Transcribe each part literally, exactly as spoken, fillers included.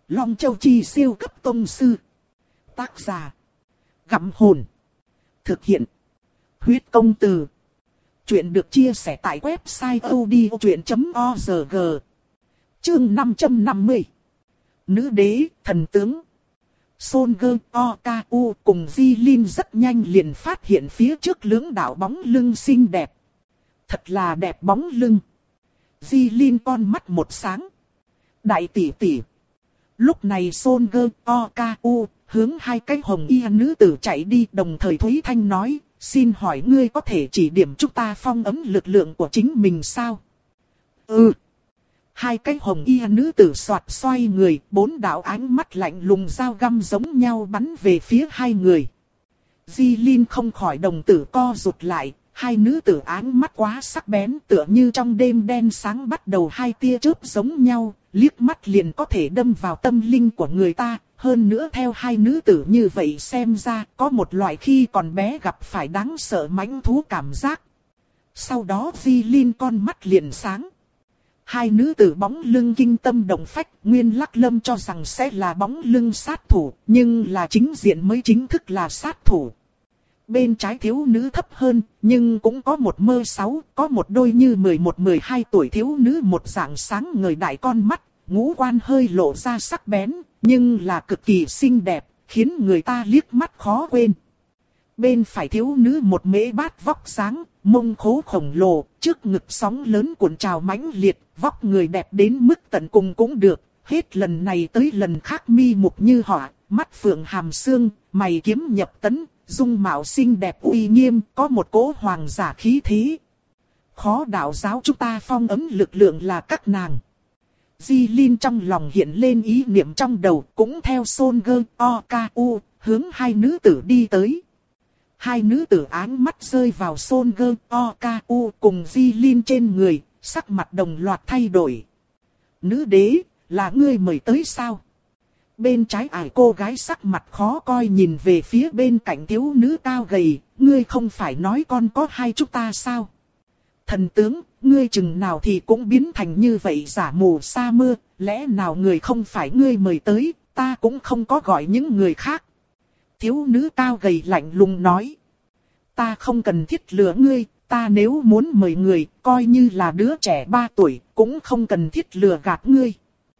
Long Châu Chi siêu cấp tông sư. Tác giả. Gặm hồn. Thực hiện. Huyết công từ. Chuyện được chia sẻ tại website audiochuyện chấm org. Chương năm trăm năm mươi. Nữ đế, thần tướng. Son Gơ Oku cùng Jilin rất nhanh liền phát hiện phía trước lưỡng đạo bóng lưng xinh đẹp. Thật là đẹp bóng lưng. Jilin con mắt một sáng. Đại tỷ tỷ. Lúc này Son Gơ Oku hướng hai cái hồng y nữ tử chạy đi, đồng thời Thúy Thanh nói, xin hỏi ngươi có thể chỉ điểm chúng ta phong ấm lực lượng của chính mình sao? Ừ. Hai cái hồng y nữ tử soạt xoay người, bốn đạo ánh mắt lạnh lùng dao găm giống nhau bắn về phía hai người. Jilin không khỏi đồng tử co rụt lại, hai nữ tử ánh mắt quá sắc bén, tựa như trong đêm đen sáng bắt đầu hai tia chớp giống nhau, liếc mắt liền có thể đâm vào tâm linh của người ta. Hơn nữa theo hai nữ tử như vậy xem ra, có một loại khi còn bé gặp phải đáng sợ mãnh thú cảm giác. Sau đó Jilin con mắt liền sáng. Hai nữ tử bóng lưng kinh tâm động phách, Nguyên Lắc Lâm cho rằng sẽ là bóng lưng sát thủ, nhưng là chính diện mới chính thức là sát thủ. Bên trái thiếu nữ thấp hơn, nhưng cũng có một mơ sáu, có một đôi như mười một mười hai tuổi thiếu nữ một dạng sáng ngời đại con mắt, ngũ quan hơi lộ ra sắc bén, nhưng là cực kỳ xinh đẹp, khiến người ta liếc mắt khó quên. Bên phải thiếu nữ một mễ bát vóc sáng, mông khố khổng lồ, trước ngực sóng lớn cuộn trào mãnh liệt, vóc người đẹp đến mức tận cùng cũng được, hết lần này tới lần khác mi mục như họa, mắt phượng hàm xương, mày kiếm nhập tấn, dung mạo xinh đẹp uy nghiêm, có một cỗ hoàng giả khí thế. Khó đạo giáo chúng ta phong ấm lực lượng là các nàng. Jilin trong lòng hiện lên ý niệm trong đầu, cũng theo Son Gơ Oku, hướng hai nữ tử đi tới. Hai nữ tử ánh mắt rơi vào Son Gơ Oku cùng Jilin trên người, sắc mặt đồng loạt thay đổi. Nữ đế, là ngươi mời tới sao? Bên trái ải cô gái sắc mặt khó coi nhìn về phía bên cạnh thiếu nữ cao gầy, ngươi không phải nói con có hai chúng ta sao? Thần tướng, ngươi chừng nào thì cũng biến thành như vậy giả mù sa mưa, lẽ nào người không phải ngươi mời tới, ta cũng không có gọi những người khác. Thiếu nữ cao gầy lạnh lùng nói. Ta không cần thiết lừa ngươi, ta nếu muốn mời người, coi như là đứa trẻ ba tuổi, cũng không cần thiết lừa gạt ngươi.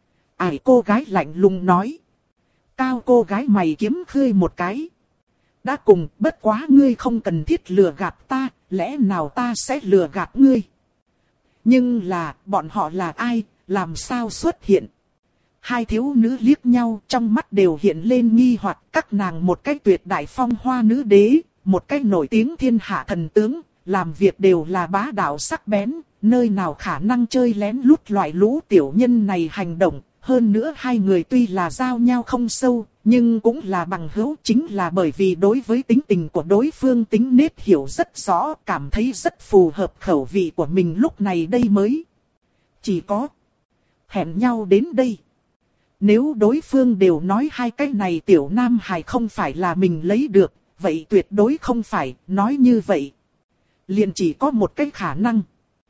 Ải cô gái lạnh lùng nói. Cao cô gái mày kiếm khơi một cái. Đã cùng, bất quá ngươi không cần thiết lừa gạt ta, lẽ nào ta sẽ lừa gạt ngươi? Nhưng là, bọn họ là ai, làm sao xuất hiện? Hai thiếu nữ liếc nhau, trong mắt đều hiện lên nghi hoặc, các nàng một cái tuyệt đại phong hoa nữ đế, một cái nổi tiếng thiên hạ thần tướng, làm việc đều là bá đạo sắc bén, nơi nào khả năng chơi lén lút loại lũ tiểu nhân này hành động. Hơn nữa hai người tuy là giao nhau không sâu, nhưng cũng là bằng hữu, chính là bởi vì đối với tính tình của đối phương tính nết hiểu rất rõ, cảm thấy rất phù hợp khẩu vị của mình lúc này đây mới. Chỉ có hẹn nhau đến đây. Nếu đối phương đều nói hai cái này tiểu nam hài không phải là mình lấy được, vậy tuyệt đối không phải, nói như vậy. Liền chỉ có một cái khả năng.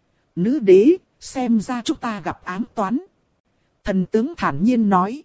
Nữ đế, xem ra chúng ta gặp ám toán. Thần tướng thản nhiên nói.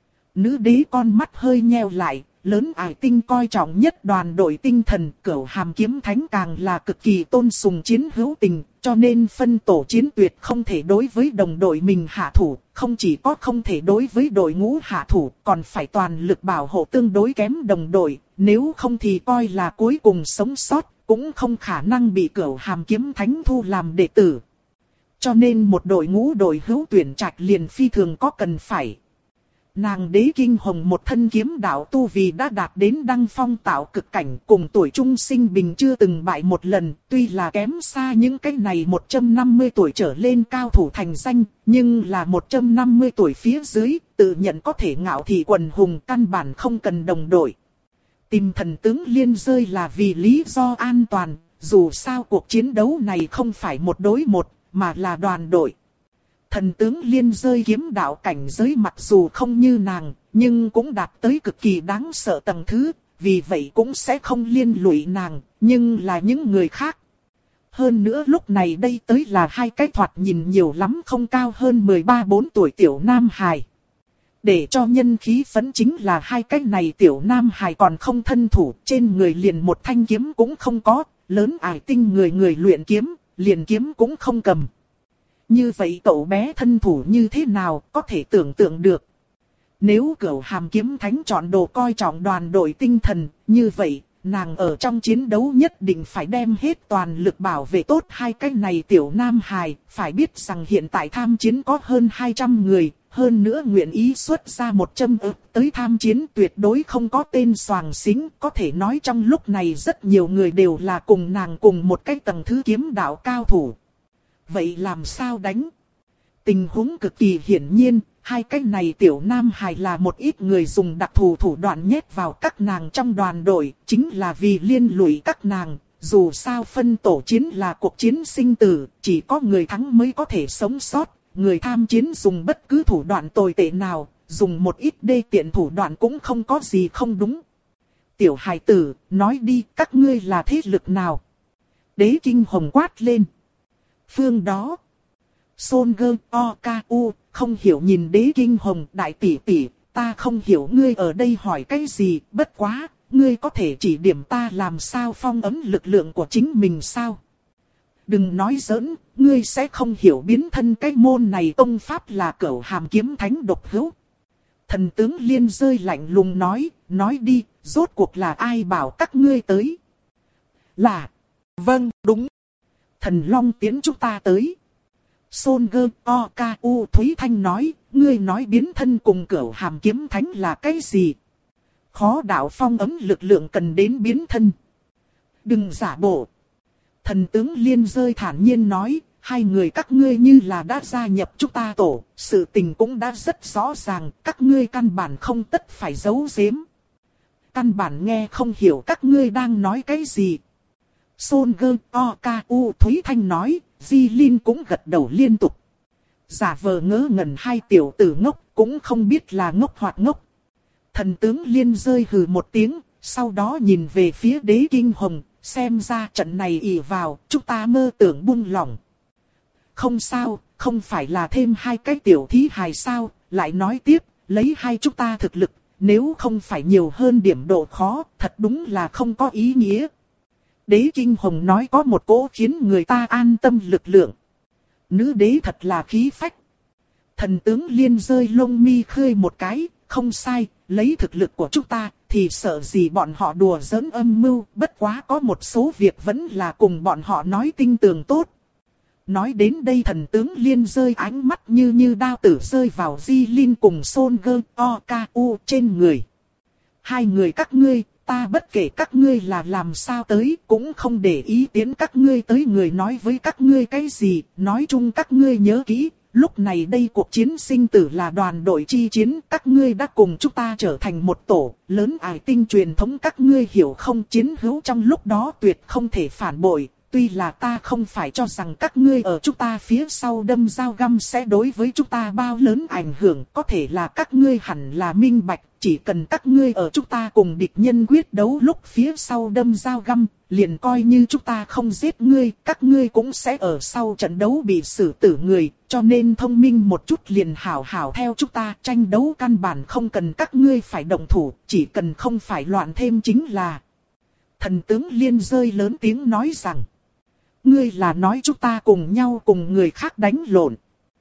Nữ đế con mắt hơi nheo lại, lớn ải tinh coi trọng nhất đoàn đội tinh thần, Cửu Hàm Kiếm Thánh càng là cực kỳ tôn sùng chiến hữu tình, cho nên phân tổ chiến tuyệt không thể đối với đồng đội mình hạ thủ, không chỉ có không thể đối với đội ngũ hạ thủ, còn phải toàn lực bảo hộ tương đối kém đồng đội, nếu không thì coi là cuối cùng sống sót, cũng không khả năng bị Cửu Hàm Kiếm Thánh thu làm đệ tử. Cho nên một đội ngũ đội hữu tuyển trạch liền phi thường có cần phải. Nàng đế kinh hồng một thân kiếm đạo tu vì đã đạt đến đăng phong tạo cực cảnh, cùng tuổi trung sinh bình chưa từng bại một lần, tuy là kém xa những cái này một trăm năm mươi tuổi trở lên cao thủ thành danh, nhưng là một trăm năm mươi tuổi phía dưới, tự nhận có thể ngạo thị quần hùng, căn bản không cần đồng đội. Tìm thần tướng liên rơi là vì lý do an toàn, dù sao cuộc chiến đấu này không phải một đối một, mà là đoàn đội. Thần tướng liên rơi kiếm đạo cảnh giới mặc dù không như nàng, nhưng cũng đạt tới cực kỳ đáng sợ tầng thứ, vì vậy cũng sẽ không liên lụy nàng, nhưng là những người khác. Hơn nữa lúc này đây tới là hai cái thoạt nhìn nhiều lắm không cao hơn mười ba bốn tuổi tiểu nam hài. Để cho nhân khí phấn chính là hai cái này tiểu nam hài còn không thân thủ, trên người liền một thanh kiếm cũng không có, lớn ải tinh người người luyện kiếm, liền kiếm cũng không cầm. Như vậy cậu bé thân thủ như thế nào có thể tưởng tượng được. Nếu Cửu Hàm Kiếm Thánh chọn đồ coi trọng đoàn đội tinh thần, như vậy, nàng ở trong chiến đấu nhất định phải đem hết toàn lực bảo vệ tốt hai cái này tiểu nam hài, phải biết rằng hiện tại tham chiến có hơn hai trăm người, hơn nữa nguyện ý xuất ra một châm ức tới tham chiến tuyệt đối không có tên xoàng xính, có thể nói trong lúc này rất nhiều người đều là cùng nàng cùng một cái tầng thứ kiếm đạo cao thủ. Vậy làm sao đánh? Tình huống cực kỳ hiển nhiên, hai cái này tiểu nam hài là một ít người dùng đặc thù thủ đoạn nhét vào các nàng trong đoàn đội, chính là vì liên lụy các nàng. Dù sao phân tổ chiến là cuộc chiến sinh tử, chỉ có người thắng mới có thể sống sót. Người tham chiến dùng bất cứ thủ đoạn tồi tệ nào, dùng một ít đê tiện thủ đoạn cũng không có gì không đúng. Tiểu hài tử, nói đi, các ngươi là thế lực nào? Đế Kinh Hồng quát lên. Phương đó. Son Gơ O K U, không hiểu nhìn Đế Kinh Hồng, đại tỷ tỷ, ta không hiểu ngươi ở đây hỏi cái gì, bất quá, ngươi có thể chỉ điểm ta làm sao phong ấn lực lượng của chính mình sao? Đừng nói giỡn, ngươi sẽ không hiểu biến thân cái môn này tông pháp là Cửu Hàm Kiếm Thánh độc hữu. Thần tướng Liên rơi lạnh lùng nói, nói đi, rốt cuộc là ai bảo các ngươi tới? Là, vâng, đúng. Thần Long tiến chúng ta tới. Son Gơ O K U Thúy Thanh nói, ngươi nói biến thân cùng Cửu Hàm Kiếm Thánh là cái gì? Khó đạo phong ấm lực lượng cần đến biến thân. Đừng giả bộ. Thần tướng Liên rơi thản nhiên nói, hai người các ngươi như là đã gia nhập chúng ta tổ, sự tình cũng đã rất rõ ràng, các ngươi căn bản không tất phải giấu giếm. Căn bản nghe không hiểu các ngươi đang nói cái gì. Son Gơ O K U Thúy Thanh nói, Di Linh cũng gật đầu liên tục. Giả vờ ngớ ngẩn hai tiểu tử ngốc, cũng không biết là ngốc hoặc ngốc. Thần tướng Liên rơi hừ một tiếng, sau đó nhìn về phía Đế Kinh Hồng, xem ra trận này ỷ vào, chúng ta mơ tưởng buông lỏng. Không sao, không phải là thêm hai cái tiểu thí hài sao, lại nói tiếp, lấy hai chúng ta thực lực, nếu không phải nhiều hơn điểm độ khó, thật đúng là không có ý nghĩa. Đế Kinh Hồng nói có một cỗ khiến người ta an tâm lực lượng. Nữ đế thật là khí phách. Thần tướng Liên rơi lông mi khơi một cái, không sai, lấy thực lực của chúng ta, thì sợ gì bọn họ đùa giỡn âm mưu, bất quá có một số việc vẫn là cùng bọn họ nói tinh tường tốt. Nói đến đây thần tướng Liên rơi ánh mắt như như đao tử rơi vào Di Linh cùng Son Gơ O K U trên người. Hai người các ngươi, ta bất kể các ngươi là làm sao tới, cũng không để ý tiến các ngươi tới người nói với các ngươi cái gì, nói chung các ngươi nhớ kỹ. Lúc này đây cuộc chiến sinh tử là đoàn đội chi chiến, các ngươi đã cùng chúng ta trở thành một tổ, lớn ải tinh truyền thống các ngươi hiểu không, chiến hữu trong lúc đó tuyệt không thể phản bội, tuy là ta không phải cho rằng các ngươi ở chúng ta phía sau đâm dao găm sẽ đối với chúng ta bao lớn ảnh hưởng, có thể là các ngươi hẳn là minh bạch, chỉ cần các ngươi ở chúng ta cùng địch nhân quyết đấu lúc phía sau đâm dao găm, liền coi như chúng ta không giết ngươi, các ngươi cũng sẽ ở sau trận đấu bị xử tử người, cho nên thông minh một chút liền hảo hảo theo chúng ta, tranh đấu căn bản không cần các ngươi phải động thủ, chỉ cần không phải loạn thêm chính là. Thần tướng Liên rơi lớn tiếng nói rằng, ngươi là nói chúng ta cùng nhau cùng người khác đánh lộn.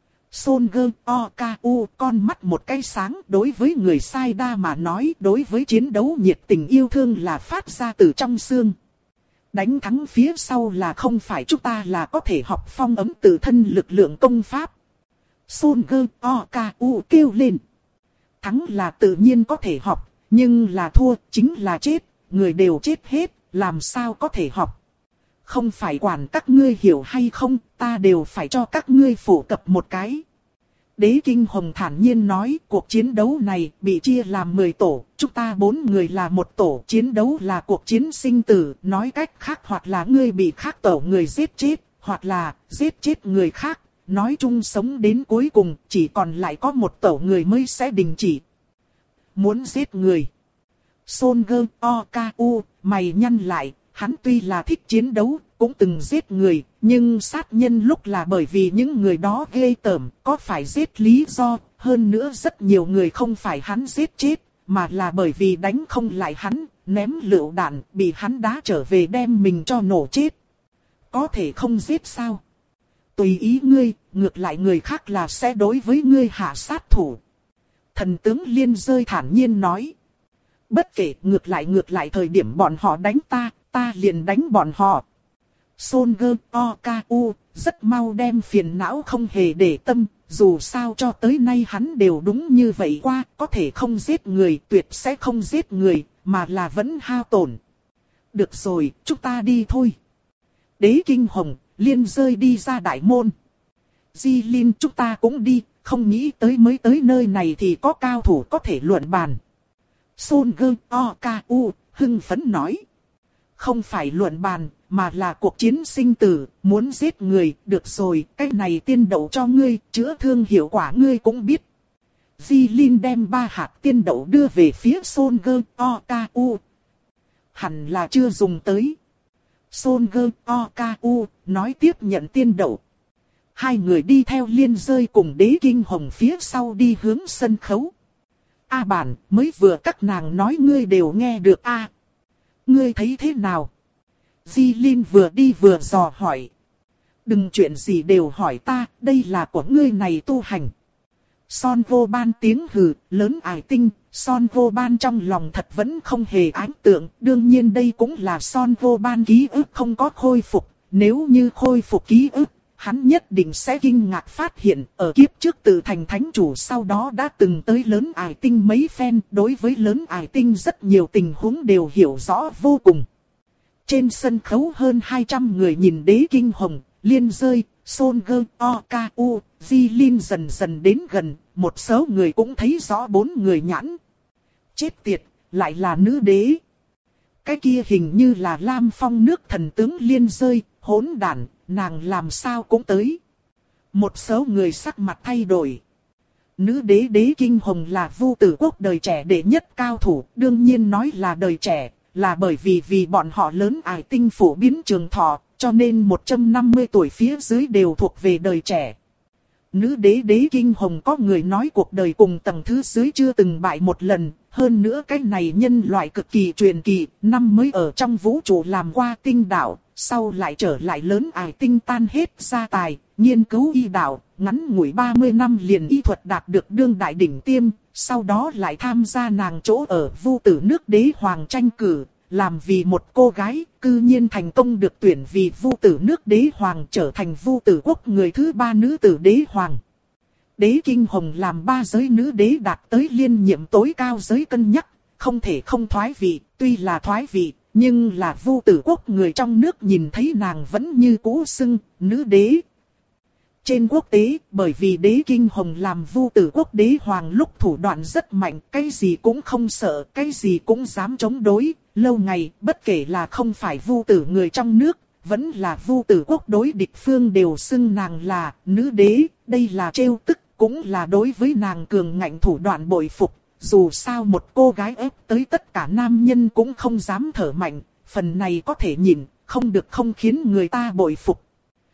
Son Gơ O K U con mắt một cái sáng, đối với người sai đa mà nói, đối với chiến đấu nhiệt tình yêu thương là phát ra từ trong xương. Đánh thắng phía sau là không phải chúng ta là có thể học phong ấm tự thân lực lượng công pháp. Son Gơ O K U kêu lên. Thắng là tự nhiên có thể học, nhưng là thua chính là chết, người đều chết hết, làm sao có thể học. Không phải quản các ngươi hiểu hay không, ta đều phải cho các ngươi phổ cập một cái. Đế Kinh Hồng thản nhiên nói, cuộc chiến đấu này bị chia làm mười tổ, chúng ta bốn người là một tổ, chiến đấu là cuộc chiến sinh tử, nói cách khác hoặc là ngươi bị khác tổ người giết chết, hoặc là giết chết người khác, nói chung sống đến cuối cùng, chỉ còn lại có một tổ người mới sẽ đình chỉ. Muốn giết người. Son Gơ O K U, mày nhăn lại, hắn tuy là thích chiến đấu, cũng từng giết người, nhưng sát nhân lúc là bởi vì những người đó ghê tởm, có phải giết lý do, hơn nữa rất nhiều người không phải hắn giết chết, mà là bởi vì đánh không lại hắn, ném lựu đạn, bị hắn đá trở về đem mình cho nổ chết. Có thể không giết sao? Tùy ý ngươi, ngược lại người khác là sẽ đối với ngươi hạ sát thủ. Thần tướng Liên rơi thản nhiên nói. Bất kể, ngược lại ngược lại thời điểm bọn họ đánh ta, ta liền đánh bọn họ. Son Gơ Oku rất mau đem phiền não không hề để tâm, dù sao cho tới nay hắn đều đúng như vậy qua, có thể không giết người, tuyệt sẽ không giết người, mà là vẫn hao tổn. Được rồi, chúng ta đi thôi. Đế Kinh Hồng, Liên rơi đi ra đại môn. Di Linh chúng ta cũng đi, không nghĩ tới mới tới nơi này thì có cao thủ có thể luận bàn. Son Gơ Oku hưng phấn nói. Không phải luận bàn, mà là cuộc chiến sinh tử, muốn giết người, được rồi, cái này tiên đậu cho ngươi, chữa thương hiệu quả ngươi cũng biết. Di Linh đem ba hạt tiên đậu đưa về phía Son Gơ Oku. Hẳn là chưa dùng tới. Son Gơ Oku nói tiếp nhận tiên đậu. Hai người đi theo Liên rơi cùng Đế Kinh Hồng phía sau đi hướng sân khấu. A bản, mới vừa các nàng nói ngươi đều nghe được a. Ngươi thấy thế nào? Di Linh vừa đi vừa dò hỏi. Đừng chuyện gì đều hỏi ta, đây là của ngươi này tu hành. Son Vô Ban tiếng hừ, lớn ải tinh, Son Vô Ban trong lòng thật vẫn không hề ái tượng. Đương nhiên đây cũng là Son Vô Ban ký ức không có khôi phục, nếu như khôi phục ký ức, hắn nhất định sẽ kinh ngạc phát hiện, ở kiếp trước tự thành thánh chủ sau đó đã từng tới lớn ải tinh mấy phen, đối với lớn ải tinh rất nhiều tình huống đều hiểu rõ vô cùng. Trên sân khấu hơn hai trăm người nhìn Đế Kinh Hồng, Liên rơi, Son Gơ Oku, Di Linh dần dần đến gần, một số người cũng thấy rõ bốn người nhãn. Chết tiệt, lại là nữ đế. Cái kia hình như là Lam Phong nước thần tướng Liên rơi, hỗn đản, nàng làm sao cũng tới. Một số người sắc mặt thay đổi. Nữ đế Đế Kinh Hồng là Vu Tử Quốc đời trẻ đệ nhất cao thủ, đương nhiên nói là đời trẻ, là bởi vì vì bọn họ lớn ải tinh phổ biến trường thọ, cho nên một trăm năm mươi tuổi phía dưới đều thuộc về đời trẻ. Nữ đế Đế Kinh Hồng có người nói cuộc đời cùng tầng thứ dưới chưa từng bại một lần, hơn nữa cái này nhân loại cực kỳ truyền kỳ, năm mới ở trong vũ trụ làm qua tinh đạo, sau lại trở lại lớn ải tinh tan hết gia tài, nghiên cứu y đạo, ngắn ngủi ba mươi năm liền y thuật đạt được đương đại đỉnh tiêm, sau đó lại tham gia nàng chỗ ở Vu Tử nước đế hoàng tranh cử, làm vì một cô gái, cư nhiên thành công được tuyển vì Vu Tử nước đế hoàng, trở thành Vu Tử Quốc người thứ ba nữ tử đế hoàng. Đế Kinh Hồng làm ba giới nữ đế đạt tới liên nhiệm tối cao giới cân nhắc, không thể không thoái vị, tuy là thoái vị, nhưng là Vu Tử Quốc người trong nước nhìn thấy nàng vẫn như cũ xưng, nữ đế. Trên quốc tế, bởi vì Đế Kinh Hồng làm Vu Tử Quốc đế hoàng lúc thủ đoạn rất mạnh, cái gì cũng không sợ, cái gì cũng dám chống đối, lâu ngày, bất kể là không phải Vu Tử người trong nước, vẫn là Vu Tử Quốc đối địch phương đều xưng nàng là nữ đế, đây là trêu tức, cũng là đối với nàng cường ngạnh thủ đoạn bội phục. Dù sao một cô gái ép tới tất cả nam nhân cũng không dám thở mạnh, phần này có thể nhìn, không được không khiến người ta bội phục.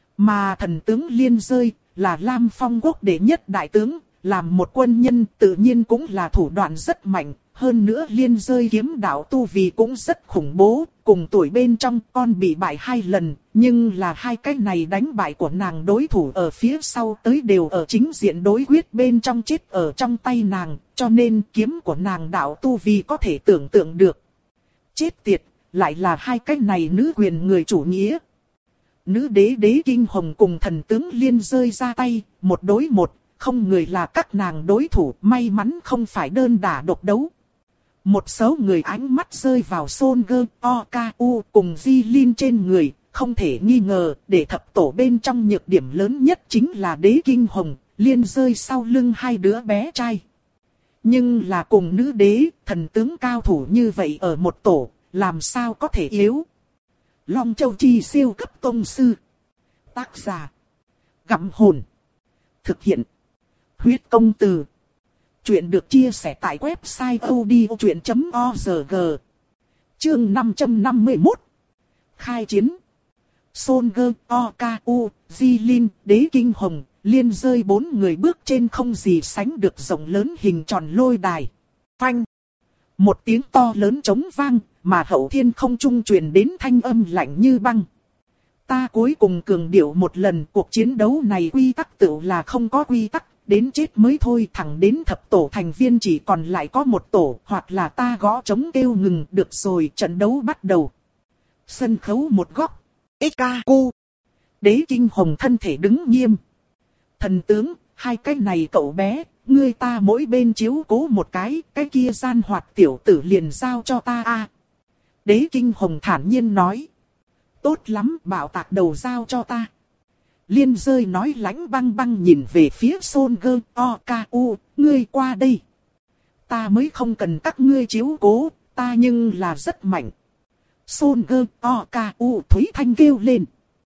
Mà thần tướng Liên rơi, là Lam Phong Quốc đệ nhất đại tướng, làm một quân nhân tự nhiên cũng là thủ đoạn rất mạnh, hơn nữa Liên rơi kiếm đạo tu vì cũng rất khủng bố, cùng tuổi bên trong con bị bại hai lần, nhưng là hai cái này đánh bại của nàng đối thủ ở phía sau tới đều ở chính diện đối quyết bên trong chết ở trong tay nàng, cho nên kiếm của nàng đạo tu vì có thể tưởng tượng được. Chết tiệt, lại là hai cái này nữ quyền người chủ nghĩa. Nữ đế Đế Kinh Hồng cùng thần tướng Liên rơi ra tay, một đối một, không người là các nàng đối thủ, may mắn không phải đơn đả độc đấu. Một số người ánh mắt rơi vào Son Gơ Oku cùng Di Linh trên người, không thể nghi ngờ, để thập tổ bên trong nhược điểm lớn nhất chính là Đế Kinh Hồng, Liên rơi sau lưng hai đứa bé trai. Nhưng là cùng nữ đế, thần tướng cao thủ như vậy ở một tổ, làm sao có thể yếu. Long Châu Chi siêu cấp tông sư. Tác giả. Gặm hồn. Thực hiện. Huyết công từ. Chuyện được chia sẻ tại website odchuyện chấm org. Chương năm trăm năm mươi mốt. khai chiến. Son Gơ, Oku, Di Linh, Đế Kinh Hồng, Liên rơi bốn người bước trên không gì sánh được rộng lớn hình tròn lôi đài. Phanh! Một tiếng to lớn trống vang, mà hậu thiên không trung truyền đến thanh âm lạnh như băng. Ta cuối cùng cường điệu một lần, cuộc chiến đấu này quy tắc tự là không có quy tắc, đến chết mới thôi. Thẳng đến thập tổ thành viên chỉ còn lại có một tổ, hoặc là ta gõ trống kêu ngừng. Được rồi, trận đấu bắt đầu. Sân khấu một góc. Ekaku. Đế Kinh Hồng thân thể đứng nghiêm. Thần tướng, hai cái này cậu bé, ngươi ta mỗi bên chiếu cố một cái, cái kia gian hoạt tiểu tử liền giao cho ta a. Đế Kinh Hồng thản nhiên nói. Tốt lắm, bảo tạc đầu giao cho ta. Liên rơi nói lãnh băng băng nhìn về phía Son Gơ, Oku, ngươi qua đây. Ta mới không cần các ngươi chiếu cố, ta nhưng là rất mạnh. Son Gơ, Oku Thúy Thanh kêu lên.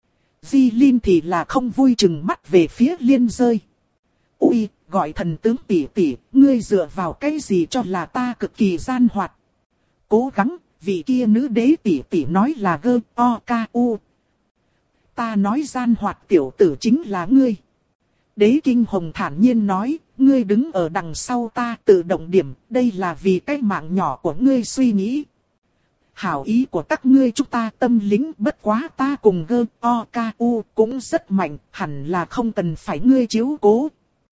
Di Linh thì là không vui chừng mắt về phía liên rơi. Ui, gọi thần tướng tỷ tỷ, ngươi dựa vào cái gì cho là ta cực kỳ gian hoạt. Cố gắng, vị kia nữ đế tỷ tỷ nói là Gơ, Oku. Ta nói gian hoạt tiểu tử chính là ngươi. Đế Kinh Hồng thản nhiên nói, ngươi đứng ở đằng sau ta tự động điểm, đây là vì cái mạng nhỏ của ngươi suy nghĩ. Hảo ý của các ngươi chúng ta tâm lính, bất quá ta cùng Gơ, Oku cũng rất mạnh, hẳn là không cần phải ngươi chiếu cố.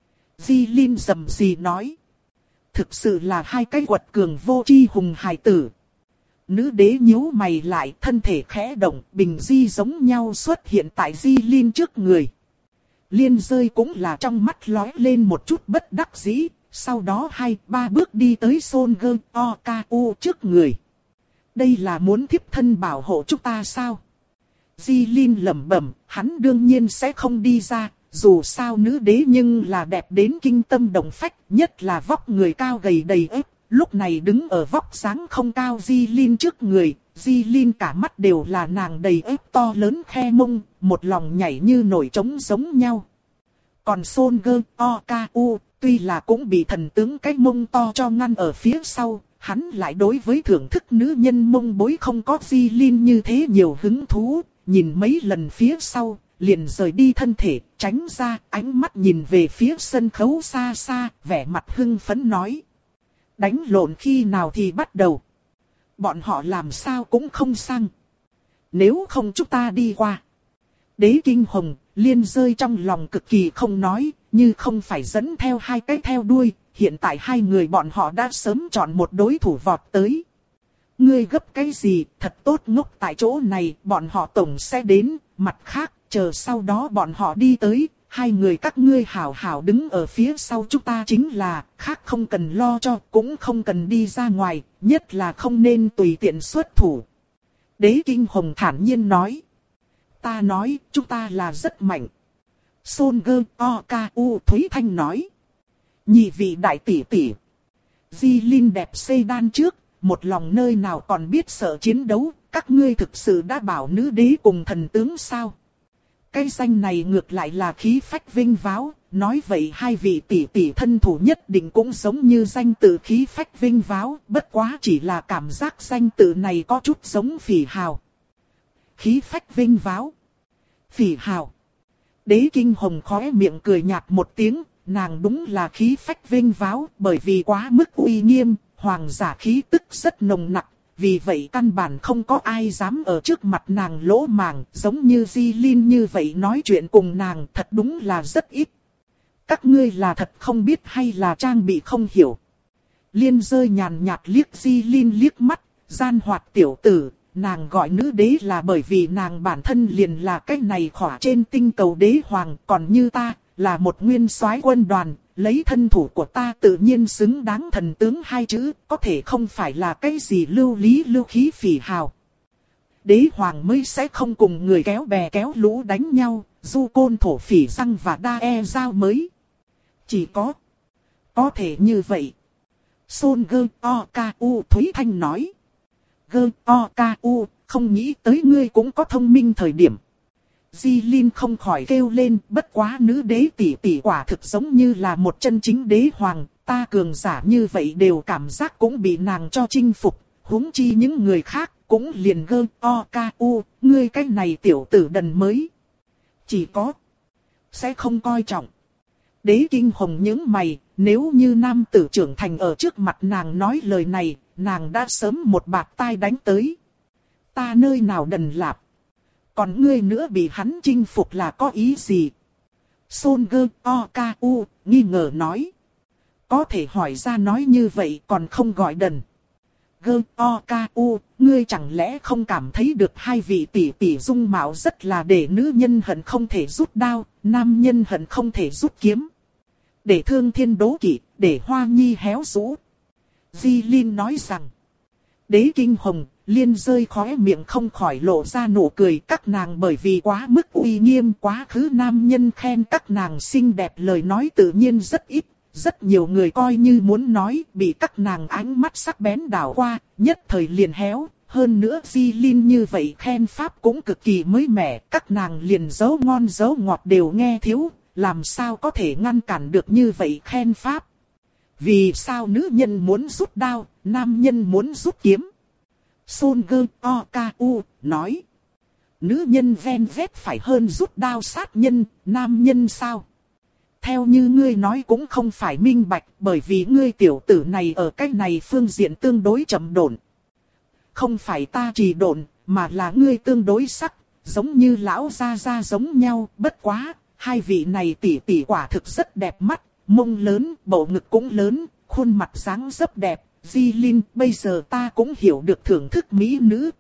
Di Linh rầm rì nói. Thực sự là hai cái quật cường vô tri hùng hài tử. Nữ đế nhíu mày lại, thân thể khẽ động, bình di giống nhau xuất hiện tại Di Linh trước người. Liên rơi cũng là trong mắt lóe lên một chút bất đắc dĩ, sau đó hai ba bước đi tới Son Gơ, Oku trước người. Đây là muốn thiếp thân bảo hộ chúng ta sao? Di Linh lẩm bẩm, hắn đương nhiên sẽ không đi ra, dù sao nữ đế nhưng là đẹp đến kinh tâm động phách, nhất là vóc người cao gầy đầy ếp. Lúc này đứng ở vóc dáng không cao Di Linh trước người, Di Linh cả mắt đều là nàng đầy ếp to lớn khe mông, một lòng nhảy như nổi trống giống nhau. Còn Son Gơ, Oku, tuy là cũng bị thần tướng cái mông to cho ngăn ở phía sau, hắn lại đối với thưởng thức nữ nhân mông bối không có Di Linh như thế nhiều hứng thú, nhìn mấy lần phía sau, liền rời đi thân thể, tránh ra, ánh mắt nhìn về phía sân khấu xa xa, vẻ mặt hưng phấn nói. Đánh lộn khi nào thì bắt đầu. Bọn họ làm sao cũng không sang. Nếu không chúng ta đi qua. Đế Kinh Hồng, Liên rơi trong lòng cực kỳ không nói, như không phải dẫn theo hai cái theo đuôi. Hiện tại hai người bọn họ đã sớm chọn một đối thủ vọt tới. Ngươi gấp cái gì, thật tốt ngốc tại chỗ này, bọn họ tổng sẽ đến, mặt khác, chờ sau đó bọn họ đi tới. Hai người các ngươi hảo hảo đứng ở phía sau chúng ta chính là, khác không cần lo cho, cũng không cần đi ra ngoài, nhất là không nên tùy tiện xuất thủ. Đế Kinh Hồng thản nhiên nói. Ta nói, chúng ta là rất mạnh. Son Gơ, Oku Thúy Thanh nói. Nhị vị đại tỷ tỷ. Di Linh đẹp xây đan trước, một lòng nơi nào còn biết sợ chiến đấu, các ngươi thực sự đã bảo nữ đế cùng thần tướng sao? Cái danh này ngược lại là khí phách vinh váo, nói vậy hai vị tỷ tỷ thân thủ nhất định cũng giống như danh tự khí phách vinh váo, bất quá chỉ là cảm giác danh tự này có chút giống phỉ hào. Khí phách vinh váo. Phỉ hào. Đế Kinh Hồng khóe miệng cười nhạt một tiếng, nàng đúng là khí phách vinh váo, bởi vì quá mức uy nghiêm, hoàng giả khí tức rất nồng nặc. Vì vậy căn bản không có ai dám ở trước mặt nàng lỗ màng, giống như Di Linh như vậy nói chuyện cùng nàng thật đúng là rất ít. Các ngươi là thật không biết hay là trang bị không hiểu. Liên rơi nhàn nhạt liếc Di Linh liếc mắt, gian hoạt tiểu tử, nàng gọi nữ đế là bởi vì nàng bản thân liền là cái này khỏa trên tinh cầu đế hoàng, còn như ta, là một nguyên soái quân đoàn. Lấy thân thủ của ta tự nhiên xứng đáng thần tướng hai chữ, có thể không phải là cái gì lưu lý lưu khí phỉ hào. Đế hoàng mới sẽ không cùng người kéo bè kéo lũ đánh nhau, du côn thổ phỉ răng và đa e giao mới. Chỉ có, có thể như vậy. Son Gơ, Oku Thúy Thanh nói. Gơ, Oku, không nghĩ tới ngươi cũng có thông minh thời điểm. Di Linh không khỏi kêu lên, bất quá nữ đế tỷ tỷ quả thực giống như là một chân chính đế hoàng, ta cường giả như vậy đều cảm giác cũng bị nàng cho chinh phục, huống chi những người khác, cũng liền gơ o ca u, ngươi cái này tiểu tử đần mới. Chỉ có, sẽ không coi trọng. Đế Kinh Hồng nhướng mày, nếu như nam tử trưởng thành ở trước mặt nàng nói lời này, nàng đã sớm một bạt tai đánh tới. Ta nơi nào đần lạp. Còn ngươi nữa bị hắn chinh phục là có ý gì? Son gơ o ca u, nghi ngờ nói. Có thể hỏi ra nói như vậy còn không gọi đần. Gơ o ca u, ngươi chẳng lẽ không cảm thấy được hai vị tỷ tỷ dung mạo rất là để nữ nhân hận không thể rút đao, nam nhân hận không thể rút kiếm. Để thương thiên đố kỵ, để hoa nhi héo rũ. Di Linh nói rằng. Đế Kinh Hồng, Liên rơi khóe miệng không khỏi lộ ra nụ cười. Các nàng bởi vì quá mức uy nghiêm, quá khứ nam nhân khen các nàng xinh đẹp, lời nói tự nhiên rất ít. Rất nhiều người coi như muốn nói, bị các nàng ánh mắt sắc bén đảo qua, nhất thời liền héo. Hơn nữa Di Linh như vậy khen pháp cũng cực kỳ mới mẻ, các nàng liền dấu ngon dấu ngọt đều nghe thiếu, làm sao có thể ngăn cản được như vậy khen pháp. Vì sao nữ nhân muốn rút đao, nam nhân muốn rút kiếm? Son gơ o ca u nói. Nữ nhân ven vét phải hơn rút đao sát nhân, nam nhân sao? Theo như ngươi nói cũng không phải minh bạch, bởi vì ngươi tiểu tử này ở cái này phương diện tương đối chậm độn. Không phải ta trì độn, mà là ngươi tương đối sắc, giống như lão gia gia giống nhau, bất quá, hai vị này tỷ tỷ quả thực rất đẹp mắt, mông lớn, bầu ngực cũng lớn, khuôn mặt dáng dấp đẹp. Di Linh, bây giờ ta cũng hiểu được thưởng thức mỹ nữ.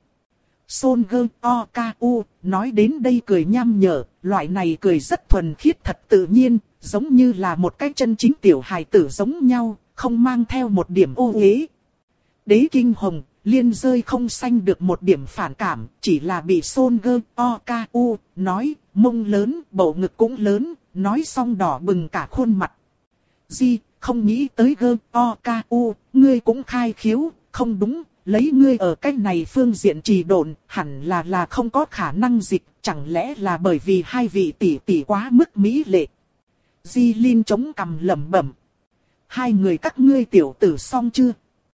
Son gơ o ca u nói đến đây cười nham nhở, loại này cười rất thuần khiết thật tự nhiên, giống như là một cái chân chính tiểu hài tử giống nhau, không mang theo một điểm ô uế. Đế Kinh Hồng, Liên rơi không sanh được một điểm phản cảm, chỉ là bị Son gơ o ca u nói, mông lớn, bầu ngực cũng lớn, nói xong đỏ bừng cả khuôn mặt. Di, không nghĩ tới gơ o ca u, ngươi cũng khai khiếu, không đúng, lấy ngươi ở cách này phương diện trì độn, hẳn là là không có khả năng dịch, chẳng lẽ là bởi vì hai vị tỷ tỷ quá mức mỹ lệ. Di Linh chống cằm lẩm bẩm. Hai người các ngươi tiểu tử xong chưa?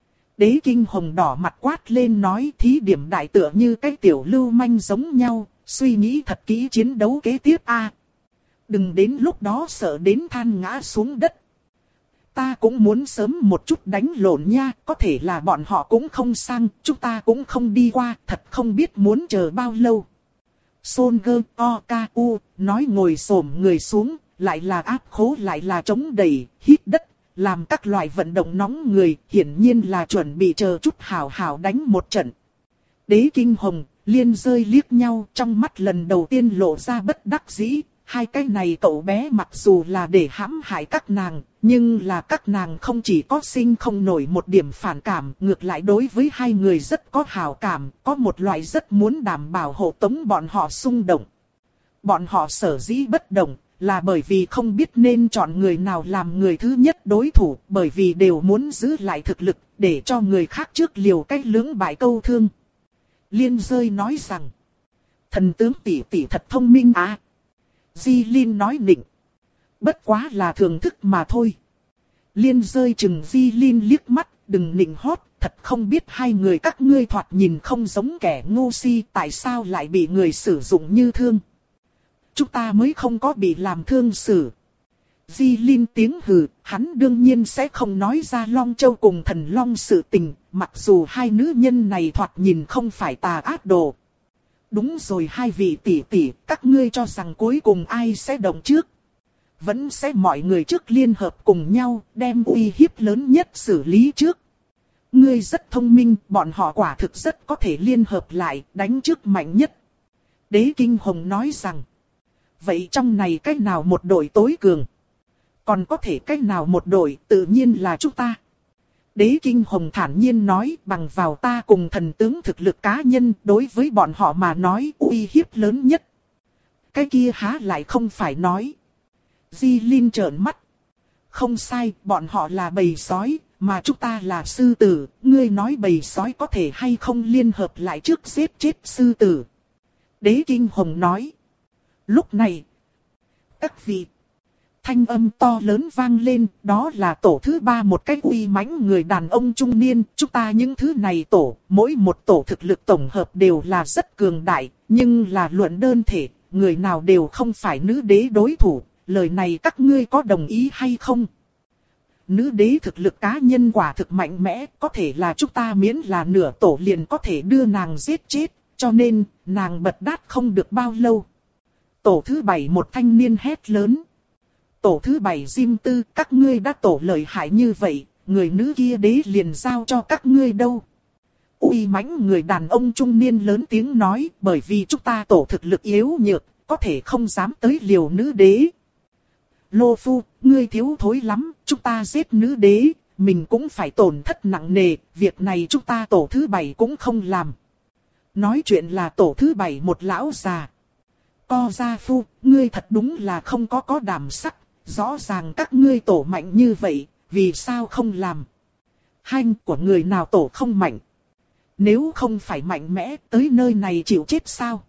Đế Kinh Hồng đỏ mặt quát lên nói, thí điểm đại tựa như cái tiểu lưu manh giống nhau, suy nghĩ thật kỹ chiến đấu kế tiếp a. Đừng đến lúc đó sợ đến than ngã xuống đất. Ta cũng muốn sớm một chút đánh lộn nha, có thể là bọn họ cũng không sang, chúng ta cũng không đi qua, thật không biết muốn chờ bao lâu. Son gơ o ca u nói ngồi xổm người xuống, lại là áp khố lại là chống đẩy, hít đất, làm các loại vận động nóng người, hiển nhiên là chuẩn bị chờ chút hào hào đánh một trận. Đế Kinh Hồng, Liên rơi liếc nhau, trong mắt lần đầu tiên lộ ra bất đắc dĩ. Hai cái này cậu bé mặc dù là để hãm hại các nàng, nhưng là các nàng không chỉ có sinh không nổi một điểm phản cảm, ngược lại đối với hai người rất có hảo cảm, có một loại rất muốn đảm bảo hộ tống bọn họ xung động. Bọn họ sở dĩ bất đồng, là bởi vì không biết nên chọn người nào làm người thứ nhất đối thủ, bởi vì đều muốn giữ lại thực lực, để cho người khác trước liều cách lưỡng bại câu thương. Liên rơi nói rằng, thần tướng tỷ tỷ thật thông minh à. Di Linh nói nịnh. Bất quá là thưởng thức mà thôi. Liên rơi chừng Di Linh liếc mắt, đừng nịnh hót, thật không biết hai người các ngươi thoạt nhìn không giống kẻ ngu si, tại sao lại bị người sử dụng như thương. Chúng ta mới không có bị làm thương xử. Di Linh tiếng hừ, hắn đương nhiên sẽ không nói ra Long Châu cùng Thần Long sự tình, mặc dù hai nữ nhân này thoạt nhìn không phải tà ác đồ. Đúng rồi hai vị tỷ tỷ, các ngươi cho rằng cuối cùng ai sẽ động trước? Vẫn sẽ mọi người trước liên hợp cùng nhau, đem uy hiếp lớn nhất xử lý trước. Ngươi rất thông minh, bọn họ quả thực rất có thể liên hợp lại, đánh trước mạnh nhất. Đế Kinh Hồng nói rằng, vậy trong này cách nào một đội tối cường? Còn có thể cách nào một đội, tự nhiên là chúng ta. Đế Kinh Hồng thản nhiên nói, bằng vào ta cùng thần tướng thực lực cá nhân, đối với bọn họ mà nói uy hiếp lớn nhất. Cái kia há lại không phải nói. Di Linh trợn mắt. Không sai, bọn họ là bầy sói, mà chúng ta là sư tử, ngươi nói bầy sói có thể hay không liên hợp lại trước giết chết sư tử. Đế Kinh Hồng nói. Lúc này, các vị, Thanh âm to lớn vang lên, đó là tổ thứ ba một cách uy mãnh người đàn ông trung niên. Chúng ta những thứ này tổ, mỗi một tổ thực lực tổng hợp đều là rất cường đại, nhưng là luận đơn thể, người nào đều không phải nữ đế đối thủ. Lời này các ngươi có đồng ý hay không? Nữ đế thực lực cá nhân quả thực mạnh mẽ, có thể là chúng ta miễn là nửa tổ liền có thể đưa nàng giết chết, cho nên nàng bật đát không được bao lâu. Tổ thứ bảy một thanh niên hét lớn. Tổ thứ bảy Diêm Tư, các ngươi đã tổ lợi hại như vậy, người nữ kia đế liền giao cho các ngươi đâu. Uy mãnh người đàn ông trung niên lớn tiếng nói, bởi vì chúng ta tổ thực lực yếu nhược, có thể không dám tới liều nữ đế. Lô Phu, ngươi thiếu thối lắm, chúng ta giết nữ đế, mình cũng phải tổn thất nặng nề, việc này chúng ta tổ thứ bảy cũng không làm. Nói chuyện là tổ thứ bảy một lão già. Co Gia Phu, ngươi thật đúng là không có có đảm sắc, rõ ràng các ngươi tổ mạnh như vậy, vì sao không làm? Hanh của người nào tổ không mạnh? Nếu không phải mạnh mẽ, tới nơi này chịu chết sao?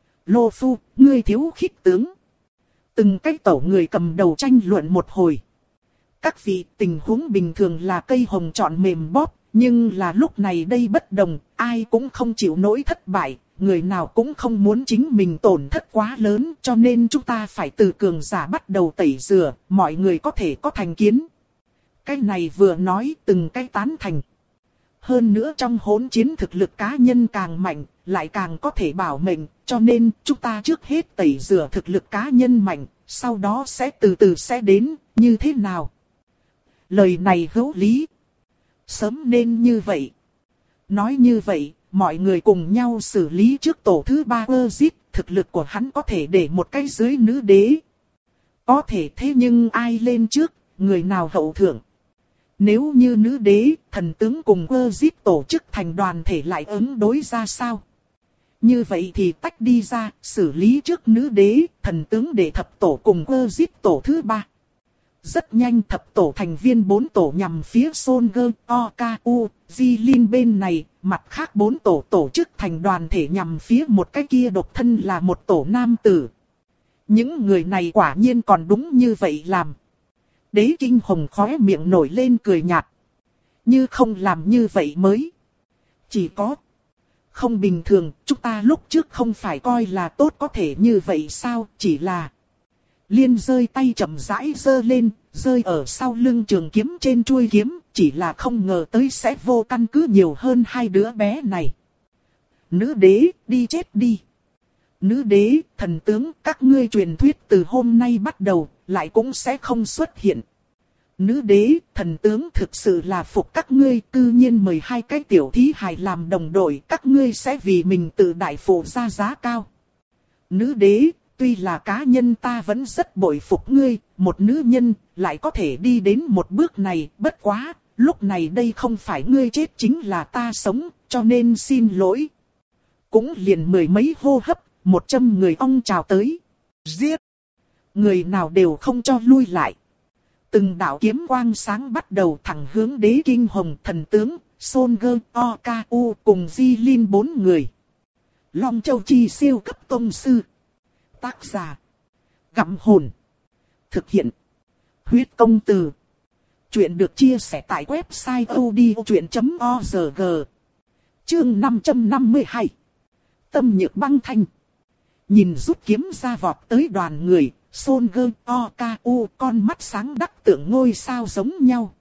Lô Phu, ngươi thiếu khích tướng. Từng cái tổ người cầm đầu tranh luận một hồi. Các vị, tình huống bình thường là cây hồng chọn mềm bóp, nhưng là lúc này đây bất đồng, ai cũng không chịu nổi thất bại, người nào cũng không muốn chính mình tổn thất quá lớn, cho nên chúng ta phải từ cường giả bắt đầu tẩy rửa, mọi người có thể có thành kiến. Cái này vừa nói từng cái tán thành. Hơn nữa trong hỗn chiến thực lực cá nhân càng mạnh, lại càng có thể bảo mệnh, cho nên chúng ta trước hết tẩy rửa thực lực cá nhân mạnh, sau đó sẽ từ từ sẽ đến, như thế nào? Lời này hữu lý. Sớm nên như vậy. Nói như vậy, mọi người cùng nhau xử lý trước tổ thứ ba Ozit, thực lực của hắn có thể để một cái dưới nữ đế. Có thể thế nhưng ai lên trước, người nào hậu thượng? Nếu như nữ đế, thần tướng cùng Ozit tổ chức thành đoàn thể lại ứng đối ra sao? Như vậy thì tách đi ra, xử lý trước nữ đế, thần tướng để thập tổ cùng Ozit tổ thứ ba. Rất nhanh thập tổ thành viên bốn tổ nhằm phía Soldier, Oku, Jilin bên này, mặt khác bốn tổ tổ chức thành đoàn thể nhằm phía một cái kia độc thân là một tổ nam tử. Những người này quả nhiên còn đúng như vậy làm. Đế Kinh Hồng khóe miệng nổi lên cười nhạt. Như không làm như vậy mới. Chỉ có không bình thường, chúng ta lúc trước không phải coi là tốt có thể như vậy sao, chỉ là Liên rơi tay chậm rãi giơ lên, rơi ở sau lưng trường kiếm trên chuôi kiếm, chỉ là không ngờ tới sẽ vô căn cứ nhiều hơn hai đứa bé này. Nữ đế, đi chết đi. Nữ đế, thần tướng, các ngươi truyền thuyết từ hôm nay bắt đầu, lại cũng sẽ không xuất hiện. Nữ đế, thần tướng thực sự là phục các ngươi, cư nhiên mời hai cái tiểu thí hài làm đồng đội, các ngươi sẽ vì mình tự đại phụ ra giá cao. Nữ đế, tuy là cá nhân ta vẫn rất bội phục ngươi, một nữ nhân, lại có thể đi đến một bước này, bất quá, lúc này đây không phải ngươi chết chính là ta sống, cho nên xin lỗi. Cũng liền mười mấy hô hấp, một trăm người ong chào tới. Giết! Người nào đều không cho lui lại. Từng đạo kiếm quang sáng bắt đầu thẳng hướng Đế Kinh Hồng, thần tướng, Soldier, Oku cùng Jilin bốn người. Long Châu Chi siêu cấp tông sư. Tác giả Gặm Hồn. Thực hiện Huyết Công Từ. Chuyện được chia sẻ tại website odchuyện chấm org. Chương năm trăm năm mươi hai. Tâm Nhược Băng Thanh. Nhìn rút kiếm ra vọt tới đoàn người, Soldier, Oku con mắt sáng đắc tượng ngôi sao giống nhau.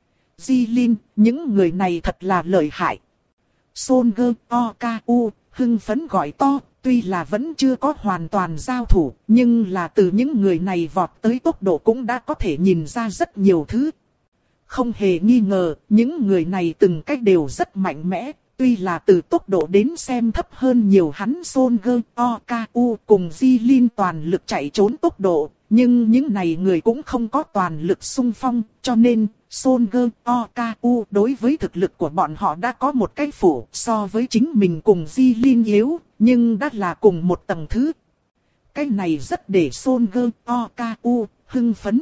Jilin, những người này thật là lợi hại. Soldier, Oku hưng phấn gọi to. Tuy là vẫn chưa có hoàn toàn giao thủ, nhưng là từ những người này vọt tới tốc độ cũng đã có thể nhìn ra rất nhiều thứ. Không hề nghi ngờ, những người này từng cách đều rất mạnh mẽ, tuy là từ tốc độ đến xem thấp hơn nhiều hắn Soldier, Oku cùng Jilin toàn lực chạy trốn tốc độ, nhưng những này người cũng không có toàn lực xung phong, cho nên Soldier, Oku đối với thực lực của bọn họ đã có một cái phủ so với chính mình cùng Jilin yếu, nhưng đã là cùng một tầng thứ. Cái này rất để Soldier, Oku hưng phấn.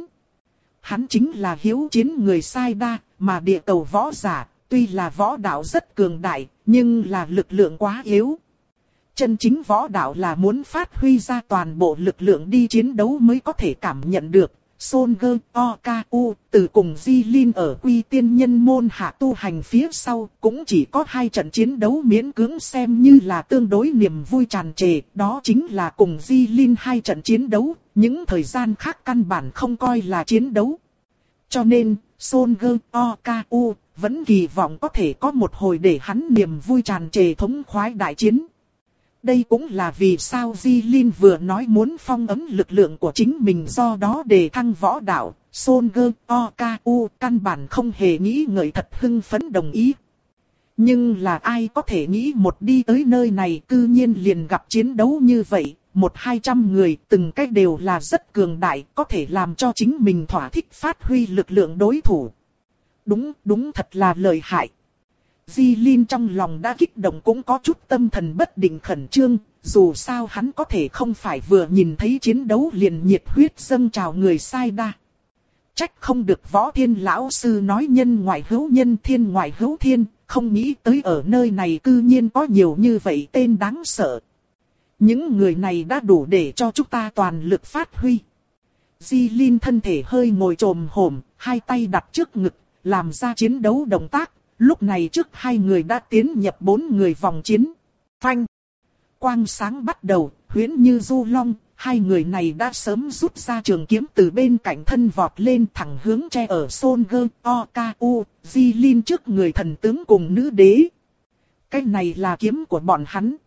Hắn chính là hiếu chiến người sai đa, mà địa cầu võ giả, tuy là võ đạo rất cường đại, nhưng là lực lượng quá yếu. Chân chính võ đạo là muốn phát huy ra toàn bộ lực lượng đi chiến đấu mới có thể cảm nhận được. Son Gơ Oku từ cùng Di Lin ở Quy Tiên Nhân môn hạ tu hành phía sau, cũng chỉ có hai trận chiến đấu miễn cưỡng xem như là tương đối niềm vui tràn trề, đó chính là cùng Di Lin hai trận chiến đấu, những thời gian khác căn bản không coi là chiến đấu. Cho nên, Son Gơ Oku vẫn kỳ vọng có thể có một hồi để hắn niềm vui tràn trề thống khoái đại chiến. Đây cũng là vì sao Di Lin vừa nói muốn phong ấn lực lượng của chính mình do đó để thăng võ đạo, Son Gơ Oku căn bản không hề nghĩ ngợi thật hưng phấn đồng ý. Nhưng là ai có thể nghĩ một đi tới nơi này cư nhiên liền gặp chiến đấu như vậy, một hai trăm người từng cách đều là rất cường đại, có thể làm cho chính mình thỏa thích phát huy lực lượng đối thủ. Đúng, đúng thật là lợi hại. Di Lin trong lòng đã kích động cũng có chút tâm thần bất định khẩn trương, dù sao hắn có thể không phải vừa nhìn thấy chiến đấu liền nhiệt huyết dâng trào người sai đa. Trách không được Võ Thiên lão sư nói nhân ngoại hữu nhân thiên ngoại hữu thiên, không nghĩ tới ở nơi này cư nhiên có nhiều như vậy tên đáng sợ. Những người này đã đủ để cho chúng ta toàn lực phát huy. Di Lin thân thể hơi ngồi trồm hổm, hai tay đặt trước ngực, làm ra chiến đấu động tác. Lúc này trước hai người đã tiến nhập bốn người vòng chiến. Phanh. Quang sáng bắt đầu, huyễn như du long, hai người này đã sớm rút ra trường kiếm từ bên cạnh thân vọt lên thẳng hướng che ở Son Gơ Oku, Di Lin trước người thần tướng cùng nữ đế. Cái này là kiếm của bọn hắn.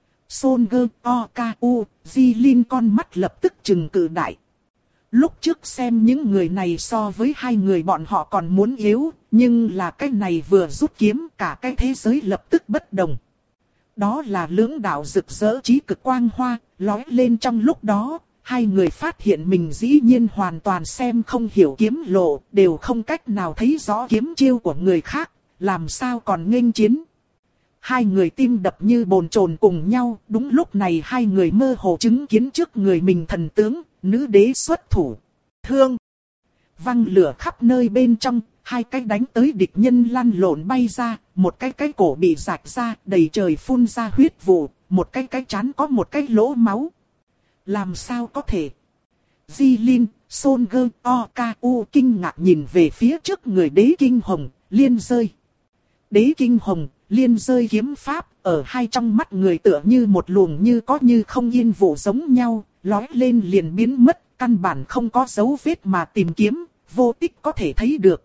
Son Gơ Oku, Di Lin con mắt lập tức trừng cự đại. Lúc trước xem những người này so với hai người bọn họ còn muốn yếu, nhưng là cái này vừa rút kiếm cả cái thế giới lập tức bất đồng. Đó là lưỡng đạo rực rỡ trí cực quang hoa, lóe lên trong lúc đó, hai người phát hiện mình dĩ nhiên hoàn toàn xem không hiểu kiếm lộ, đều không cách nào thấy rõ kiếm chiêu của người khác, làm sao còn nghênh chiến. Hai người tim đập như bồn chồn cùng nhau, đúng lúc này hai người mơ hồ chứng kiến trước người mình thần tướng, nữ đế xuất thủ. Thương! Văng lửa khắp nơi bên trong, hai cái đánh tới địch nhân lăn lộn bay ra, một cái cái cổ bị rạch ra, đầy trời phun ra huyết vụ, một cái cái trán có một cái lỗ máu. Làm sao có thể? Di Lin, Son Gơ Oku kinh ngạc nhìn về phía trước người đế kinh hồng, liên rơi. Đế kinh hồng, liên rơi kiếm pháp, ở hai trong mắt người tựa như một luồng như có như không yên vụ giống nhau, lói lên liền biến mất, căn bản không có dấu vết mà tìm kiếm, vô tích có thể thấy được.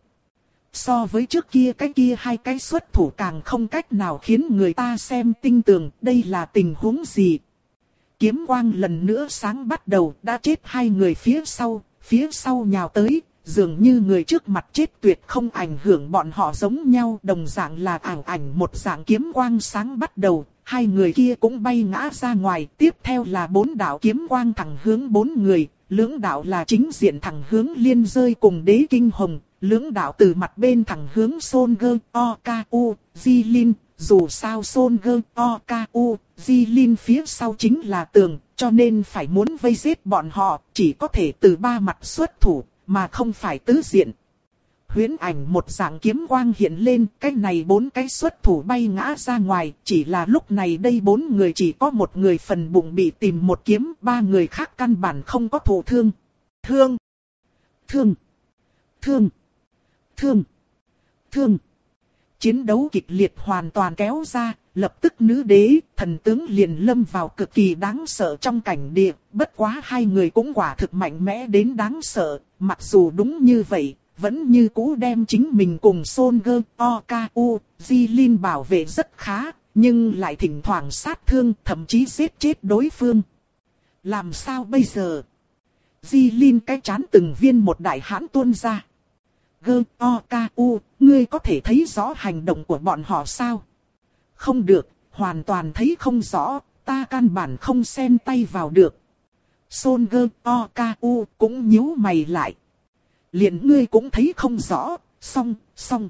So với trước kia cái kia hai cái xuất thủ càng không cách nào khiến người ta xem tinh tường, đây là tình huống gì. Kiếm quang lần nữa sáng bắt đầu, đã chết hai người phía sau, phía sau nhào tới, dường như người trước mặt chết tuyệt không ảnh hưởng bọn họ giống nhau, đồng dạng là ảo ảnh một dạng kiếm quang sáng bắt đầu, hai người kia cũng bay ngã ra ngoài, tiếp theo là bốn đạo kiếm quang thẳng hướng bốn người, lưỡng đạo là chính diện thẳng hướng liên rơi cùng đế kinh hồng, lưỡng đạo từ mặt bên thẳng hướng Son Gơ Oku, Di Lin, dù sao Son Gơ Oku, Di Lin phía sau chính là tường, cho nên phải muốn vây giết bọn họ, chỉ có thể từ ba mặt xuất thủ, mà không phải tứ diện. Huyễn ảnh một dạng kiếm quang hiện lên, cái này bốn cái xuất thủ bay ngã ra ngoài, chỉ là lúc này đây bốn người chỉ có một người phần bụng bị tìm một kiếm, ba người khác căn bản không có thụ thương. Thương! Thương! Thương! Thương! Thương! Chiến đấu kịch liệt hoàn toàn kéo ra, lập tức nữ đế, thần tướng liền lâm vào cực kỳ đáng sợ trong cảnh địa, bất quá hai người cũng quả thực mạnh mẽ đến đáng sợ, mặc dù đúng như vậy, vẫn như cũ đem chính mình cùng Son Gơ Oku, Di Lin bảo vệ rất khá, nhưng lại thỉnh thoảng sát thương, thậm chí giết chết đối phương. Làm sao bây giờ? Di Lin cái chán từng viên một đại hãn tuôn ra. Gơ Oku, ngươi có thể thấy rõ hành động của bọn họ sao? Không được, hoàn toàn thấy không rõ, ta căn bản không xen tay vào được. Son Gơ Oku cũng nhíu mày lại. Liền ngươi cũng thấy không rõ, xong, xong.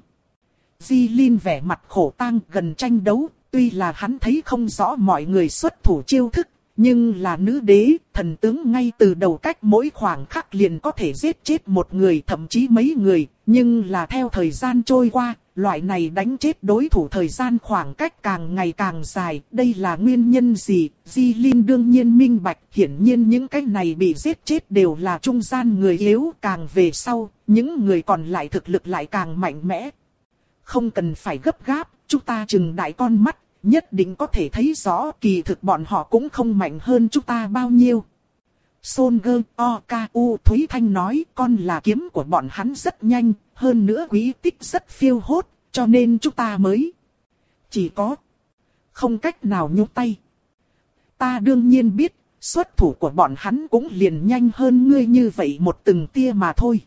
Di Lin vẻ mặt khổ tang gần tranh đấu, tuy là hắn thấy không rõ mọi người xuất thủ chiêu thức, nhưng là nữ đế, thần tướng ngay từ đầu cách mỗi khoảng khắc liền có thể giết chết một người thậm chí mấy người, nhưng là theo thời gian trôi qua, loại này đánh chết đối thủ thời gian khoảng cách càng ngày càng dài, đây là nguyên nhân gì? Di Linh đương nhiên minh bạch, hiển nhiên những cái này bị giết chết đều là trung gian người yếu, càng về sau, những người còn lại thực lực lại càng mạnh mẽ. Không cần phải gấp gáp, chúng ta chừng đại con mắt, nhất định có thể thấy rõ kỳ thực bọn họ cũng không mạnh hơn chúng ta bao nhiêu. Son Gơ O K U Thúy Thanh nói, con là kiếm của bọn hắn rất nhanh, hơn nữa quý tích rất phiêu hốt, cho nên chúng ta mới chỉ có không cách nào nhúc tay. Ta đương nhiên biết, xuất thủ của bọn hắn cũng liền nhanh hơn ngươi như vậy một từng tia mà thôi.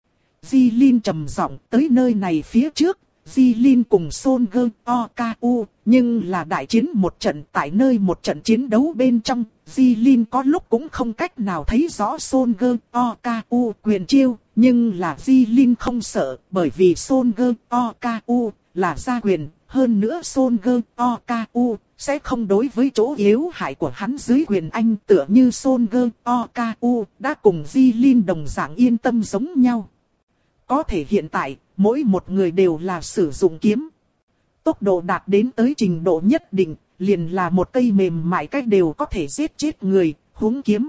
Di Linh trầm giọng, tới nơi này phía trước, Di Linh cùng Son Gơ O K U, nhưng là đại chiến một trận, tại nơi một trận chiến đấu bên trong, Di Linh có lúc cũng không cách nào thấy rõ Son Gơ O K U quyền chiêu, nhưng là Di Linh không sợ, bởi vì Son Gơ O K U là gia quyền, hơn nữa Son Gơ O K U sẽ không đối với chỗ yếu hại của hắn dưới quyền anh, tựa như Son Gơ O K U đã cùng Di Linh đồng dạng yên tâm giống nhau. Có thể hiện tại, mỗi một người đều là sử dụng kiếm. Tốc độ đạt đến tới trình độ nhất định, liền là một cây mềm mại cách đều có thể giết chết người, huống kiếm.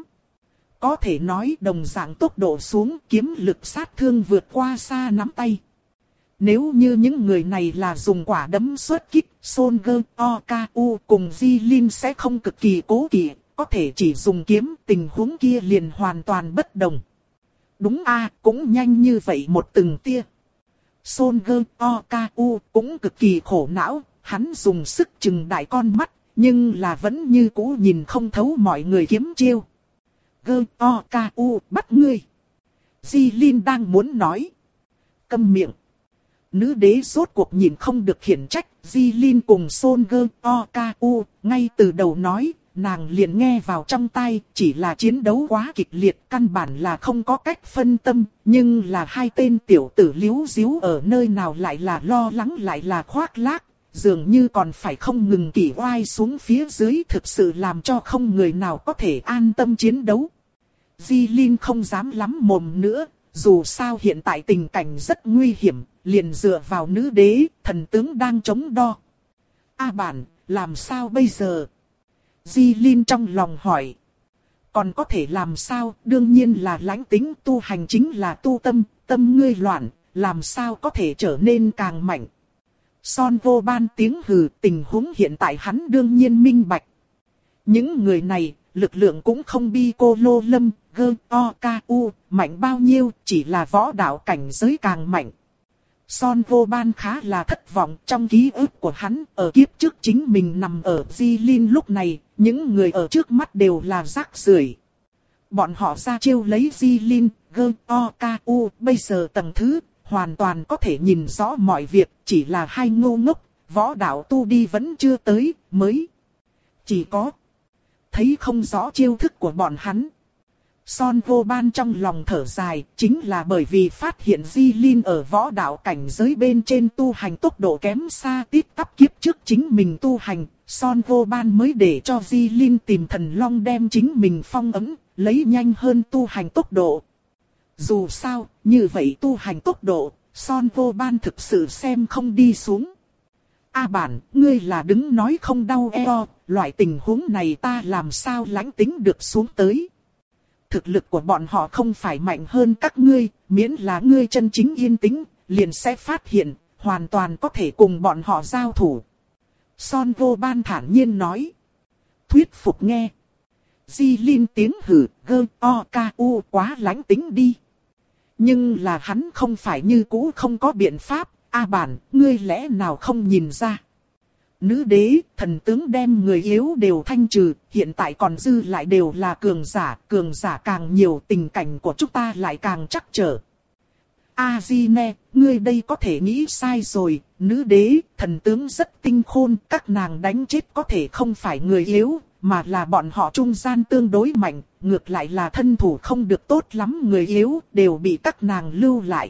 Có thể nói đồng dạng tốc độ xuống, kiếm lực sát thương vượt qua xa nắm tay. Nếu như những người này là dùng quả đấm xuất kích, Son Gơ O K U cùng Di Linh sẽ không cực kỳ cố kỵ, có thể chỉ dùng kiếm, tình huống kia liền hoàn toàn bất đồng. Đúng a, cũng nhanh như vậy một từng tia. Son Gơ O K U cũng cực kỳ khổ não, hắn dùng sức chừng đại con mắt, nhưng là vẫn như cũ nhìn không thấu mọi người kiếm chiêu. Gơ O K U bắt ngươi. Di Linh đang muốn nói. Câm miệng. Nữ đế rốt cuộc nhìn không được khiển trách, Di Linh cùng Son Gơ O K U, ngay từ đầu nói, nàng liền nghe vào trong tai, chỉ là chiến đấu quá kịch liệt, căn bản là không có cách phân tâm, nhưng là hai tên tiểu tử liếu díu ở nơi nào lại là lo lắng lại là khoác lác, dường như còn phải không ngừng kỷ oai xuống phía dưới, thực sự làm cho không người nào có thể an tâm chiến đấu. Di Linh không dám lắm mồm nữa, dù sao hiện tại tình cảnh rất nguy hiểm, liền dựa vào nữ đế, thần tướng đang chống đo. A bản, làm sao bây giờ? Di Linh trong lòng hỏi. Còn có thể làm sao, đương nhiên là lãnh tính, tu hành chính là tu tâm, tâm ngươi loạn, làm sao có thể trở nên càng mạnh. Son Vô Ban tiếng hừ, tình huống hiện tại hắn đương nhiên minh bạch. Những người này, lực lượng cũng không bi cô lô lâm, Gơ O K U, mạnh bao nhiêu, chỉ là võ đạo cảnh giới càng mạnh. Son Vô Ban khá là thất vọng, trong ký ức của hắn, ở kiếp trước chính mình nằm ở Di Linh lúc này, những người ở trước mắt đều là rác rưởi. Bọn họ ra chiêu lấy Di Linh, Gơ O K U, bây giờ tầng thứ, hoàn toàn có thể nhìn rõ mọi việc, chỉ là hai ngu ngốc, võ đạo tu đi vẫn chưa tới, mới chỉ có thấy không rõ chiêu thức của bọn hắn. Son Vô Ban trong lòng thở dài, chính là bởi vì phát hiện Di Linh ở võ đạo cảnh giới bên trên tu hành tốc độ kém xa tít tắp kiếp trước chính mình tu hành, Son Vô Ban mới để cho Di Linh tìm thần long đem chính mình phong ấn, lấy nhanh hơn tu hành tốc độ. Dù sao, như vậy tu hành tốc độ, Son Vô Ban thực sự xem không đi xuống. A bản, ngươi là đứng nói không đau eo, loại tình huống này ta làm sao lãnh tính được xuống tới. Thực lực của bọn họ không phải mạnh hơn các ngươi, miễn là ngươi chân chính yên tĩnh, liền sẽ phát hiện, hoàn toàn có thể cùng bọn họ giao thủ. Son Vô Ban thản nhiên nói. Thuyết phục nghe. Di Linh tiếng hử, Gơ O K U quá lãnh tính đi. Nhưng là hắn không phải như cũ không có biện pháp, A bản, ngươi lẽ nào không nhìn ra. Nữ đế, thần tướng đem người yếu đều thanh trừ, hiện tại còn dư lại đều là cường giả, cường giả càng nhiều tình cảnh của chúng ta lại càng chắc trở. A-di-ne, ngươi đây có thể nghĩ sai rồi, nữ đế, thần tướng rất tinh khôn, các nàng đánh chết có thể không phải người yếu, mà là bọn họ trung gian tương đối mạnh, ngược lại là thân thủ không được tốt lắm người yếu, đều bị các nàng lưu lại.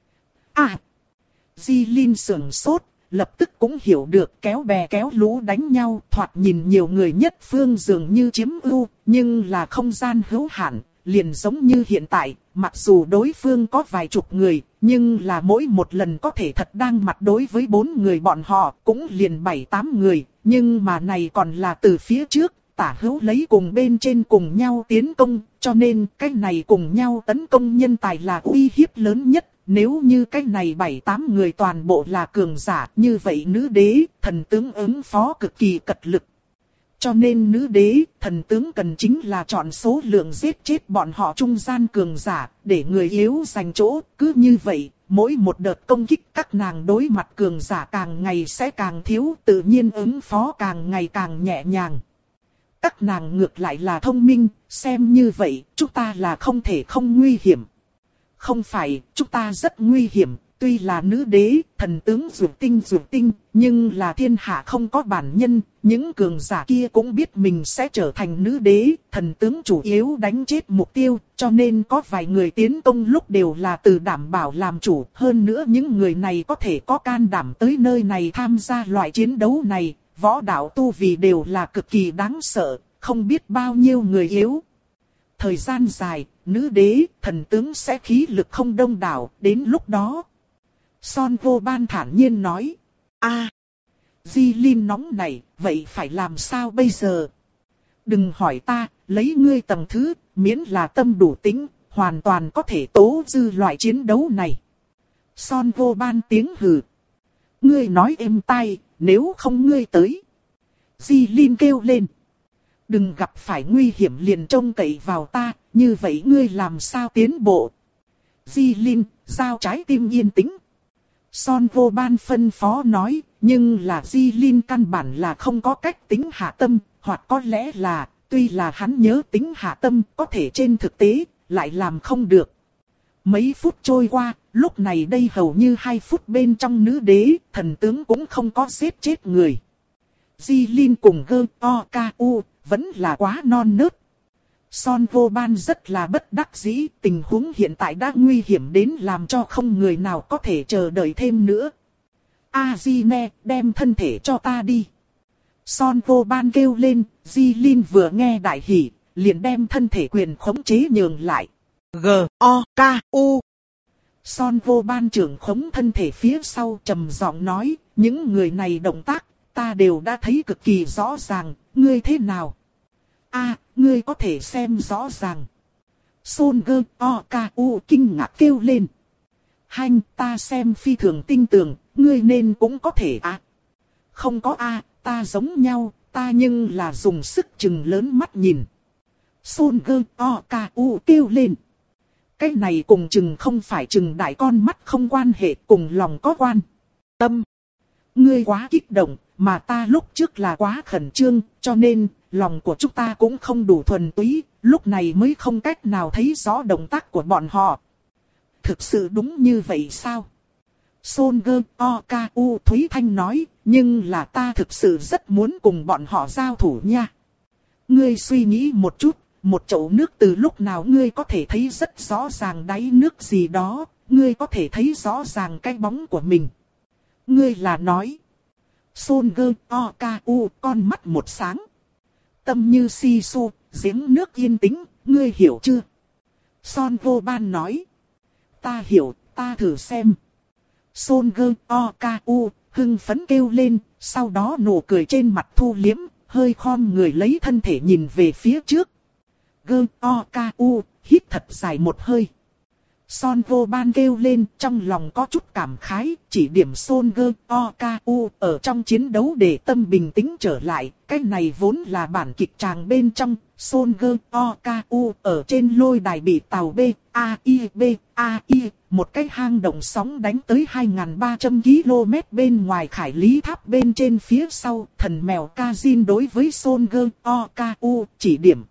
À! Di Linh sưởng sốt. Lập tức cũng hiểu được kéo bè kéo lũ đánh nhau, thoạt nhìn nhiều người nhất phương dường như chiếm ưu, nhưng là không gian hữu hạn, liền giống như hiện tại, mặc dù đối phương có vài chục người, nhưng là mỗi một lần có thể thật đang mặt đối với bốn người bọn họ, cũng liền bảy tám người, nhưng mà này còn là từ phía trước, tả hữu lấy cùng bên trên cùng nhau tiến công, cho nên cái này cùng nhau tấn công nhân tài là uy hiếp lớn nhất. Nếu như cái này bảy tám người toàn bộ là cường giả, như vậy nữ đế, thần tướng ứng phó cực kỳ cật lực. Cho nên nữ đế, thần tướng cần chính là chọn số lượng giết chết bọn họ trung gian cường giả, để người yếu giành chỗ. Cứ như vậy, mỗi một đợt công kích các nàng đối mặt cường giả càng ngày sẽ càng thiếu, tự nhiên ứng phó càng ngày càng nhẹ nhàng. Các nàng ngược lại là thông minh, xem như vậy, chúng ta là không thể không nguy hiểm. Không phải, chúng ta rất nguy hiểm, tuy là nữ đế, thần tướng dược tinh dược tinh, nhưng là thiên hạ không có bản nhân, những cường giả kia cũng biết mình sẽ trở thành nữ đế, thần tướng chủ yếu đánh chết mục tiêu, cho nên có vài người tiến công lúc đều là từ đảm bảo làm chủ, hơn nữa những người này có thể có can đảm tới nơi này tham gia loại chiến đấu này, võ đạo tu vì đều là cực kỳ đáng sợ, không biết bao nhiêu người yếu. Thời gian dài, nữ đế, thần tướng sẽ khí lực không đông đảo, đến lúc đó. Son Vô Ban thản nhiên nói. a Di Linh nóng này, vậy phải làm sao bây giờ? Đừng hỏi ta, lấy ngươi tầng thứ, miễn là tâm đủ tĩnh, hoàn toàn có thể tố dư loại chiến đấu này. Son Vô Ban tiếng hừ. Ngươi nói êm tai, nếu không ngươi tới. Di Linh kêu lên. Đừng gặp phải nguy hiểm liền trông cậy vào ta, như vậy ngươi làm sao tiến bộ. Di Linh, giao trái tim yên tĩnh. Son Vô Ban phân phó nói, nhưng là Di Linh căn bản là không có cách tính hạ tâm, hoặc có lẽ là, tuy là hắn nhớ tính hạ tâm, có thể trên thực tế, lại làm không được. Mấy phút trôi qua, lúc này đây hầu như hai phút bên trong nữ đế, thần tướng cũng không có giết chết người. Di Linh cùng gơ o ca u, vẫn là quá non nớt. Son Vô Ban rất là bất đắc dĩ, tình huống hiện tại đã nguy hiểm đến làm cho không người nào có thể chờ đợi thêm nữa. A-di-ne, đem thân thể cho ta đi. Son Vô Ban kêu lên, Di Linh vừa nghe đại hỉ, liền đem thân thể quyền khống chế nhường lại. G O K U Son Vô Ban trưởng khống thân thể phía sau trầm giọng nói, những người này động tác, ta đều đã thấy cực kỳ rõ ràng, ngươi thế nào? A, à, ngươi có thể xem rõ ràng. Son G O K U kinh ngạc kêu lên. Hanh, ta xem phi thường tinh tường, ngươi nên cũng có thể à. Không có a, à, ta giống nhau, ta nhưng là dùng sức chừng lớn mắt nhìn. Son G O K U kêu lên. Cái này cùng chừng không phải chừng đại con mắt không quan hệ, cùng lòng có quan tâm. Ngươi quá kích động, mà ta lúc trước là quá khẩn trương, cho nên lòng của chúng ta cũng không đủ thuần túy, lúc này mới không cách nào thấy rõ động tác của bọn họ. Thực sự đúng như vậy sao? Son G O K U Thúy Thanh nói, nhưng là ta thực sự rất muốn cùng bọn họ giao thủ nha. Ngươi suy nghĩ một chút, một chậu nước từ lúc nào ngươi có thể thấy rất rõ ràng đáy nước gì đó, ngươi có thể thấy rõ ràng cái bóng của mình. Ngươi là nói. Son G O K U con mắt một sáng. Tâm như si su, giếng nước yên tĩnh, ngươi hiểu chưa? Son Vô Ban nói. Ta hiểu, ta thử xem. Son G O K U hưng phấn kêu lên, sau đó nụ cười trên mặt thu liếm, hơi khom người lấy thân thể nhìn về phía trước. G O K U hít thật dài một hơi. Son Vô Ban kêu lên, trong lòng có chút cảm khái, chỉ điểm Son G O K U ở trong chiến đấu để tâm bình tĩnh trở lại. Cái này vốn là bản kịch tràng bên trong, Son G O K U ở trên lôi đài bị tàu B, A I B, A I, một cái hang động sóng đánh tới hai nghìn ba trăm ki lô mét bên ngoài Khải Lý Tháp bên trên phía sau, thần mèo Kazin đối với Son G O K U chỉ điểm.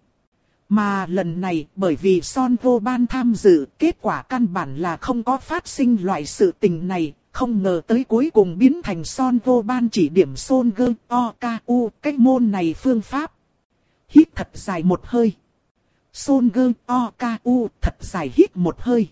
Mà lần này, bởi vì Son Vô Ban tham dự, kết quả căn bản là không có phát sinh loại sự tình này, không ngờ tới cuối cùng biến thành Son Vô Ban chỉ điểm Son G O K U, cái môn này phương pháp. Hít thật dài một hơi. Son G O K U thật dài hít một hơi.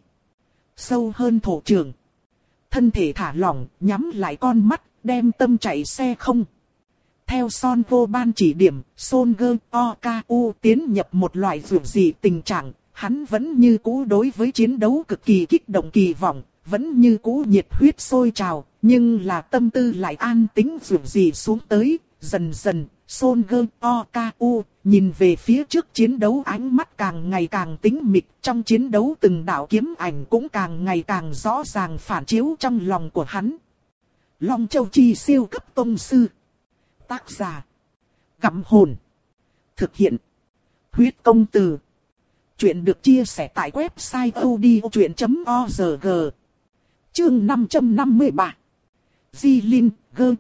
Sâu hơn thổ trường. Thân thể thả lỏng, nhắm lại con mắt, đem tâm chạy xe không. Theo Son Vô Ban chỉ điểm, Son G O K U tiến nhập một loại dường dị tình trạng, hắn vẫn như cũ đối với chiến đấu cực kỳ kích động kỳ vọng, vẫn như cũ nhiệt huyết sôi trào, nhưng là tâm tư lại an tĩnh dường gì xuống tới, dần dần, Son Goku Oku, nhìn về phía trước chiến đấu ánh mắt càng ngày càng tĩnh mịch, trong chiến đấu từng đạo kiếm ảnh cũng càng ngày càng rõ ràng phản chiếu trong lòng của hắn. Long Châu Chi siêu cấp tông sư. Tác giả. Gặm hồn. Thực hiện. Huyết công từ. Chuyện được chia sẻ tại website odchuyện chấm org. Chương năm trăm năm mươi ba. Di Linh,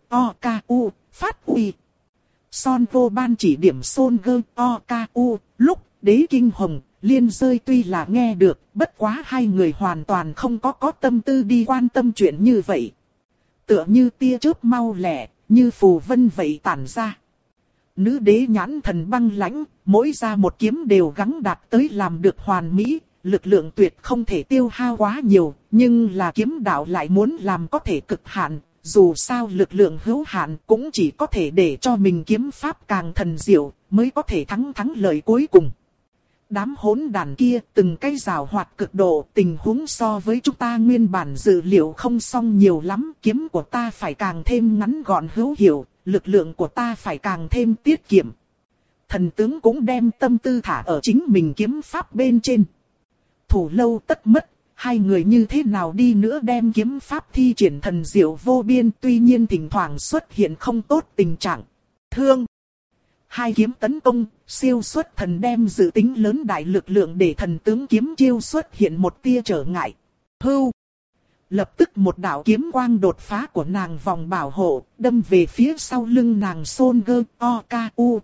Goku, phát uy. Son vô ban chỉ điểm Son Goku, lúc đế kinh hồng, liên rơi tuy là nghe được, bất quá hai người hoàn toàn không có có tâm tư đi quan tâm chuyện như vậy. Tựa như tia chớp mau lẹ, như phù vân vậy tản ra. Nữ đế nhãn thần băng lãnh, mỗi ra một kiếm đều gắng đạt tới làm được hoàn mỹ, lực lượng tuyệt không thể tiêu hao quá nhiều, nhưng là kiếm đạo lại muốn làm có thể cực hạn, dù sao lực lượng hữu hạn cũng chỉ có thể để cho mình kiếm pháp càng thần diệu, mới có thể thắng thắng lợi cuối cùng. Đám hỗn đàn kia từng cái rào hoạt cực độ, tình huống so với chúng ta nguyên bản dự liệu không xong nhiều lắm, kiếm của ta phải càng thêm ngắn gọn hữu hiệu, lực lượng của ta phải càng thêm tiết kiệm. Thần tướng cũng đem tâm tư thả ở chính mình kiếm pháp bên trên. Thủ lâu tất mất, hai người như thế nào đi nữa đem kiếm pháp thi triển thần diệu vô biên, tuy nhiên thỉnh thoảng xuất hiện không tốt tình trạng. Thương. Hai kiếm tấn công, siêu xuất thần đem dự tính lớn đại lực lượng để thần tướng kiếm chiêu xuất hiện một tia trở ngại. Hưu. Lập tức một đạo kiếm quang đột phá của nàng vòng bảo hộ, đâm về phía sau lưng nàng Son Goku.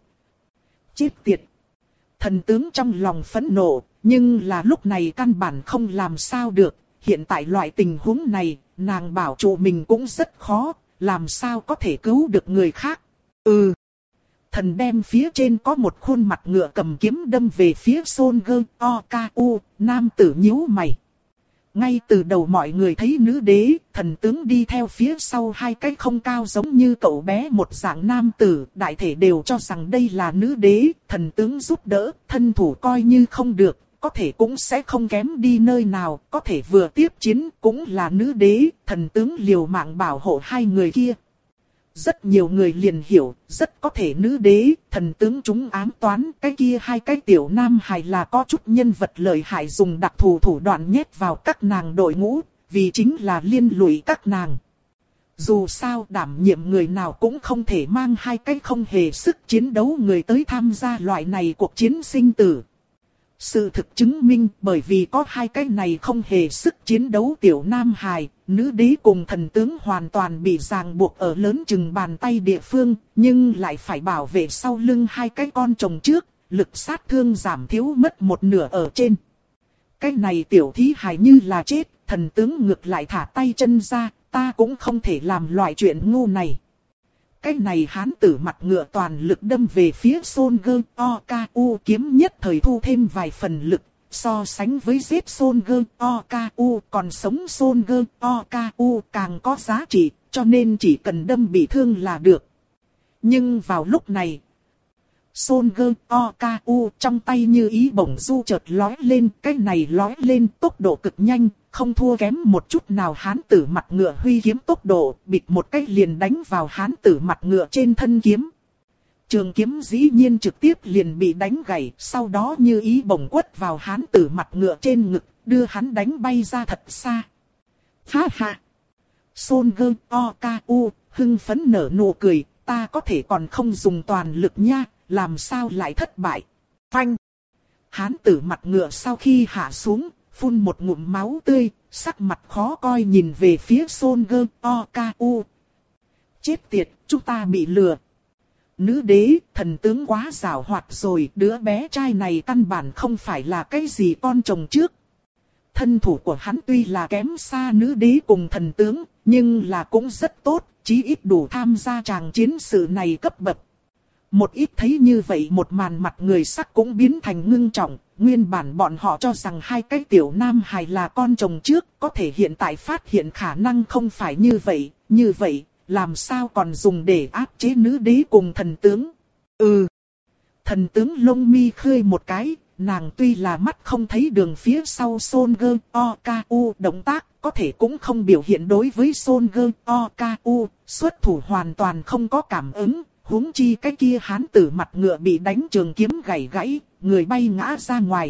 Chết tiệt. Thần tướng trong lòng phẫn nộ, nhưng là lúc này căn bản không làm sao được. Hiện tại loại tình huống này, nàng bảo trụ mình cũng rất khó, làm sao có thể cứu được người khác. Ừ. Thần đem phía trên có một khuôn mặt ngựa cầm kiếm đâm về phía Son Goku, nam tử nhíu mày. Ngay từ đầu mọi người thấy nữ đế, thần tướng đi theo phía sau hai cái không cao giống như cậu bé một dạng nam tử, đại thể đều cho rằng đây là nữ đế, thần tướng giúp đỡ, thân thủ coi như không được, có thể cũng sẽ không kém đi nơi nào, có thể vừa tiếp chiến cũng là nữ đế, thần tướng liều mạng bảo hộ hai người kia. Rất nhiều người liền hiểu, rất có thể nữ đế, thần tướng chúng ám toán, cái kia hai cái tiểu nam hài là có chút nhân vật lợi hại dùng đặc thù thủ đoạn nhét vào các nàng đội ngũ, vì chính là liên lụy các nàng. Dù sao đảm nhiệm người nào cũng không thể mang hai cái không hề sức chiến đấu người tới tham gia loại này cuộc chiến sinh tử. Sự thực chứng minh bởi vì có hai cái này không hề sức chiến đấu tiểu nam hài, nữ đế cùng thần tướng hoàn toàn bị ràng buộc ở lớn chừng bàn tay địa phương, nhưng lại phải bảo vệ sau lưng hai cái con chồng trước, lực sát thương giảm thiếu mất một nửa ở trên. Cái này tiểu thí hài như là chết, thần tướng ngược lại thả tay chân ra, ta cũng không thể làm loại chuyện ngu này. Cái này hán tử mặt ngựa toàn lực đâm về phía Son Goku, kiếm nhất thời thu thêm vài phần lực, so sánh với giết Son Goku, còn sống Son Goku càng có giá trị, cho nên chỉ cần đâm bị thương là được. Nhưng vào lúc này, Son Goku trong tay như ý bổng du chợt lói lên, cái này lói lên tốc độ cực nhanh, không thua kém một chút nào hán tử mặt ngựa huy kiếm tốc độ, bịch một cái liền đánh vào hán tử mặt ngựa trên thân kiếm. Trường kiếm dĩ nhiên trực tiếp liền bị đánh gãy, sau đó như ý bổng quất vào hán tử mặt ngựa trên ngực, đưa hắn đánh bay ra thật xa. Ha ha! Son Goku hưng phấn nở nụ cười, ta có thể còn không dùng toàn lực nha, làm sao lại thất bại. Phanh! Hán tử mặt ngựa sau khi hạ xuống, phun một ngụm máu tươi, sắc mặt khó coi nhìn về phía Son Goku. Chết tiệt, chúng ta bị lừa. Nữ đế, thần tướng quá giàu hoạt rồi, đứa bé trai này căn bản không phải là cái gì con chồng trước. Thân thủ của hắn tuy là kém xa nữ đế cùng thần tướng, nhưng là cũng rất tốt, chí ít đủ tham gia tràng chiến sự này cấp bậc. Một ít thấy như vậy một màn mặt người sắc cũng biến thành ngưng trọng, nguyên bản bọn họ cho rằng hai cái tiểu nam hài là con chồng trước, có thể hiện tại phát hiện khả năng không phải như vậy, như vậy, làm sao còn dùng để áp chế nữ đế cùng thần tướng. Ừ, thần tướng lông mi khơi một cái, nàng tuy là mắt không thấy đường phía sau Son Gơ O K U động tác, có thể cũng không biểu hiện đối với Son Gơ O K U, xuất thủ hoàn toàn không có cảm ứng, huống chi cái kia hán tử mặt ngựa bị đánh trường kiếm gãy gãy, người bay ngã ra ngoài.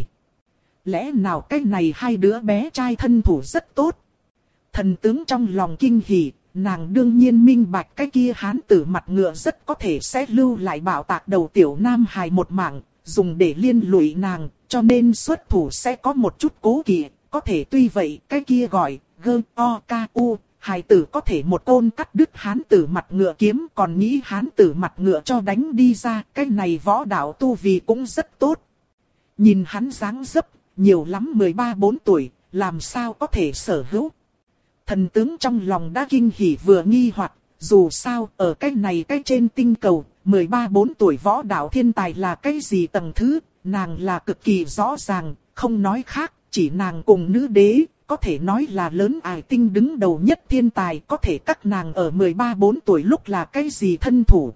Lẽ nào cái này hai đứa bé trai thân thủ rất tốt? Thần tướng trong lòng kinh hỉ, nàng đương nhiên minh bạch cái kia hán tử mặt ngựa rất có thể sẽ lưu lại bảo tạc đầu tiểu nam hài một mạng, dùng để liên lụy nàng, cho nên xuất thủ sẽ có một chút cố kỵ. Có thể tuy vậy cái kia gọi gơ o k u, hài tử có thể một côn cắt đứt hán tử mặt ngựa kiếm, còn nghĩ hán tử mặt ngựa cho đánh đi ra, cái này võ đạo tu vi cũng rất tốt. Nhìn hắn dáng dấp, nhiều lắm mười ba bốn tuổi, làm sao có thể sở hữu. Thần tướng trong lòng đã kinh hỉ vừa nghi hoặc, dù sao ở cái này cái trên tinh cầu, mười ba bốn tuổi võ đạo thiên tài là cái gì tầng thứ, nàng là cực kỳ rõ ràng, không nói khác, chỉ nàng cùng nữ đế, có thể nói là lớn ải tinh đứng đầu nhất thiên tài, có thể các nàng ở mười ba bốn tuổi lúc là cái gì thân thủ.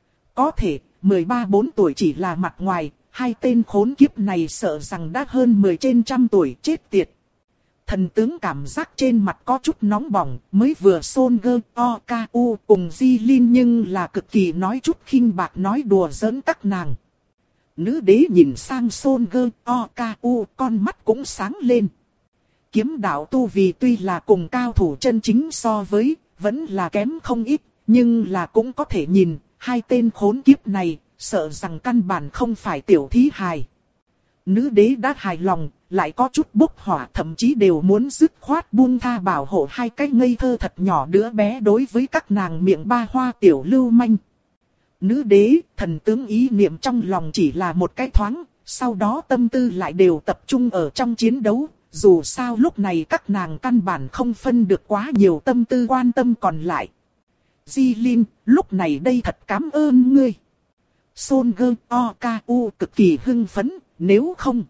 Có thể, mười ba bốn tuổi chỉ là mặt ngoài, hai tên khốn kiếp này sợ rằng đã hơn mười trên trăm tuổi chết tiệt. Thần tướng cảm giác trên mặt có chút nóng bỏng, mới vừa Son Gơ O K U cùng Di Linh nhưng là cực kỳ nói chút khinh bạc nói đùa giỡn các nàng. Nữ đế nhìn sang Son Gơ O K U, con mắt cũng sáng lên. Kiếm đạo tu vì tuy là cùng cao thủ chân chính so với, vẫn là kém không ít, nhưng là cũng có thể nhìn, hai tên khốn kiếp này, sợ rằng căn bản không phải tiểu thí hài. Nữ đế đã hài lòng, lại có chút bốc hỏa, thậm chí đều muốn dứt khoát buông tha bảo hộ hai cái ngây thơ thật nhỏ đứa bé đối với các nàng miệng ba hoa tiểu lưu manh. Nữ đế, thần tướng ý niệm trong lòng chỉ là một cái thoáng, sau đó tâm tư lại đều tập trung ở trong chiến đấu, dù sao lúc này các nàng căn bản không phân được quá nhiều tâm tư quan tâm còn lại. Di Linh, lúc này đây thật cảm ơn ngươi. Son Gơ O K U cực kỳ hưng phấn, nếu không,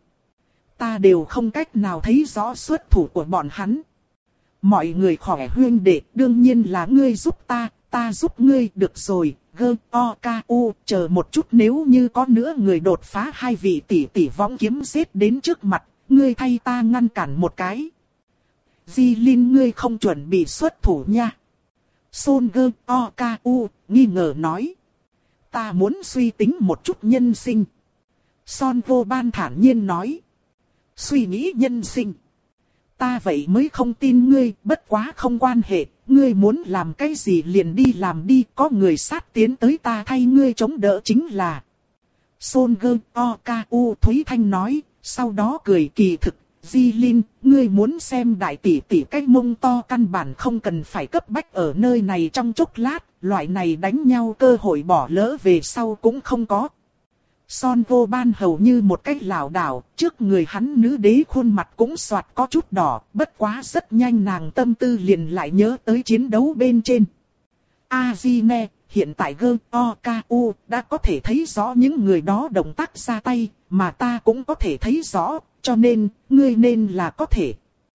ta đều không cách nào thấy rõ xuất thủ của bọn hắn. Mọi người khỏe huyên đệ, đương nhiên là ngươi giúp ta, ta giúp ngươi, được rồi. Gơ O K U, chờ một chút, nếu như có nữa người đột phá hai vị tỷ tỷ võng kiếm giết đến trước mặt, ngươi thay ta ngăn cản một cái. Di Linh, ngươi không chuẩn bị xuất thủ nha. Son Gơ O K U nghi ngờ nói. Ta muốn suy tính một chút nhân sinh. Son Vô Ban thản nhiên nói. Suy nghĩ nhân sinh. Ta vậy mới không tin ngươi, bất quá không quan hệ, ngươi muốn làm cái gì liền đi làm đi, có người sát tiến tới ta thay ngươi chống đỡ chính là. Son Gơ O K U Thúy Thanh nói, sau đó cười kỳ thực, Di Linh, ngươi muốn xem đại tỷ tỷ cái mông to căn bản không cần phải cấp bách ở nơi này trong chốc lát, loại này đánh nhau cơ hội bỏ lỡ về sau cũng không có. Son Vô Ban hầu như một cách lảo đảo, trước người hắn nữ đế khuôn mặt cũng xoạt có chút đỏ, bất quá rất nhanh nàng tâm tư liền lại nhớ tới chiến đấu bên trên. A-di-ne, hiện tại Gơ O K U đã có thể thấy rõ những người đó động tác ra tay, mà ta cũng có thể thấy rõ, cho nên, ngươi nên là có thể.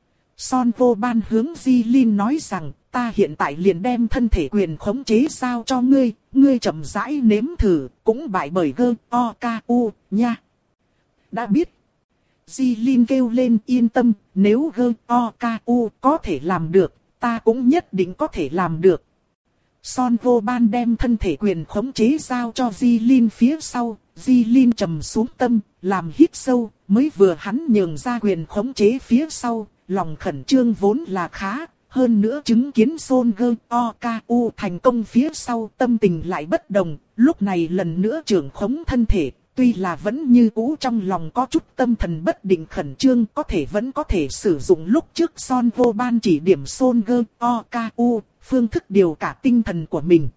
Son Vô Ban hướng Di Linh nói rằng, ta hiện tại liền đem thân thể quyền khống chế giao cho ngươi, ngươi chậm rãi nếm thử, cũng bại bởi Gơ O K U nha. Đã biết. Di Linh kêu lên, yên tâm, nếu Gơ O K U có thể làm được, ta cũng nhất định có thể làm được. Son Vô Ban đem thân thể quyền khống chế giao cho Di Linh phía sau, Di Linh trầm xuống tâm, làm hít sâu, mới vừa hắn nhường ra quyền khống chế phía sau, lòng khẩn trương vốn là khá, hơn nữa chứng kiến Son Gơ O K U thành công phía sau, tâm tình lại bất đồng, lúc này lần nữa trưởng khống thân thể, tuy là vẫn như cũ trong lòng có chút tâm thần bất định khẩn trương, có thể vẫn có thể sử dụng lúc trước Son Vô Ban chỉ điểm Son Gơ O K U, phương thức điều cả tinh thần của mình.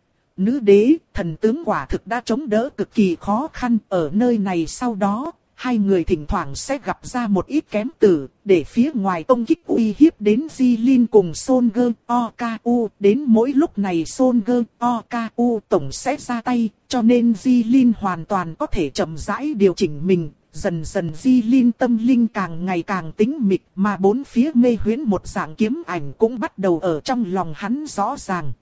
Nữ đế, thần tướng quả thực đã chống đỡ cực kỳ khó khăn, ở nơi này sau đó, hai người thỉnh thoảng sẽ gặp ra một ít kém từ, để phía ngoài công kích uy hiếp đến Di Linh cùng Son Gơ O K U, đến mỗi lúc này Son Gơ O K U tổng sẽ ra tay, cho nên Di Linh hoàn toàn có thể chậm rãi điều chỉnh mình, dần dần Di Linh tâm linh càng ngày càng tĩnh mịch, mà bốn phía mê huyễn một dạng kiếm ảnh cũng bắt đầu ở trong lòng hắn rõ ràng.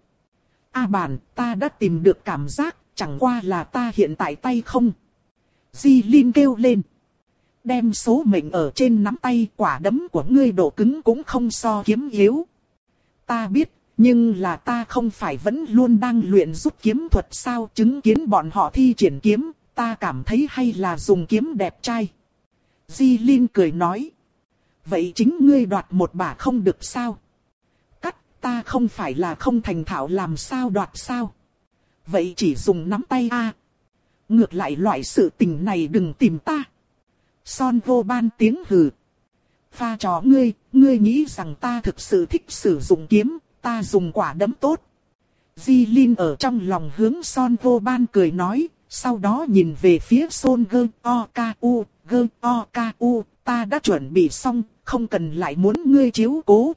A bản, ta đã tìm được cảm giác, chẳng qua là ta hiện tại tay không. Di Linh kêu lên. Đem số mệnh ở trên nắm tay, quả đấm của ngươi độ cứng cũng không so kiếm yếu. Ta biết, nhưng là ta không phải vẫn luôn đang luyện rút kiếm thuật sao? Chứng kiến bọn họ thi triển kiếm, ta cảm thấy hay là dùng kiếm đẹp trai. Di Linh cười nói. Vậy chính ngươi đoạt một bả không được sao? Cắt, ta không phải là không thành thạo làm sao đoạt sao? Vậy chỉ dùng nắm tay a. Ngược lại loại sự tình này đừng tìm ta. Son vô ban tiếng hừ. Pha trò ngươi, ngươi nghĩ rằng ta thực sự thích sử dụng kiếm, ta dùng quả đấm tốt. Di Linh ở trong lòng hướng Son vô ban cười nói, sau đó nhìn về phía Son gơ o ca u, gơ o ca u, ta đã chuẩn bị xong, không cần lại muốn ngươi chiếu cố.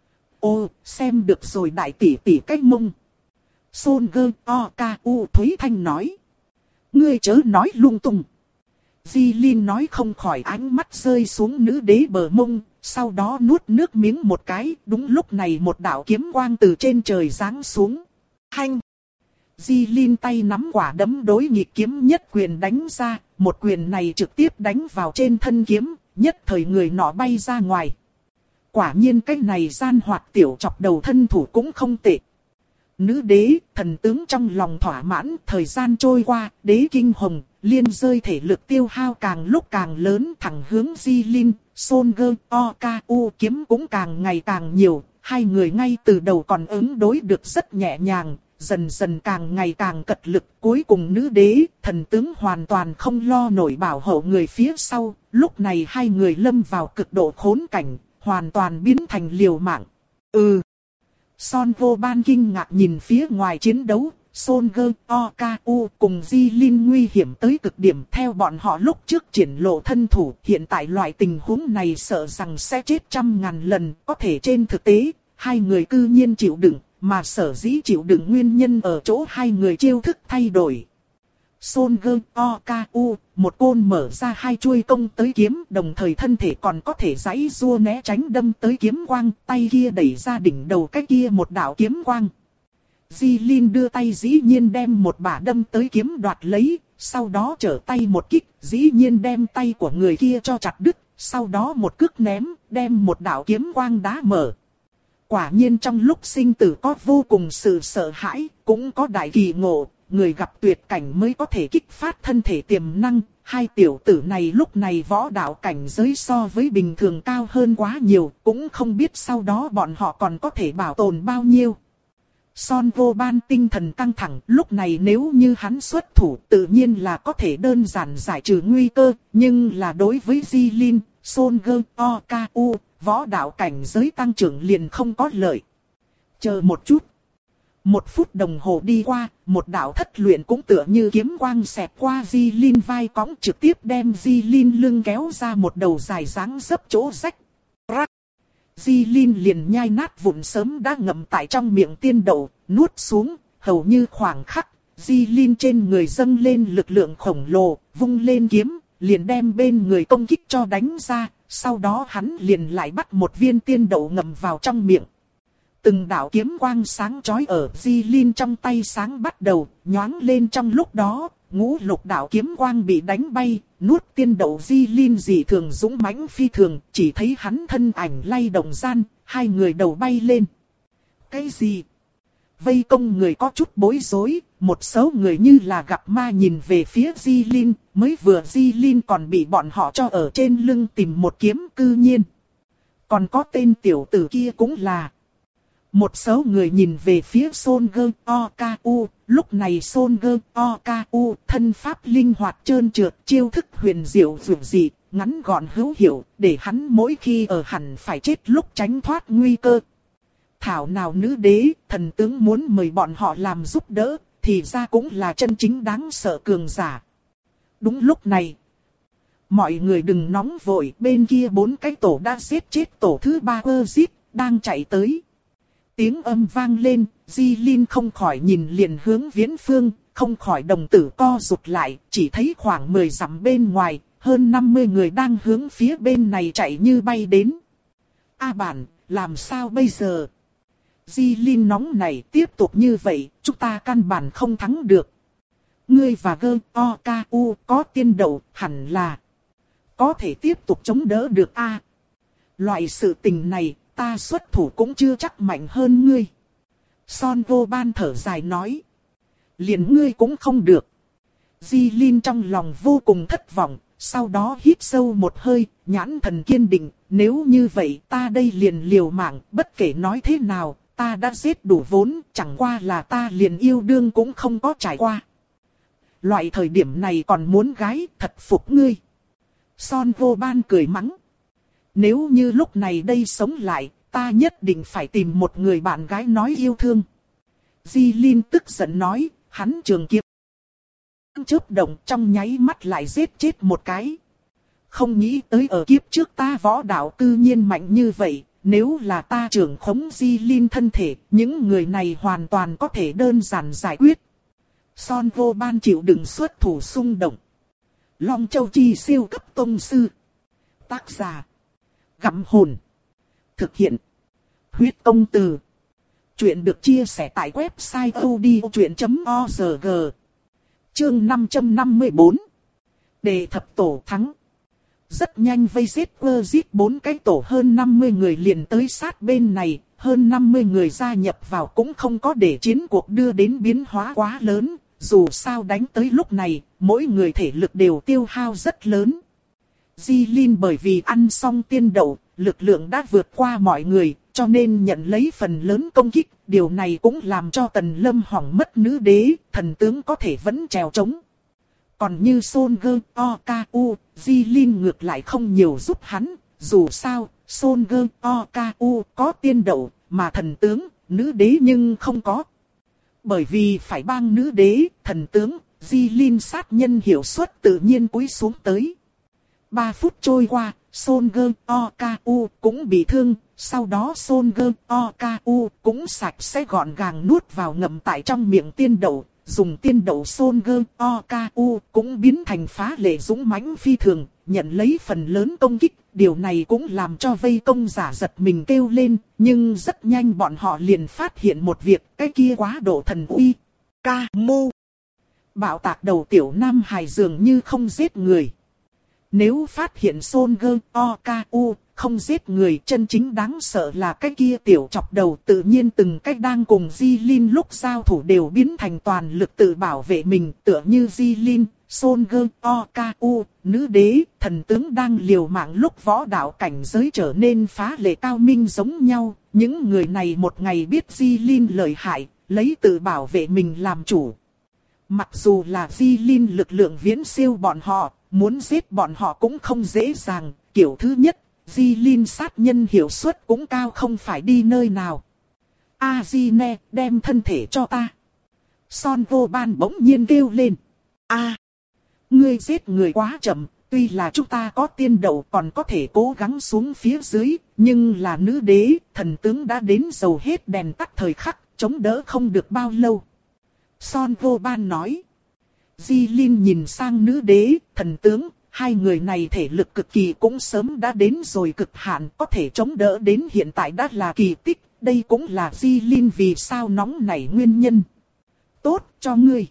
Ô, xem được rồi đại tỷ tỷ cách mông. Son gơ o ca u Thúy Thanh nói. Ngươi chớ nói lung tung. Di Linh nói không khỏi ánh mắt rơi xuống nữ đế bờ mông, sau đó nuốt nước miếng một cái, đúng lúc này một đạo kiếm quang từ trên trời giáng xuống. Hanh! Di Linh tay nắm quả đấm đối nghịch kiếm nhất quyền đánh ra, một quyền này trực tiếp đánh vào trên thân kiếm, nhất thời người nọ bay ra ngoài. Quả nhiên cái này gian hoạt tiểu chọc đầu thân thủ cũng không tệ. Nữ đế, thần tướng trong lòng thỏa mãn, thời gian trôi qua, đế kinh hồng, liên rơi thể lực tiêu hao càng lúc càng lớn thẳng hướng Di Linh, Son gơ o ca u kiếm cũng càng ngày càng nhiều, hai người ngay từ đầu còn ứng đối được rất nhẹ nhàng, dần dần càng ngày càng cật lực, cuối cùng nữ đế, thần tướng hoàn toàn không lo nổi bảo hộ người phía sau, lúc này hai người lâm vào cực độ khốn cảnh, hoàn toàn biến thành liều mạng. Ừ. Son vô ban kinh ngạc nhìn phía ngoài chiến đấu, Son gơ o ca u cùng Di Linh nguy hiểm tới cực điểm theo bọn họ lúc trước triển lộ thân thủ. Hiện tại loại tình huống này sợ rằng sẽ chết trăm ngàn lần, có thể trên thực tế, hai người cư nhiên chịu đựng, mà sở dĩ chịu đựng nguyên nhân ở chỗ hai người chiêu thức thay đổi. Son gơ o ca u, một côn mở ra hai chuôi công tới kiếm, đồng thời thân thể còn có thể giãy giụa né tránh đâm tới kiếm quang, tay kia đẩy ra đỉnh đầu cái kia một đạo kiếm quang. Di Linh đưa tay dĩ nhiên đem một bả đâm tới kiếm đoạt lấy, sau đó trở tay một kích, dĩ nhiên đem tay của người kia cho chặt đứt, sau đó một cước ném, đem một đạo kiếm quang đá mở. Quả nhiên trong lúc sinh tử có vô cùng sự sợ hãi, cũng có đại kỳ ngộ. Người gặp tuyệt cảnh mới có thể kích phát thân thể tiềm năng, hai tiểu tử này lúc này võ đạo cảnh giới so với bình thường cao hơn quá nhiều, cũng không biết sau đó bọn họ còn có thể bảo tồn bao nhiêu. Son vô ban tinh thần căng thẳng, lúc này nếu như hắn xuất thủ tự nhiên là có thể đơn giản giải trừ nguy cơ, nhưng là đối với Di Linh, Son gơ o ca u, võ đạo cảnh giới tăng trưởng liền không có lợi. Chờ một chút. Một phút đồng hồ đi qua, một đạo thất luyện cũng tựa như kiếm quang xẹt qua Di Linh vai cõng trực tiếp đem Di Linh lưng kéo ra một đầu dài dáng dấp chỗ rách. Rắc! Di Linh liền nhai nát vụn sớm đã ngậm tại trong miệng tiên đậu, nuốt xuống, hầu như khoảng khắc, Di Linh trên người dâng lên lực lượng khổng lồ, vung lên kiếm, liền đem bên người công kích cho đánh ra, sau đó hắn liền lại bắt một viên tiên đậu ngậm vào trong miệng. Từng đạo kiếm quang sáng chói ở Di Linh trong tay sáng bắt đầu, nhoáng lên trong lúc đó, ngũ lục đạo kiếm quang bị đánh bay, nuốt tiên đậu Di Linh dị thường dũng mãnh phi thường, chỉ thấy hắn thân ảnh lay động gian, hai người đầu bay lên. Cái gì? Vây công người có chút bối rối, một số người như là gặp ma nhìn về phía Di Linh, mới vừa Di Linh còn bị bọn họ cho ở trên lưng tìm một kiếm cư nhiên. Còn có tên tiểu tử kia cũng là. Một số người nhìn về phía Son gơ o ca u, lúc này Son gơ o ca u thân pháp linh hoạt trơn trượt, chiêu thức huyền diệu dường dị, ngắn gọn hữu hiệu, để hắn mỗi khi ở hẳn phải chết lúc tránh thoát nguy cơ. Thảo nào nữ đế, thần tướng muốn mời bọn họ làm giúp đỡ, thì ra cũng là chân chính đáng sợ cường giả. Đúng lúc này, mọi người đừng nóng vội, bên kia bốn cái tổ đã giết chết tổ thứ ba ơ giết, đang chạy tới. Tiếng âm vang lên, Di Linh không khỏi nhìn liền hướng viễn phương, không khỏi đồng tử co rụt lại, chỉ thấy khoảng mười dặm bên ngoài, hơn năm mươi người đang hướng phía bên này chạy như bay đến. A bản, làm sao bây giờ? Di Linh nóng này tiếp tục như vậy, chúng ta căn bản không thắng được. Ngươi và gơ o ca u có tiên đậu, hẳn là có thể tiếp tục chống đỡ được a. À, loại sự tình này, ta xuất thủ cũng chưa chắc mạnh hơn ngươi. Son vô ban thở dài nói. Liền ngươi cũng không được. Di Linh trong lòng vô cùng thất vọng, sau đó hít sâu một hơi, nhãn thần kiên định, nếu như vậy ta đây liền liều mạng, bất kể nói thế nào, ta đã giết đủ vốn, chẳng qua là ta liền yêu đương cũng không có trải qua. Loại thời điểm này còn muốn gái, thật phục ngươi. Son vô ban cười mắng. Nếu như lúc này đây sống lại, ta nhất định phải tìm một người bạn gái nói yêu thương. Di Linh tức giận nói, hắn trường kiếm chớp động trong nháy mắt lại giết chết một cái. Không nghĩ tới ở kiếp trước ta võ đạo cư nhiên mạnh như vậy, nếu là ta trưởng khống Di Linh thân thể, những người này hoàn toàn có thể đơn giản giải quyết. Son vô ban chịu đựng xuất thủ xung động. Long Châu Chi siêu cấp tông sư. Tác giả. Gặm hồn. Thực hiện. Huyết công từ. Chuyện được chia sẻ tại website odchuyện chấm org. Chương năm trăm năm mươi bốn. Đề thập tổ thắng. Rất nhanh vây giết quơ giết bốn cái tổ hơn năm mươi người liền tới sát bên này. Hơn năm mươi người gia nhập vào cũng không có để chiến cuộc đưa đến biến hóa quá lớn. Dù sao đánh tới lúc này, mỗi người thể lực đều tiêu hao rất lớn. Di Linh bởi vì ăn xong tiên đậu, lực lượng đã vượt qua mọi người, cho nên nhận lấy phần lớn công kích. Điều này cũng làm cho Tần Lâm hỏng mất nữ đế, thần tướng có thể vẫn trèo trống. Còn như Son Gơ O K U, Di Linh ngược lại không nhiều giúp hắn. Dù sao, Son Gơ O K U có tiên đậu, mà thần tướng, nữ đế nhưng không có. Bởi vì phải bang nữ đế, thần tướng, Di Linh sát nhân hiệu suất tự nhiên cúi xuống tới. Ba phút trôi qua, Son Gơ O K U cũng bị thương, sau đó Son Gơ O K U cũng sạch sẽ gọn gàng nuốt vào ngậm tại trong miệng tiên đậu. Dùng tiên đậu Son Gơ O K U cũng biến thành phá lệ dũng mãnh phi thường, nhận lấy phần lớn công kích. Điều này cũng làm cho vây công giả giật mình kêu lên, nhưng rất nhanh bọn họ liền phát hiện một việc, cái kia quá độ thần uy. Ca mô. Bạo tạc đầu tiểu nam hài dường như không giết người. Nếu phát hiện Son Gơ O K U không giết người, chân chính đáng sợ là cái kia tiểu chọc đầu tự nhiên từng cách đang cùng Di Linh lúc giao thủ đều biến thành toàn lực tự bảo vệ mình, tựa như Di Linh, Son Gơ O K U, nữ đế, thần tướng đang liều mạng lúc võ đạo cảnh giới trở nên phá lệ cao minh giống nhau. Những người này một ngày biết Di Linh lợi hại, lấy tự bảo vệ mình làm chủ. Mặc dù là Di Linh lực lượng viễn siêu bọn họ, muốn giết bọn họ cũng không dễ dàng. Kiểu thứ nhất, Di Linh sát nhân hiệu suất cũng cao không phải đi nơi nào. A Di Ne, đem thân thể cho ta. Son vô ban bỗng nhiên kêu lên. A, ngươi giết người quá chậm, tuy là chúng ta có tiên đậu còn có thể cố gắng xuống phía dưới, nhưng là nữ đế, thần tướng đã đến dầu hết đèn tắt thời khắc, chống đỡ không được bao lâu. Son vô ban nói. Di Linh nhìn sang nữ đế, thần tướng, hai người này thể lực cực kỳ cũng sớm đã đến rồi cực hạn, có thể chống đỡ đến hiện tại đã là kỳ tích, đây cũng là Di Linh vì sao nóng nảy nguyên nhân. Tốt cho ngươi.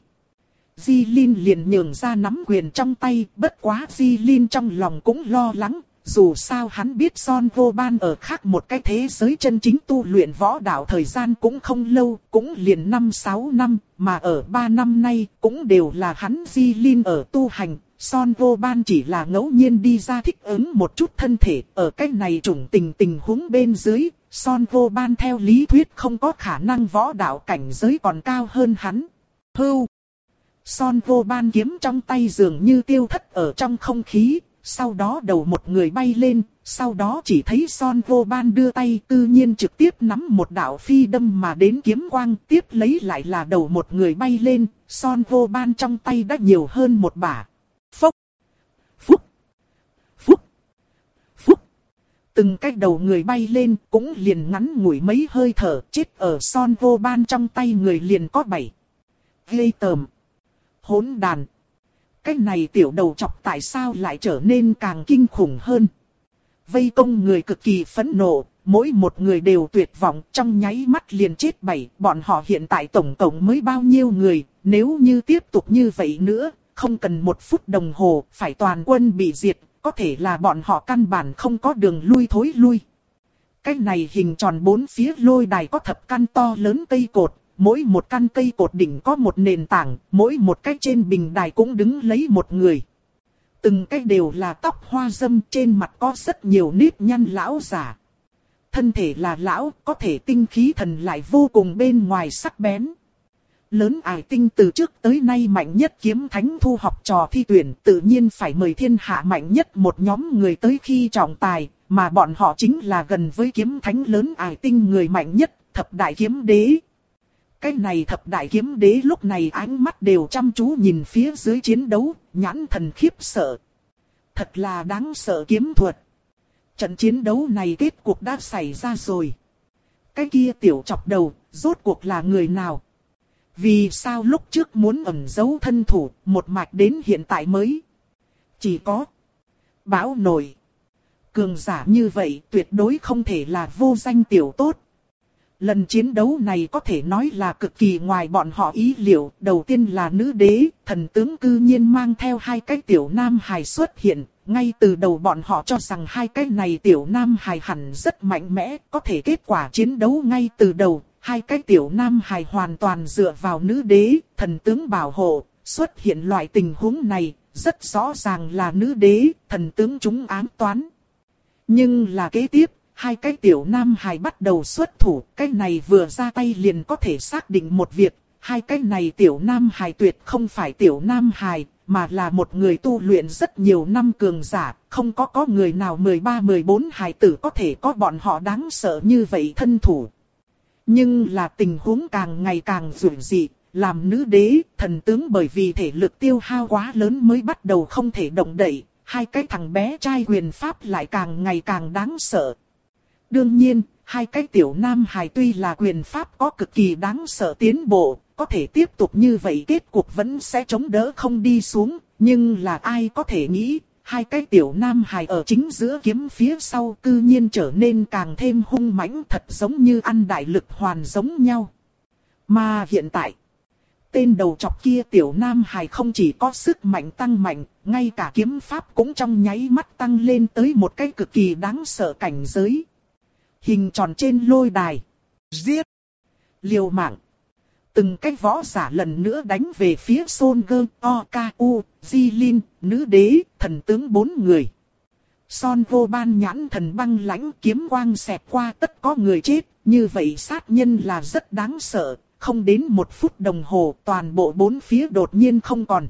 Di Linh liền nhường ra nắm quyền trong tay, bất quá Di Linh trong lòng cũng lo lắng, dù sao hắn biết Son vô ban ở khác một cái thế giới chân chính tu luyện võ đạo thời gian cũng không lâu, cũng liền năm sáu năm, mà ở ba năm nay cũng đều là hắn Di Linh ở tu hành. Son vô ban chỉ là ngẫu nhiên đi ra thích ứng một chút thân thể, ở cách này chủng tình tình huống bên dưới, Son vô ban theo lý thuyết không có khả năng võ đạo cảnh giới còn cao hơn hắn. Hưu! Son vô ban kiếm trong tay dường như tiêu thất ở trong không khí, sau đó đầu một người bay lên, sau đó chỉ thấy Son vô ban đưa tay tự nhiên trực tiếp nắm một đạo phi đâm mà đến kiếm quang, tiếp lấy lại là đầu một người bay lên, Son vô ban trong tay đã nhiều hơn một bả. Phốc, phúc, phúc, phúc. Từng cái đầu người bay lên cũng liền ngắn ngủi mấy hơi thở, chết ở Son vô ban trong tay người liền có bảy. Ghê tởm. Hỗn đàn. Cái này tiểu đầu chọc tại sao lại trở nên càng kinh khủng hơn. Vây công người cực kỳ phẫn nộ, mỗi một người đều tuyệt vọng, trong nháy mắt liền chết bảy. Bọn họ hiện tại tổng cộng mới bao nhiêu người, nếu như tiếp tục như vậy nữa, không cần một phút đồng hồ, phải toàn quân bị diệt, có thể là bọn họ căn bản không có đường lui thối lui. Cái này hình tròn bốn phía lôi đài có thập căn to lớn cây cột, mỗi một căn cây cột đỉnh có một nền tảng, mỗi một cái trên bình đài cũng đứng lấy một người. Từng cái đều là tóc hoa râm, trên mặt có rất nhiều nếp nhăn lão giả. Thân thể là lão, có thể tinh khí thần lại vô cùng bên ngoài sắc bén. Lớn Ải Tinh từ trước tới nay mạnh nhất kiếm thánh thu học trò thi tuyển, tự nhiên phải mời thiên hạ mạnh nhất một nhóm người tới khi trọng tài, mà bọn họ chính là gần với kiếm thánh lớn Ải Tinh người mạnh nhất, thập đại kiếm đế. Cái này thập đại kiếm đế lúc này ánh mắt đều chăm chú nhìn phía dưới chiến đấu, nhãn thần khiếp sợ. Thật là đáng sợ kiếm thuật. Trận chiến đấu này kết cuộc đã xảy ra rồi. Cái kia tiểu chọc đầu, rốt cuộc là người nào? Vì sao lúc trước muốn ẩn giấu thân thủ, một mạch đến hiện tại mới? Chỉ có Bão nổi. Cường giả như vậy tuyệt đối không thể là vô danh tiểu tốt. Lần chiến đấu này có thể nói là cực kỳ ngoài bọn họ ý liệu. Đầu tiên là nữ đế, thần tướng cư nhiên mang theo hai cái tiểu nam hài xuất hiện. Ngay từ đầu bọn họ cho rằng hai cái này tiểu nam hài hẳn rất mạnh mẽ. Có thể kết quả chiến đấu ngay từ đầu, hai cái tiểu nam hài hoàn toàn dựa vào nữ đế, thần tướng bảo hộ. Xuất hiện loại tình huống này, rất rõ ràng là nữ đế, thần tướng chúng ám toán. Nhưng là kế tiếp, hai cái tiểu nam hài bắt đầu xuất thủ, cái này vừa ra tay liền có thể xác định một việc, hai cái này tiểu nam hài tuyệt không phải tiểu nam hài, mà là một người tu luyện rất nhiều năm cường giả, không có có người nào mười ba mười bốn hài tử có thể có bọn họ đáng sợ như vậy thân thủ. Nhưng là tình huống càng ngày càng rủi dị, làm nữ đế, thần tướng bởi vì thể lực tiêu hao quá lớn mới bắt đầu không thể động đậy, hai cái thằng bé trai quyền pháp lại càng ngày càng đáng sợ. Đương nhiên, hai cái tiểu nam hài tuy là quyền pháp có cực kỳ đáng sợ tiến bộ, có thể tiếp tục như vậy kết cục vẫn sẽ chống đỡ không đi xuống, nhưng là ai có thể nghĩ, hai cái tiểu nam hài ở chính giữa kiếm phía sau cư nhiên trở nên càng thêm hung mãnh, thật giống như ăn đại lực hoàn giống nhau. Mà hiện tại, tên đầu chọc kia tiểu nam hài không chỉ có sức mạnh tăng mạnh, ngay cả kiếm pháp cũng trong nháy mắt tăng lên tới một cái cực kỳ đáng sợ cảnh giới. Hình tròn trên lôi đài. Giết. Liều mạng. Từng cái võ giả lần nữa đánh về phía Son Gơ, Okaku, Jilin, nữ đế, thần tướng bốn người. Son vô ban nhãn thần băng lãnh kiếm quang xẹt qua tất có người chết, như vậy sát nhân là rất đáng sợ, không đến một phút đồng hồ toàn bộ bốn phía đột nhiên không còn.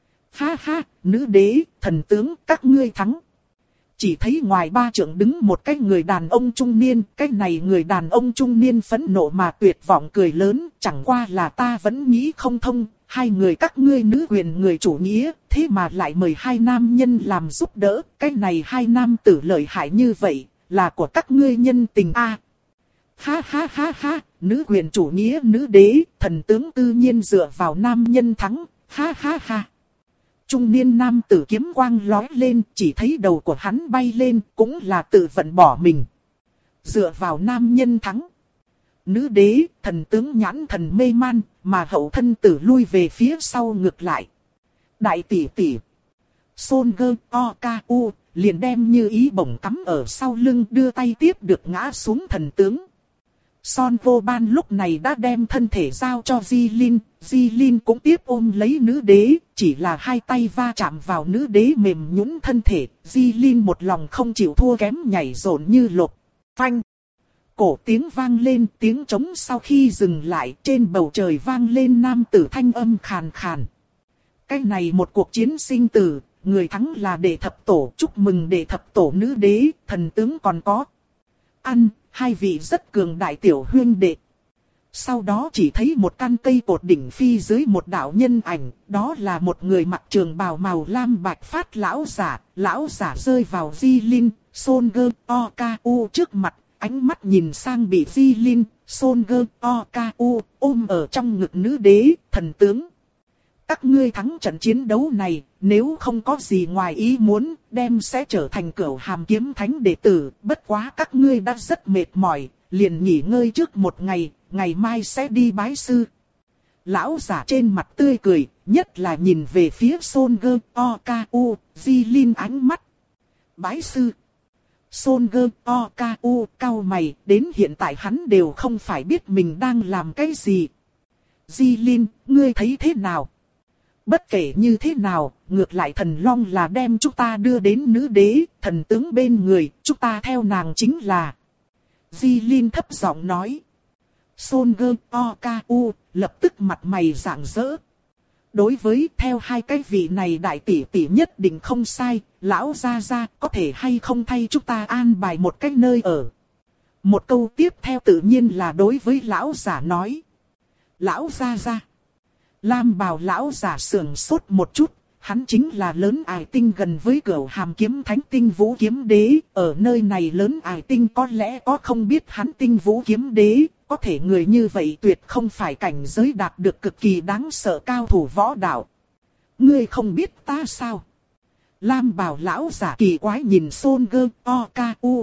Ha ha, nữ đế, thần tướng, các ngươi thắng. Chỉ thấy ngoài ba trượng đứng một cái người đàn ông trung niên, cái này người đàn ông trung niên phẫn nộ mà tuyệt vọng cười lớn, chẳng qua là ta vẫn nghĩ không thông, hai người các ngươi nữ quyền người chủ nghĩa, thế mà lại mời hai nam nhân làm giúp đỡ, cái này hai nam tử lợi hại như vậy, là của các ngươi nhân tình a. À, ha ha ha ha, nữ quyền chủ nghĩa nữ đế, thần tướng tự nhiên dựa vào nam nhân thắng, ha ha ha. Trung niên nam tử kiếm quang lói lên, chỉ thấy đầu của hắn bay lên, cũng là tự vận bỏ mình. Dựa vào nam nhân thắng. Nữ đế, thần tướng nhãn thần mê man, mà hậu thân tử lui về phía sau ngược lại. Đại tỷ tỷ. Son Gơ, Okaku, liền đem như ý bổng cắm ở sau lưng đưa tay tiếp được ngã xuống thần tướng. Son vô ban lúc này đã đem thân thể giao cho Jilin, Jilin cũng tiếp ôm lấy nữ đế, chỉ là hai tay va chạm vào nữ đế mềm nhũn thân thể, Jilin một lòng không chịu thua kém nhảy rộn như lột. Phanh! Cổ tiếng vang lên, tiếng trống sau khi dừng lại, trên bầu trời vang lên nam tử thanh âm khàn khàn. Cái này một cuộc chiến sinh tử, người thắng là đệ thập tổ, chúc mừng đệ thập tổ nữ đế, thần tướng còn có. Ăn! Hai vị rất cường đại tiểu huyên đệ. Sau đó chỉ thấy một căn cây cột đỉnh phi dưới một đạo nhân ảnh, đó là một người mặc trường bào màu lam bạch phát lão giả, lão giả rơi vào Jilin, Son Gơ, Okaku trước mặt, ánh mắt nhìn sang bị Jilin, Son Gơ, Okaku ôm ở trong ngực nữ đế, thần tướng. Các ngươi thắng trận chiến đấu này, nếu không có gì ngoài ý muốn, đem sẽ trở thành cửu hàm kiếm thánh đệ tử, bất quá các ngươi đã rất mệt mỏi, liền nghỉ ngơi trước một ngày, ngày mai sẽ đi bái sư. Lão giả trên mặt tươi cười, nhất là nhìn về phía Son Gơ, Okaku, Jilin ánh mắt. Bái sư. Son Gơ O Ca U cau mày, đến hiện tại hắn đều không phải biết mình đang làm cái gì. Di Linh, ngươi thấy thế nào? Bất kể như thế nào, ngược lại thần long là đem chúng ta đưa đến nữ đế, thần tướng bên người, chúng ta theo nàng chính là. Di Linh thấp giọng nói. Son Gơ O Ca U lập tức mặt mày rạng rỡ. Đối với theo hai cái vị này đại tỷ tỷ nhất định không sai, lão gia gia có thể hay không thay chúng ta an bài một cái nơi ở. Một câu tiếp theo tự nhiên là đối với lão giả nói. Lão gia gia. Lam Bào lão giả sưởng sốt một chút, hắn chính là lớn ải tinh gần với Cửu Hàm Kiếm Thánh Tinh Vũ Kiếm Đế, ở nơi này lớn ải tinh có lẽ có không biết hắn Tinh Vũ Kiếm Đế, có thể người như vậy tuyệt không phải cảnh giới đạt được cực kỳ đáng sợ cao thủ võ đạo. Ngươi không biết ta sao? Lam Bào lão giả kỳ quái nhìn Son Gơ O Ca U.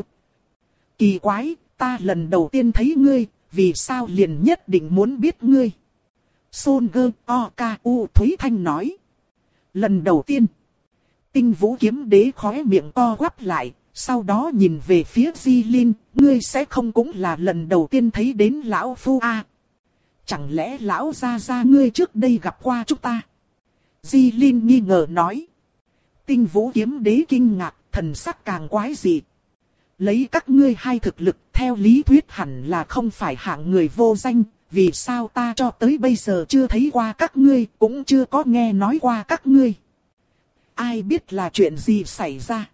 Kỳ quái, ta lần đầu tiên thấy ngươi, vì sao liền nhất định muốn biết ngươi? Son Gơ O Ca U Thúy Thanh nói. Lần đầu tiên, Tinh Vũ Kiếm Đế khóe miệng co quắp lại, sau đó nhìn về phía Di Linh, ngươi sẽ không cũng là lần đầu tiên thấy đến lão phu a? À? Chẳng lẽ lão gia gia ngươi trước đây gặp qua chúng ta? Di Linh nghi ngờ nói. Tinh Vũ Kiếm Đế kinh ngạc, thần sắc càng quái dị. Lấy các ngươi hai thực lực, theo lý thuyết hẳn là không phải hạng người vô danh, vì sao ta cho tới bây giờ chưa thấy qua các ngươi, cũng chưa có nghe nói qua các ngươi. Ai biết là chuyện gì xảy ra?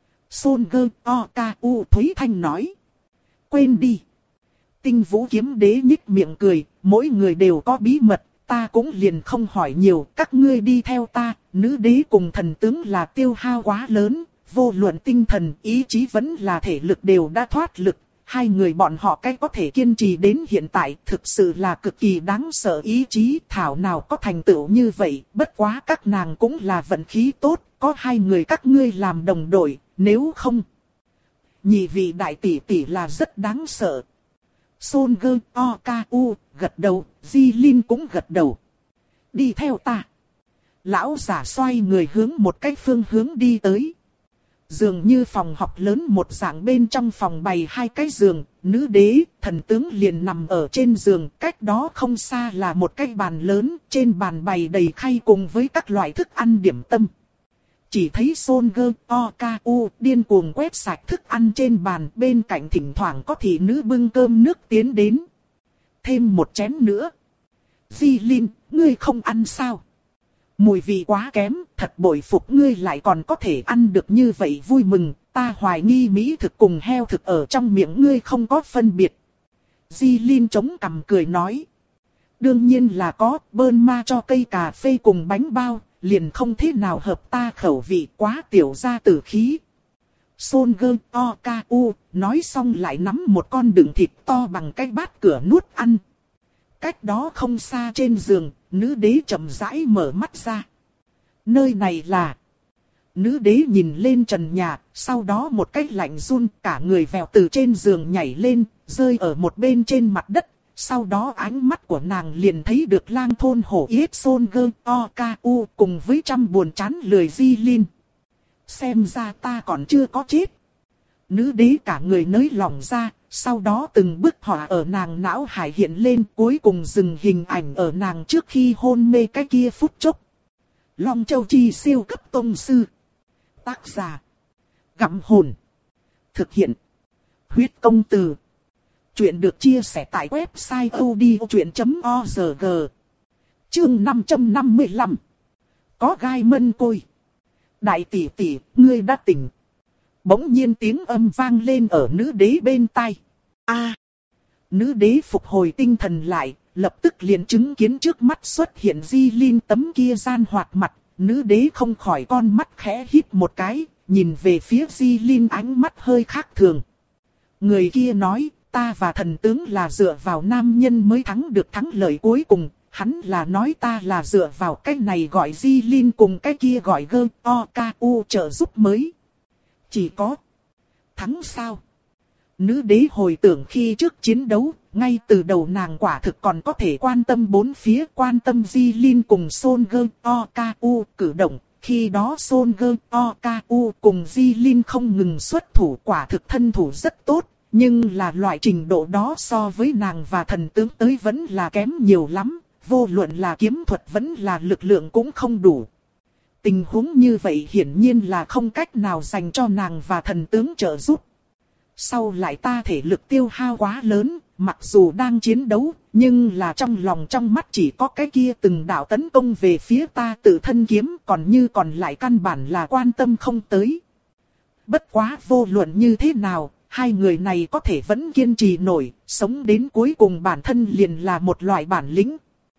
Son Gơ O Ca U Thúy Thanh nói. Quên đi. Tinh Vũ Kiếm Đế nhích miệng cười, mỗi người đều có bí mật, ta cũng liền không hỏi nhiều, các ngươi đi theo ta, nữ đế cùng thần tướng là tiêu hao quá lớn, vô luận tinh thần, ý chí vẫn là thể lực đều đã thoát lực. Hai người bọn họ cái có thể kiên trì đến hiện tại thực sự là cực kỳ đáng sợ ý chí, thảo nào có thành tựu như vậy, bất quá các nàng cũng là vận khí tốt, có hai người các ngươi làm đồng đội, nếu không. Nhị vị đại tỷ tỷ là rất đáng sợ. Son Gơ O Ca U gật đầu, Di Linh cũng gật đầu. Đi theo ta. Lão giả xoay người hướng một cái phương hướng đi tới. Dường như phòng học lớn một dạng, bên trong phòng bày hai cái giường, nữ đế, thần tướng liền nằm ở trên giường, cách đó không xa là một cái bàn lớn, trên bàn bày đầy khay cùng với các loại thức ăn điểm tâm. Chỉ thấy Son Gơ O Ca U điên cuồng quét sạch thức ăn trên bàn, bên cạnh thỉnh thoảng có thị nữ bưng cơm nước tiến đến. Thêm một chén nữa. Di Linh, ngươi không ăn sao? Mùi vị quá kém, thật bội phục ngươi lại còn có thể ăn được như vậy, vui mừng, ta hoài nghi mỹ thực cùng heo thực ở trong miệng ngươi không có phân biệt. Di Linh chống cằm cười nói. Đương nhiên là có, bơn ma cho cây cà phê cùng bánh bao, liền không thế nào hợp ta khẩu vị, quá tiểu gia tử khí. Son Gơ O Ca U nói xong lại nắm một con đựng thịt to bằng cái bát cửa nuốt ăn. Cách đó không xa trên giường, nữ đế chậm rãi mở mắt ra. Nơi này là... Nữ đế nhìn lên trần nhà, sau đó một cái lạnh run, cả người vèo từ trên giường nhảy lên, rơi ở một bên trên mặt đất. Sau đó ánh mắt của nàng liền thấy được lang thôn hổ yết Son Gơ O Ca U cùng với trăm buồn chán lười Di Linh. Xem ra ta còn chưa có chết. Nữ đế cả người nới lỏng ra, sau đó từng bức họa ở nàng não hải hiện lên, cuối cùng dừng hình ảnh ở nàng trước khi hôn mê cái kia phút chốc. Long Châu Chi siêu cấp tông sư. Tác giả. Gặm hồn. Thực hiện. Huyết công từ. Chuyện được chia sẻ tại website odchuyện chấm org. Chương năm trăm năm mươi lăm. Có gai mân côi. Đại tỷ tỷ, ngươi đã tỉnh. Bỗng nhiên tiếng âm vang lên ở nữ đế bên tai. A. Nữ đế phục hồi tinh thần lại, lập tức liền chứng kiến trước mắt xuất hiện Di Linh tấm kia gian hoạt mặt. Nữ đế không khỏi con mắt khẽ hít một cái, nhìn về phía Di Linh ánh mắt hơi khác thường. Người kia nói, ta và thần tướng là dựa vào nam nhân mới thắng được thắng lợi cuối cùng. Hắn là nói ta là dựa vào cái này gọi Di Linh cùng cái kia gọi Gơ O Ca U trợ giúp mới. Chỉ có thắng sao? Nữ đế hồi tưởng khi trước chiến đấu, ngay từ đầu nàng quả thực còn có thể quan tâm bốn phía, quan tâm Di Linh cùng Son Gơ O Ca U cử động, khi đó Son Go Okaku cùng Jilin không ngừng xuất thủ, quả thực thân thủ rất tốt, nhưng là loại trình độ đó so với nàng và thần tướng tới vẫn là kém nhiều lắm, vô luận là kiếm thuật vẫn là lực lượng cũng không đủ. Tình huống như vậy hiển nhiên là không cách nào dành cho nàng và thần tướng trợ giúp. Sau lại ta thể lực tiêu hao quá lớn, mặc dù đang chiến đấu, nhưng là trong lòng trong mắt chỉ có cái kia từng đạo tấn công về phía ta tự thân kiếm, còn như còn lại căn bản là quan tâm không tới. Bất quá vô luận như thế nào, hai người này có thể vẫn kiên trì nổi, sống đến cuối cùng bản thân liền là một loại bản lĩnh.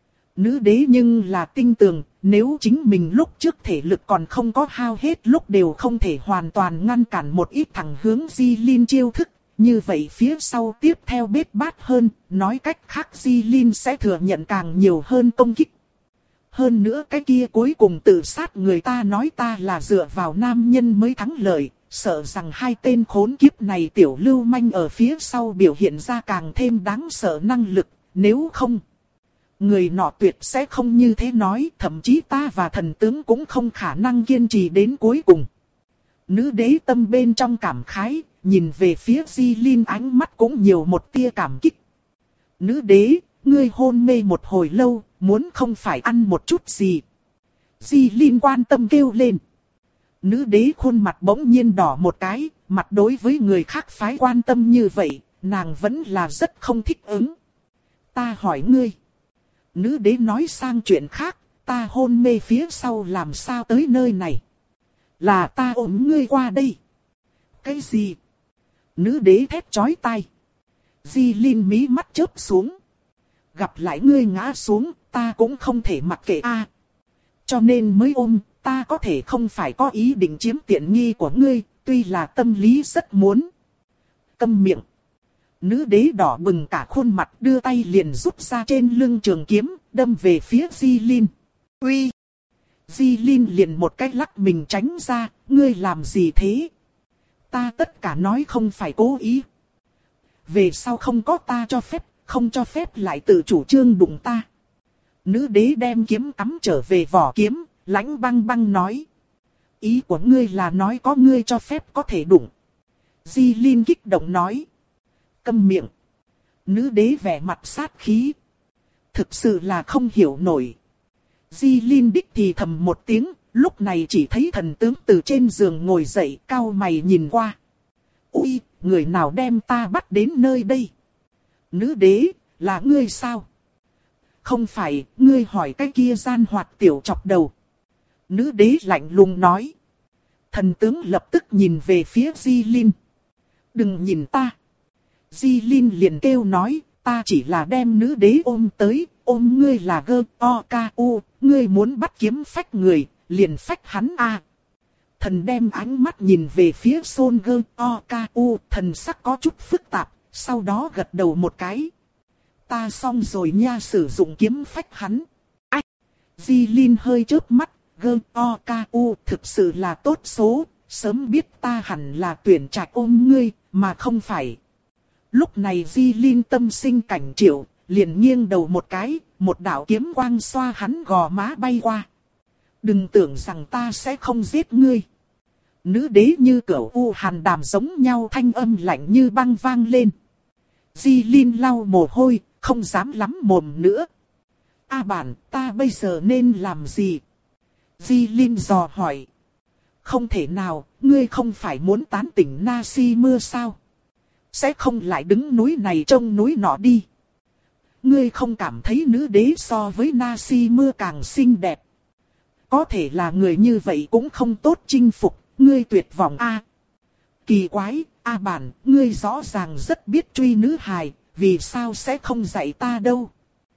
Nữ đế nhưng là tinh tường, nếu chính mình lúc trước thể lực còn không có hao hết lúc đều không thể hoàn toàn ngăn cản một ít thằng hướng Jilin chiêu thức, như vậy phía sau tiếp theo bết bát hơn, nói cách khác Jilin sẽ thừa nhận càng nhiều hơn công kích. Hơn nữa cái kia cuối cùng tự sát người ta nói ta là dựa vào nam nhân mới thắng lợi, sợ rằng hai tên khốn kiếp này tiểu lưu manh ở phía sau biểu hiện ra càng thêm đáng sợ năng lực, nếu không người nọ tuyệt sẽ không như thế nói, thậm chí ta và thần tướng cũng không khả năng kiên trì đến cuối cùng. Nữ đế tâm bên trong cảm khái, nhìn về phía Jilin ánh mắt cũng nhiều một tia cảm kích. Nữ đế, ngươi hôn mê một hồi lâu, muốn không phải ăn một chút gì. Jilin quan tâm kêu lên. Nữ đế khuôn mặt bỗng nhiên đỏ một cái, mặt đối với người khác phái quan tâm như vậy, nàng vẫn là rất không thích ứng. Ta hỏi ngươi. Nữ đế nói sang chuyện khác, ta hôn mê phía sau làm sao tới nơi này? Là ta ôm ngươi qua đây. Cái gì? Nữ đế thét chói tai. Jilin mí mắt chớp xuống. Gặp lại ngươi ngã xuống, ta cũng không thể mặc kệ a. Cho nên mới ôm, ta có thể không phải có ý định chiếm tiện nghi của ngươi, tuy là tâm lý rất muốn. Câm miệng. Nữ đế đỏ bừng cả khuôn mặt đưa tay liền rút ra trên lưng trường kiếm, đâm về phía Jilin. Uy! Jilin liền một cái lắc mình tránh ra, ngươi làm gì thế? Ta tất cả nói không phải cố ý. Về sau không có ta cho phép, không cho phép lại tự chủ trương đụng ta. Nữ đế đem kiếm cắm trở về vỏ kiếm, lãnh băng băng nói. Ý của ngươi là nói có ngươi cho phép có thể đụng. Jilin kích động nói. Câm miệng. Nữ đế vẻ mặt sát khí. Thực sự là không hiểu nổi. Jilin đích thì thầm một tiếng, lúc này chỉ thấy thần tướng từ trên giường ngồi dậy, cau mày nhìn qua. Ui, người nào đem ta bắt đến nơi đây? Nữ đế, là ngươi sao? Không phải, ngươi hỏi cái kia gian hoạt tiểu chọc đầu. Nữ đế lạnh lùng nói. Thần tướng lập tức nhìn về phía Jilin. Đừng nhìn ta. Jilin liền kêu nói, ta chỉ là đem nữ đế ôm tới, ôm ngươi là gơ o ca u, ngươi muốn bắt kiếm phách người, liền phách hắn a. Thần đem ánh mắt nhìn về phía Son gơ o ca u, thần sắc có chút phức tạp, sau đó gật đầu một cái. Ta xong rồi nha, sử dụng kiếm phách hắn. Ách! Jilin hơi chớp mắt, gơ o ca u thực sự là tốt số, sớm biết ta hẳn là tuyển trạch ôm ngươi, mà không phải. Lúc này Jilin tâm sinh cảnh triệu, liền nghiêng đầu một cái, một đạo kiếm quang xoa hắn gò má bay qua. Đừng tưởng rằng ta sẽ không giết ngươi. Nữ đế như cửu u hàn đàm giống nhau, thanh âm lạnh như băng vang lên. Jilin lau mồ hôi, không dám lắm mồm nữa. A bản, ta bây giờ nên làm gì? Jilin dò hỏi. Không thể nào, ngươi không phải muốn tán tỉnh Nasi mưa sao? Sẽ không lại đứng núi này trông núi nọ đi. Ngươi không cảm thấy nữ đế so với Nasi mưa càng xinh đẹp? Có thể là người như vậy cũng không tốt chinh phục, ngươi tuyệt vọng a. À, kỳ quái, A bản, ngươi rõ ràng rất biết truy nữ hài, vì sao sẽ không dạy ta đâu?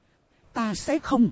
Ta sẽ không.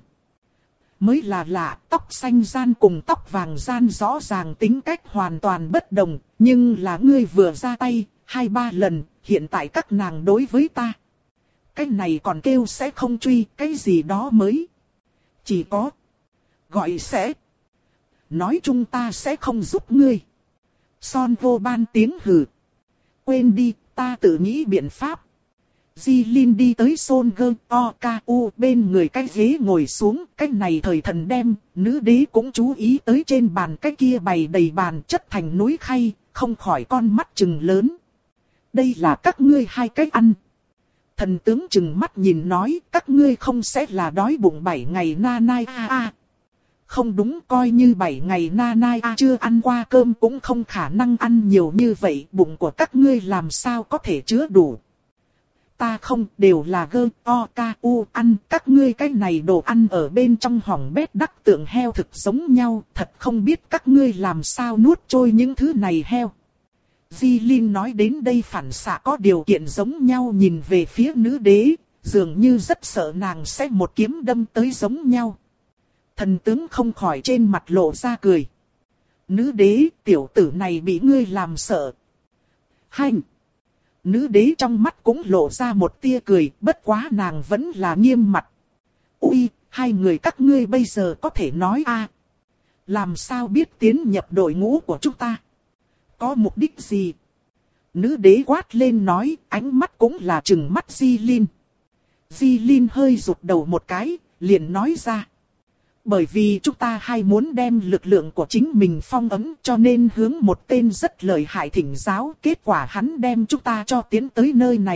Mới là lạ, tóc xanh gian cùng tóc vàng gian rõ ràng tính cách hoàn toàn bất đồng, nhưng là ngươi vừa ra tay, hai ba lần, hiện tại các nàng đối với ta. Cái này còn kêu sẽ không truy, cái gì đó mới. Chỉ có gọi sẽ. Nói chung ta sẽ không giúp ngươi. Son vô ban tiếng hừ. Quên đi, ta tự nghĩ biện pháp. Di Linh đi tới Son Gơ O K U bên người cái ghế ngồi xuống. Cái này thời thần đem, nữ đế cũng chú ý tới trên bàn cái kia bày đầy bàn chất thành núi khay, không khỏi con mắt trừng lớn. Đây là các ngươi hai cái ăn. Thần tướng trừng mắt nhìn nói, các ngươi không sẽ là đói bụng bảy ngày na nai a a. Không đúng, coi như bảy ngày na nai a chưa ăn qua cơm cũng không khả năng ăn nhiều như vậy, bụng của các ngươi làm sao có thể chứa đủ. Ta không, đều là gơ o ca u ăn, các ngươi cái này đồ ăn ở bên trong hỏng bét đắc tượng heo thực giống nhau, thật không biết các ngươi làm sao nuốt trôi những thứ này heo. Di Linh nói đến đây phản xạ có điều kiện giống nhau nhìn về phía nữ đế, dường như rất sợ nàng sẽ một kiếm đâm tới giống nhau. Thần tướng không khỏi trên mặt lộ ra cười. Nữ đế, tiểu tử này bị ngươi làm sợ. Hành! Nữ đế trong mắt cũng lộ ra một tia cười, bất quá nàng vẫn là nghiêm mặt. Ui, hai người các ngươi bây giờ có thể nói a? Làm sao biết tiến nhập đội ngũ của chúng ta? Có mục đích gì? Nữ đế quát lên nói, ánh mắt cũng là trừng mắt Di Linh. Di Linh hơi rụt đầu một cái, liền nói ra. Bởi vì chúng ta hay muốn đem lực lượng của chính mình phong ấn cho nên hướng một tên rất lợi hại thỉnh giáo, kết quả hắn đem chúng ta cho tiến tới nơi này.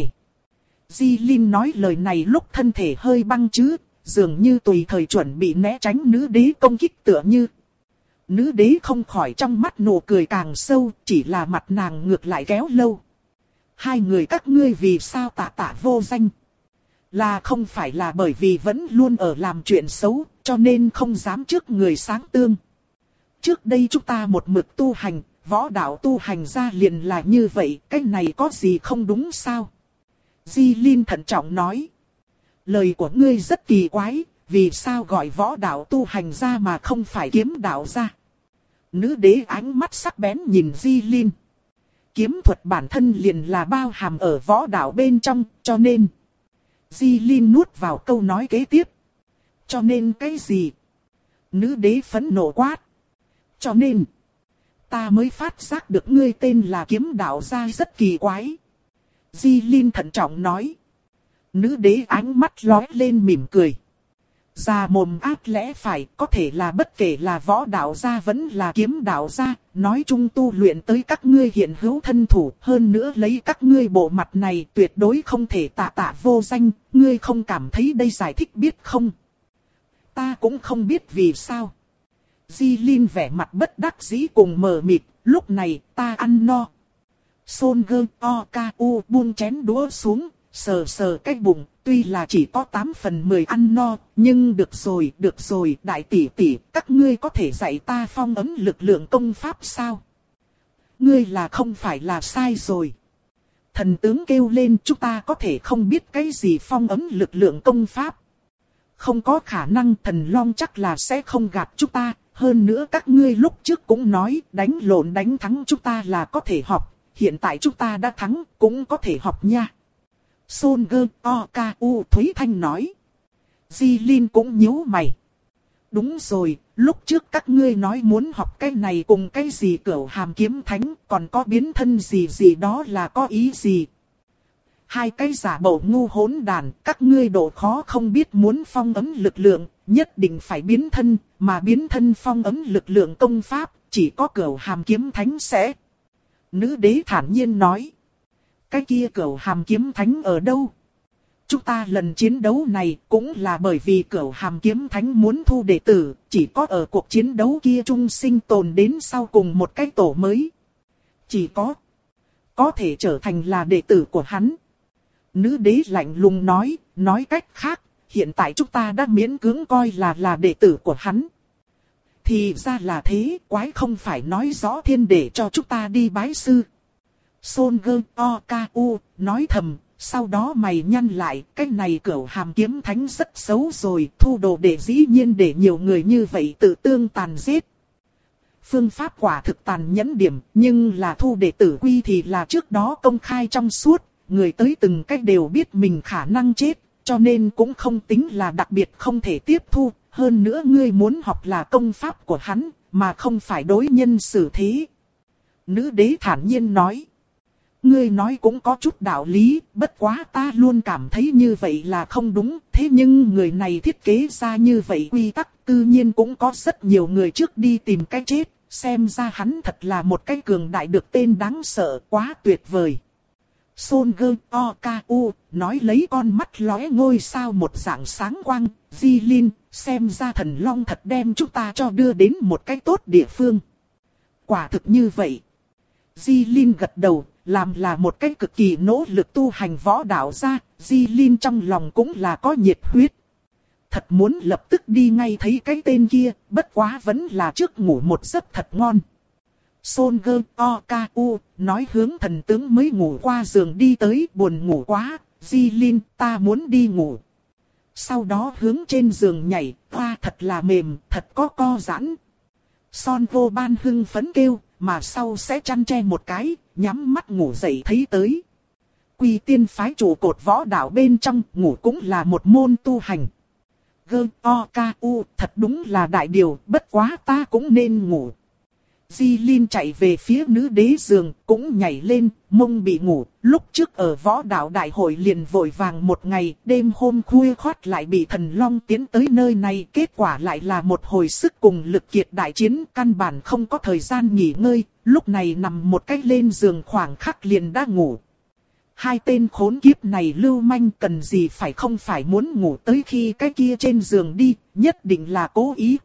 Di Linh nói lời này lúc thân thể hơi băng chứ, dường như tùy thời chuẩn bị né tránh nữ đế công kích tựa như. Nữ đế không khỏi trong mắt nụ cười càng sâu, chỉ là mặt nàng ngược lại kéo lâu. Hai người các ngươi vì sao tạ tạ vô danh? Là không phải là bởi vì vẫn luôn ở làm chuyện xấu, cho nên không dám trước người sáng tương. Trước đây chúng ta một mực tu hành, võ đạo tu hành ra liền là như vậy, cái này có gì không đúng sao? Di Linh thận trọng nói. Lời của ngươi rất kỳ quái, vì sao gọi võ đạo tu hành ra mà không phải kiếm đạo ra? Nữ đế ánh mắt sắc bén nhìn Di Linh. Kiếm thuật bản thân liền là bao hàm ở võ đạo bên trong, cho nên... Di Linh nuốt vào câu nói kế tiếp. Cho nên cái gì? Nữ đế phẫn nộ quát. Cho nên, ta mới phát giác được ngươi tên là kiếm đạo gia rất kỳ quái. Di Linh thận trọng nói. Nữ đế ánh mắt lóe lên mỉm cười. Già mồm ác lẽ phải, có thể là bất kể là võ đạo gia vẫn là kiếm đạo gia, nói chung tu luyện tới các ngươi hiện hữu thân thủ, hơn nữa lấy các ngươi bộ mặt này tuyệt đối không thể tạ tạ vô danh, ngươi không cảm thấy đây giải thích biết không? Ta cũng không biết vì sao. Di Linh vẻ mặt bất đắc dĩ cùng mờ mịt, lúc này ta ăn no. Son Gơ O K U buông chén đũa xuống, sờ sờ cái bụng, tuy là chỉ có tám phần mười ăn no, nhưng được rồi, được rồi, đại tỷ tỷ, các ngươi có thể dạy ta phong ấn lực lượng công pháp sao? Ngươi là không phải là sai rồi. Thần tướng kêu lên, chúng ta có thể không biết cái gì phong ấn lực lượng công pháp. Không có khả năng, thần long chắc là sẽ không gạt chúng ta, hơn nữa các ngươi lúc trước cũng nói, đánh lộn đánh thắng chúng ta là có thể học, hiện tại chúng ta đã thắng, cũng có thể học nha. Son Gơ O K U Thúy Thanh nói. Di Linh cũng nhíu mày. Đúng rồi, lúc trước các ngươi nói muốn học cái này cùng cái gì cửu hàm kiếm thánh, còn có biến thân gì gì đó là có ý gì? Hai cái giả bộ ngu hỗn đàn, các ngươi độ khó không biết muốn phong ấn lực lượng, nhất định phải biến thân, mà biến thân phong ấn lực lượng công pháp, chỉ có cửu hàm kiếm thánh sẽ. Nữ đế thản nhiên nói. Cái kia cửu hàm kiếm thánh ở đâu? Chúng ta lần chiến đấu này cũng là bởi vì cửu hàm kiếm thánh muốn thu đệ tử, chỉ có ở cuộc chiến đấu kia chung sinh tồn đến sau cùng một cái tổ mới. Chỉ có, có thể trở thành là đệ tử của hắn. Nữ đế lạnh lùng nói, nói cách khác, hiện tại chúng ta đã miễn cưỡng coi là là đệ tử của hắn. Thì ra là thế, quái không phải nói rõ thiên để cho chúng ta đi bái sư. Son Gơ O K U nói thầm, sau đó mày nhăn lại, cái này cửu hàm kiếm thánh rất xấu rồi, thu đồ đệ dĩ nhiên để nhiều người như vậy tự tương tàn giết. Phương pháp quả thực tàn nhẫn điểm, nhưng là thu đệ tử quy thì là trước đó công khai trong suốt, người tới từng cách đều biết mình khả năng chết, cho nên cũng không tính là đặc biệt không thể tiếp thu, hơn nữa ngươi muốn học là công pháp của hắn, mà không phải đối nhân xử thế. Nữ đế thản nhiên nói. Ngươi nói cũng có chút đạo lý, bất quá ta luôn cảm thấy như vậy là không đúng. Thế nhưng người này thiết kế ra như vậy quy tắc, tự nhiên cũng có rất nhiều người trước đi tìm cái chết. Xem ra hắn thật là một cái cường đại được tên đáng sợ, quá tuyệt vời. Son Gơ O K U nói lấy con mắt lóe ngôi sao một dạng sáng quang. Di Linh, xem ra thần long thật đem chúng ta cho đưa đến một cái tốt địa phương. Quả thực như vậy. Di Linh gật đầu, làm là một cái cực kỳ nỗ lực tu hành võ đạo ra. Di Linh trong lòng cũng là có nhiệt huyết. Thật muốn lập tức đi ngay thấy cái tên kia, bất quá vẫn là trước ngủ một giấc thật ngon. Son Gơ O K U nói hướng thần tướng mới ngủ qua giường đi tới, buồn ngủ quá, Di Linh ta muốn đi ngủ. Sau đó hướng trên giường nhảy, hoa thật là mềm, thật có co giãn. Son Vô Ban hưng phấn kêu, mà sau sẽ chăn che một cái, nhắm mắt ngủ dậy thấy tới. Quy tiên phái trụ cột võ đạo bên trong, ngủ cũng là một môn tu hành. Gơ O K U thật đúng là đại điều, bất quá ta cũng nên ngủ. Di Linh chạy về phía nữ đế giường, cũng nhảy lên, mông bị ngủ. Lúc trước ở võ đạo đại hội liền vội vàng một ngày, đêm hôm khuya khoắt lại bị thần long tiến tới nơi này. Kết quả lại là một hồi sức cùng lực kiệt đại chiến, căn bản không có thời gian nghỉ ngơi. Lúc này nằm một cách lên giường khoảng khắc liền đã ngủ. Hai tên khốn kiếp này lưu manh cần gì phải không phải muốn ngủ tới khi cái kia trên giường đi, nhất định là cố ý.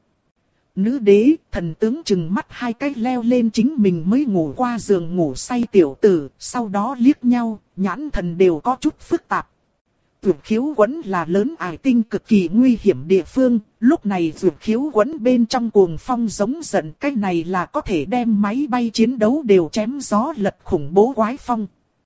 Nữ đế, thần tướng chừng mắt hai cái leo lên chính mình mới ngủ qua giường ngủ say tiểu tử, sau đó liếc nhau, nhãn thần đều có chút phức tạp. Vượt khiếu quẫn là lớn ải tinh cực kỳ nguy hiểm địa phương, lúc này vượt khiếu quẫn bên trong cuồng phong giống giận, cái này là có thể đem máy bay chiến đấu đều chém gió lật khủng bố quái phong.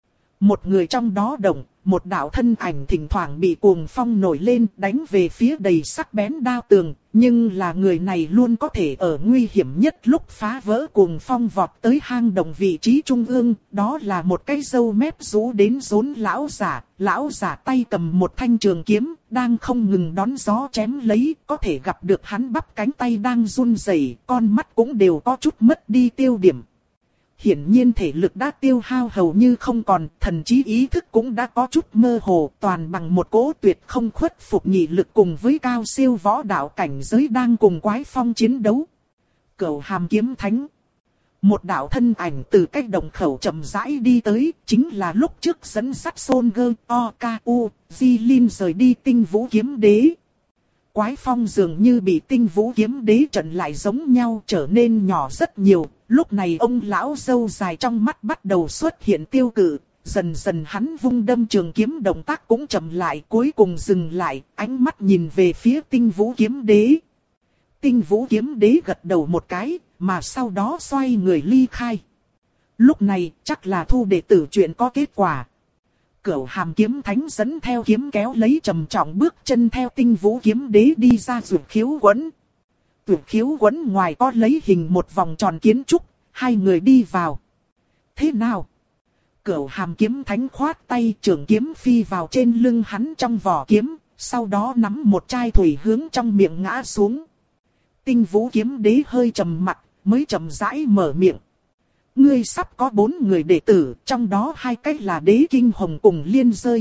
Một người trong đó động, một đạo thân ảnh thỉnh thoảng bị cuồng phong nổi lên đánh về phía đầy sắc bén đao tường, nhưng là người này luôn có thể ở nguy hiểm nhất lúc phá vỡ cuồng phong vọt tới hang động vị trí trung ương, đó là một cái râu mép rũ đến rốn lão giả, lão giả tay cầm một thanh trường kiếm, đang không ngừng đón gió chém lấy, có thể gặp được hắn bắp cánh tay đang run rẩy, con mắt cũng đều có chút mất đi tiêu điểm. Hiển nhiên thể lực đã tiêu hao hầu như không còn, thần trí ý thức cũng đã có chút mơ hồ, toàn bằng một cỗ tuyệt không khuất phục nhị lực cùng với cao siêu võ đạo cảnh giới đang cùng quái phong chiến đấu. Cửu Hàm Kiếm Thánh. Một đạo thân ảnh từ cách đồng khẩu chậm rãi đi tới, chính là lúc trước dẫn dắt Son Gơ O K U, Di Linh rời đi Tinh Vũ Kiếm Đế. Quái phong dường như bị Tinh Vũ Kiếm Đế trận lại giống nhau, trở nên nhỏ rất nhiều. Lúc này ông lão râu dài trong mắt bắt đầu xuất hiện tiêu cự, dần dần hắn vung đâm trường kiếm động tác cũng chậm lại, cuối cùng dừng lại, ánh mắt nhìn về phía Tinh Vũ Kiếm Đế. Tinh Vũ Kiếm Đế gật đầu một cái, mà sau đó xoay người ly khai. Lúc này chắc là thu đệ tử chuyện có kết quả. Cửu Hàm Kiếm Thánh dẫn theo kiếm kéo lấy trầm trọng bước chân theo Tinh Vũ Kiếm Đế đi ra Dược Khiếu Quẫn. Dược Khiếu Quẫn ngoài có lấy hình một vòng tròn kiến trúc, hai người đi vào. Thế nào? Cửu Hàm Kiếm Thánh khoát tay, trường kiếm phi vào trên lưng hắn trong vỏ kiếm, sau đó nắm một chai thủy hướng trong miệng ngã xuống. Tinh Vũ Kiếm Đế hơi trầm mặt, mới chậm rãi mở miệng. Ngươi sắp có bốn người đệ tử, trong đó hai cách là Đế Kinh Hồng cùng Liên Rơi.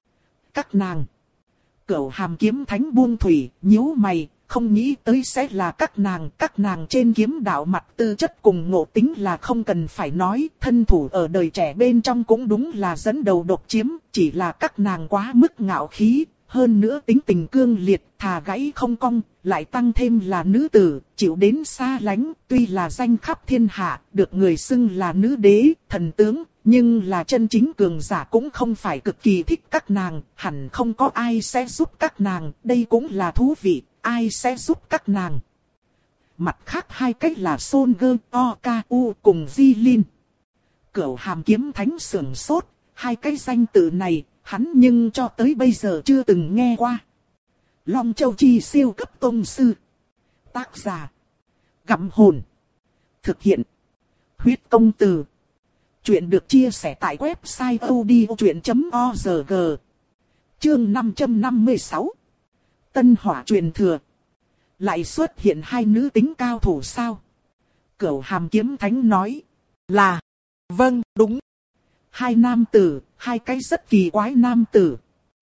Các nàng. Cửu Hàm Kiếm Thánh buông thủy, nhíu mày, không nghĩ tới sẽ là các nàng. Các nàng trên kiếm đạo mặt tư chất cùng ngộ tính là không cần phải nói, thân thủ ở đời trẻ bên trong cũng đúng là dẫn đầu độc chiếm, chỉ là các nàng quá mức ngạo khí. Hơn nữa tính tình cương liệt, thà gãy không cong, lại tăng thêm là nữ tử, chịu đến xa lánh, tuy là danh khắp thiên hạ, được người xưng là nữ đế, thần tướng, nhưng là chân chính cường giả cũng không phải cực kỳ thích các nàng, hẳn không có ai sẽ giúp các nàng, đây cũng là thú vị, ai sẽ giúp các nàng. Mặt khác hai cách là Son Gơ O K U cùng Di Linh. Cửu Hàm Kiếm Thánh sưởng sốt, hai cái danh tự này, hắn nhưng cho tới bây giờ chưa từng nghe qua. Long Châu Chi siêu cấp tông sư. Tác giả. Gặm hồn. Thực hiện. Huyết công từ. Chuyện được chia sẻ tại website odchuyện chấm org. Chương năm trăm năm mươi sáu. Tân Hỏa truyền thừa. Lại xuất hiện hai nữ tính cao thủ sao? Cửu Hàm Kiếm Thánh nói. Là. Vâng, đúng. hai nam tử, hai cái rất kỳ quái nam tử.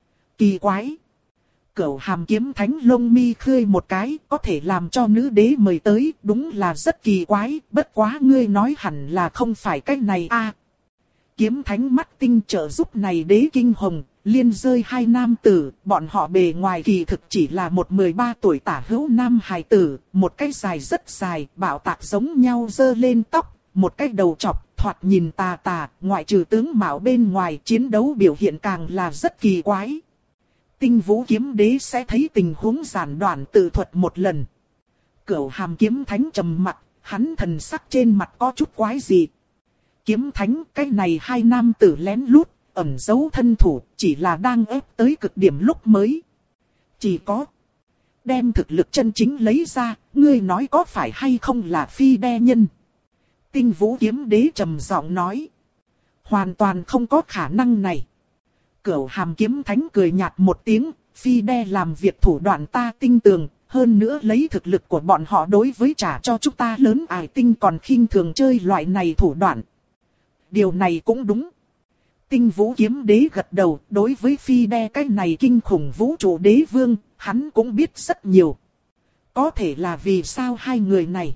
Kỳ quái. Cửu Hàm Kiếm Thánh lông mi khơi một cái, có thể làm cho nữ đế mời tới, đúng là rất kỳ quái, bất quá ngươi nói hẳn là không phải cái này a. Kiếm Thánh mắt tinh trợ giúp này đế kinh hồng, liên rơi hai nam tử, bọn họ bề ngoài kỳ thực chỉ là một mười ba tuổi tả hữu nam hài tử, một cái dài rất dài, bạo tạc giống nhau dơ lên tóc, một cái đầu chọc, thoạt nhìn tà tà, ngoại trừ tướng mạo bên ngoài chiến đấu biểu hiện càng là rất kỳ quái. Tinh Vũ Kiếm Đế sẽ thấy tình huống giản đoạn tự thuật một lần. Cửu Hàm Kiếm Thánh trầm mặt, hắn thần sắc trên mặt có chút quái dị. Kiếm Thánh, cái này hai nam tử lén lút, ẩn giấu thân thủ, chỉ là đang ép tới cực điểm lúc mới. Chỉ có đem thực lực chân chính lấy ra, ngươi nói có phải hay không là phi đe nhân. Tinh Vũ Kiếm Đế trầm giọng nói. Hoàn toàn không có khả năng này. Cửu Hàm Kiếm Thánh cười nhạt một tiếng, phi đe làm việc thủ đoạn ta tinh tường, hơn nữa lấy thực lực của bọn họ đối với trả cho chúng ta lớn ải tinh còn khinh thường chơi loại này thủ đoạn. Điều này cũng đúng. Tinh Vũ Kiếm Đế gật đầu, đối với phi đe cái này kinh khủng vũ trụ đế vương, hắn cũng biết rất nhiều. Có thể là vì sao hai người này?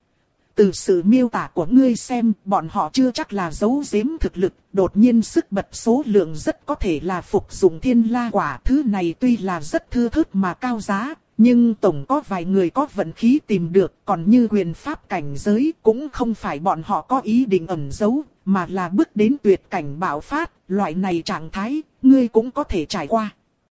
Từ sự miêu tả của ngươi xem, bọn họ chưa chắc là giấu giếm thực lực, đột nhiên sức bật số lượng rất có thể là phục dụng thiên la quả. Thứ này tuy là rất thưa thớt mà cao giá, nhưng tổng có vài người có vận khí tìm được, còn như quyền pháp cảnh giới cũng không phải bọn họ có ý định ẩn giấu, mà là bước đến tuyệt cảnh bạo phát, loại này trạng thái, ngươi cũng có thể trải qua.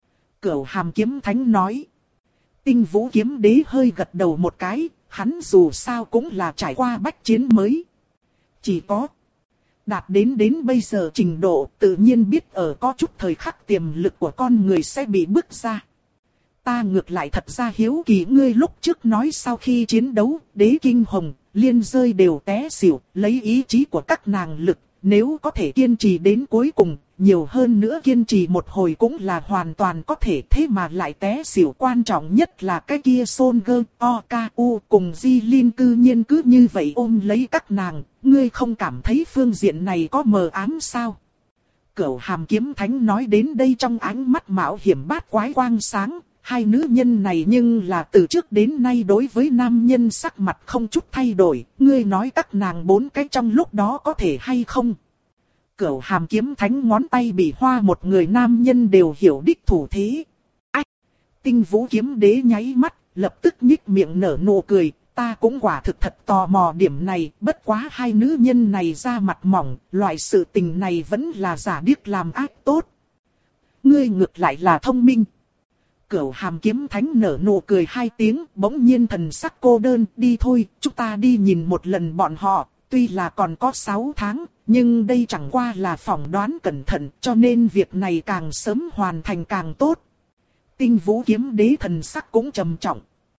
Cửu Hàm Kiếm Thánh nói. Tinh Vũ Kiếm Đế hơi gật đầu một cái. Hắn dù sao cũng là trải qua bách chiến mới. Chỉ có đạt đến đến bây giờ trình độ tự nhiên biết ở có chút thời khắc tiềm lực của con người sẽ bị bứt ra. Ta ngược lại thật ra hiếu kỳ ngươi lúc trước nói sau khi chiến đấu, đế kinh hồng, liên rơi đều té xỉu, lấy ý chí của các nàng lực, nếu có thể kiên trì đến cuối cùng, nhiều hơn nữa kiên trì một hồi cũng là hoàn toàn có thể, thế mà lại té xỉu. Quan trọng nhất là cái kia Son Gơ, O K U cùng Di Linh cư nhiên cứ như vậy ôm lấy các nàng, ngươi không cảm thấy phương diện này có mờ ám sao? Cửu Hàm Kiếm Thánh nói đến đây trong ánh mắt mạo hiểm bát quái quang sáng, hai nữ nhân này nhưng là từ trước đến nay đối với nam nhân sắc mặt không chút thay đổi, ngươi nói các nàng bốn cái trong lúc đó có thể hay không? Cửu Hàm Kiếm Thánh ngón tay bị hoa một người nam nhân đều hiểu đích thủ thế. Ách! Tinh Vũ Kiếm Đế nháy mắt, lập tức nhích miệng nở nụ cười, ta cũng quả thực thật tò mò điểm này, bất quá hai nữ nhân này ra mặt mỏng, loại sự tình này vẫn là giả điếc làm ác tốt. Ngươi ngược lại là thông minh. Cửu Hàm Kiếm Thánh nở nụ cười hai tiếng, bỗng nhiên thần sắc cô đơn, đi thôi, chúng ta đi nhìn một lần bọn họ, tuy là còn có sáu tháng, nhưng đây chẳng qua là phỏng đoán cẩn thận, cho nên việc này càng sớm hoàn thành càng tốt. Tinh Vũ Kiếm Đế thần sắc cũng trầm trọng.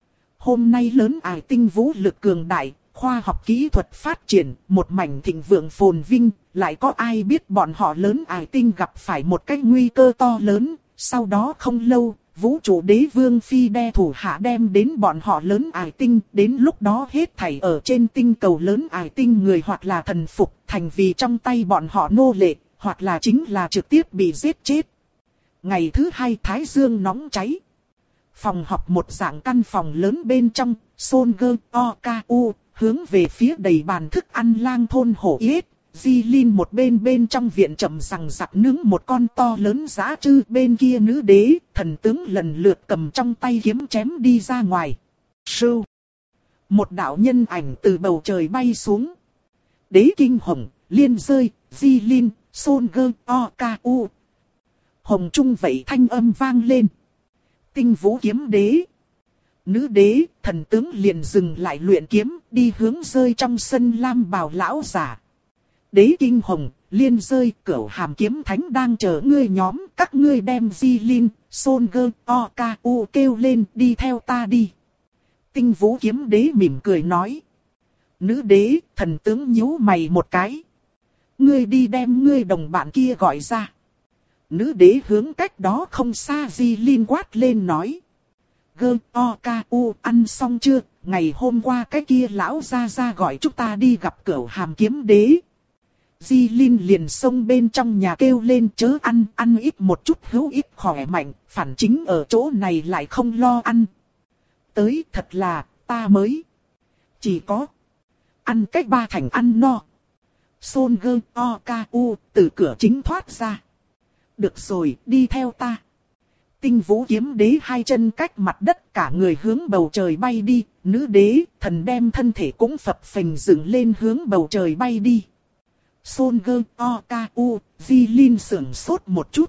Hôm nay lớn ải tinh vũ lực cường đại, khoa học kỹ thuật phát triển, một mảnh thịnh vượng phồn vinh, lại có ai biết bọn họ lớn ải tinh gặp phải một cái nguy cơ to lớn, sau đó không lâu, vũ trụ đế vương phi đe thủ hạ đem đến bọn họ lớn ải tinh, đến lúc đó hết thảy ở trên tinh cầu lớn ải tinh người hoặc là thần phục, thành vì trong tay bọn họ nô lệ, hoặc là chính là trực tiếp bị giết chết. Ngày thứ hai Thái Dương nóng cháy. Phòng họp một dạng căn phòng lớn bên trong, Son Gơ, O K U, hướng về phía đầy bàn thức ăn lang thôn hổ yết. Di Linh một bên bên trong viện chậm rằng giặc nướng một con to lớn dã trư, bên kia nữ đế, thần tướng lần lượt cầm trong tay kiếm chém đi ra ngoài. Sưu. Một đạo nhân ảnh từ bầu trời bay xuống. Đế kinh hồng, liên rơi, Di Linh, Son Gơ, O K U. Hồng trung vậy thanh âm vang lên. Tinh Vũ Kiếm Đế. Nữ đế, thần tướng liền dừng lại luyện kiếm, đi hướng rơi trong sân lam bào lão giả. Đế kinh hồng, liên rơi, Cửu Hàm Kiếm Thánh đang chờ ngươi nhóm, các ngươi đem Di Linh, Son Gơ, O K U kêu lên, đi theo ta đi. Tinh Vũ Kiếm Đế mỉm cười nói. Nữ đế, thần tướng nhíu mày một cái. Ngươi đi đem ngươi đồng bạn kia gọi ra. Nữ đế hướng cách đó không xa Di Linh quát lên nói. Gơ, O K U ăn xong chưa, ngày hôm qua cái kia lão ra ra gọi chúng ta đi gặp Cửu Hàm Kiếm Đế. Di Linh liền xông bên trong nhà kêu lên chớ ăn, ăn ít một chút hữu ích khỏe mạnh, phản chính ở chỗ này lại không lo ăn. Tới thật là, ta mới chỉ có ăn cách ba thành ăn no. Son gơ o ca u từ cửa chính thoát ra. Được rồi, đi theo ta. Tinh Vũ Kiếm Đế hai chân cách mặt đất, cả người hướng bầu trời bay đi. Nữ đế, thần đem thân thể cũng phập phình dựng lên hướng bầu trời bay đi. Son gơ o ca u, Di Linh sưởng sốt một chút.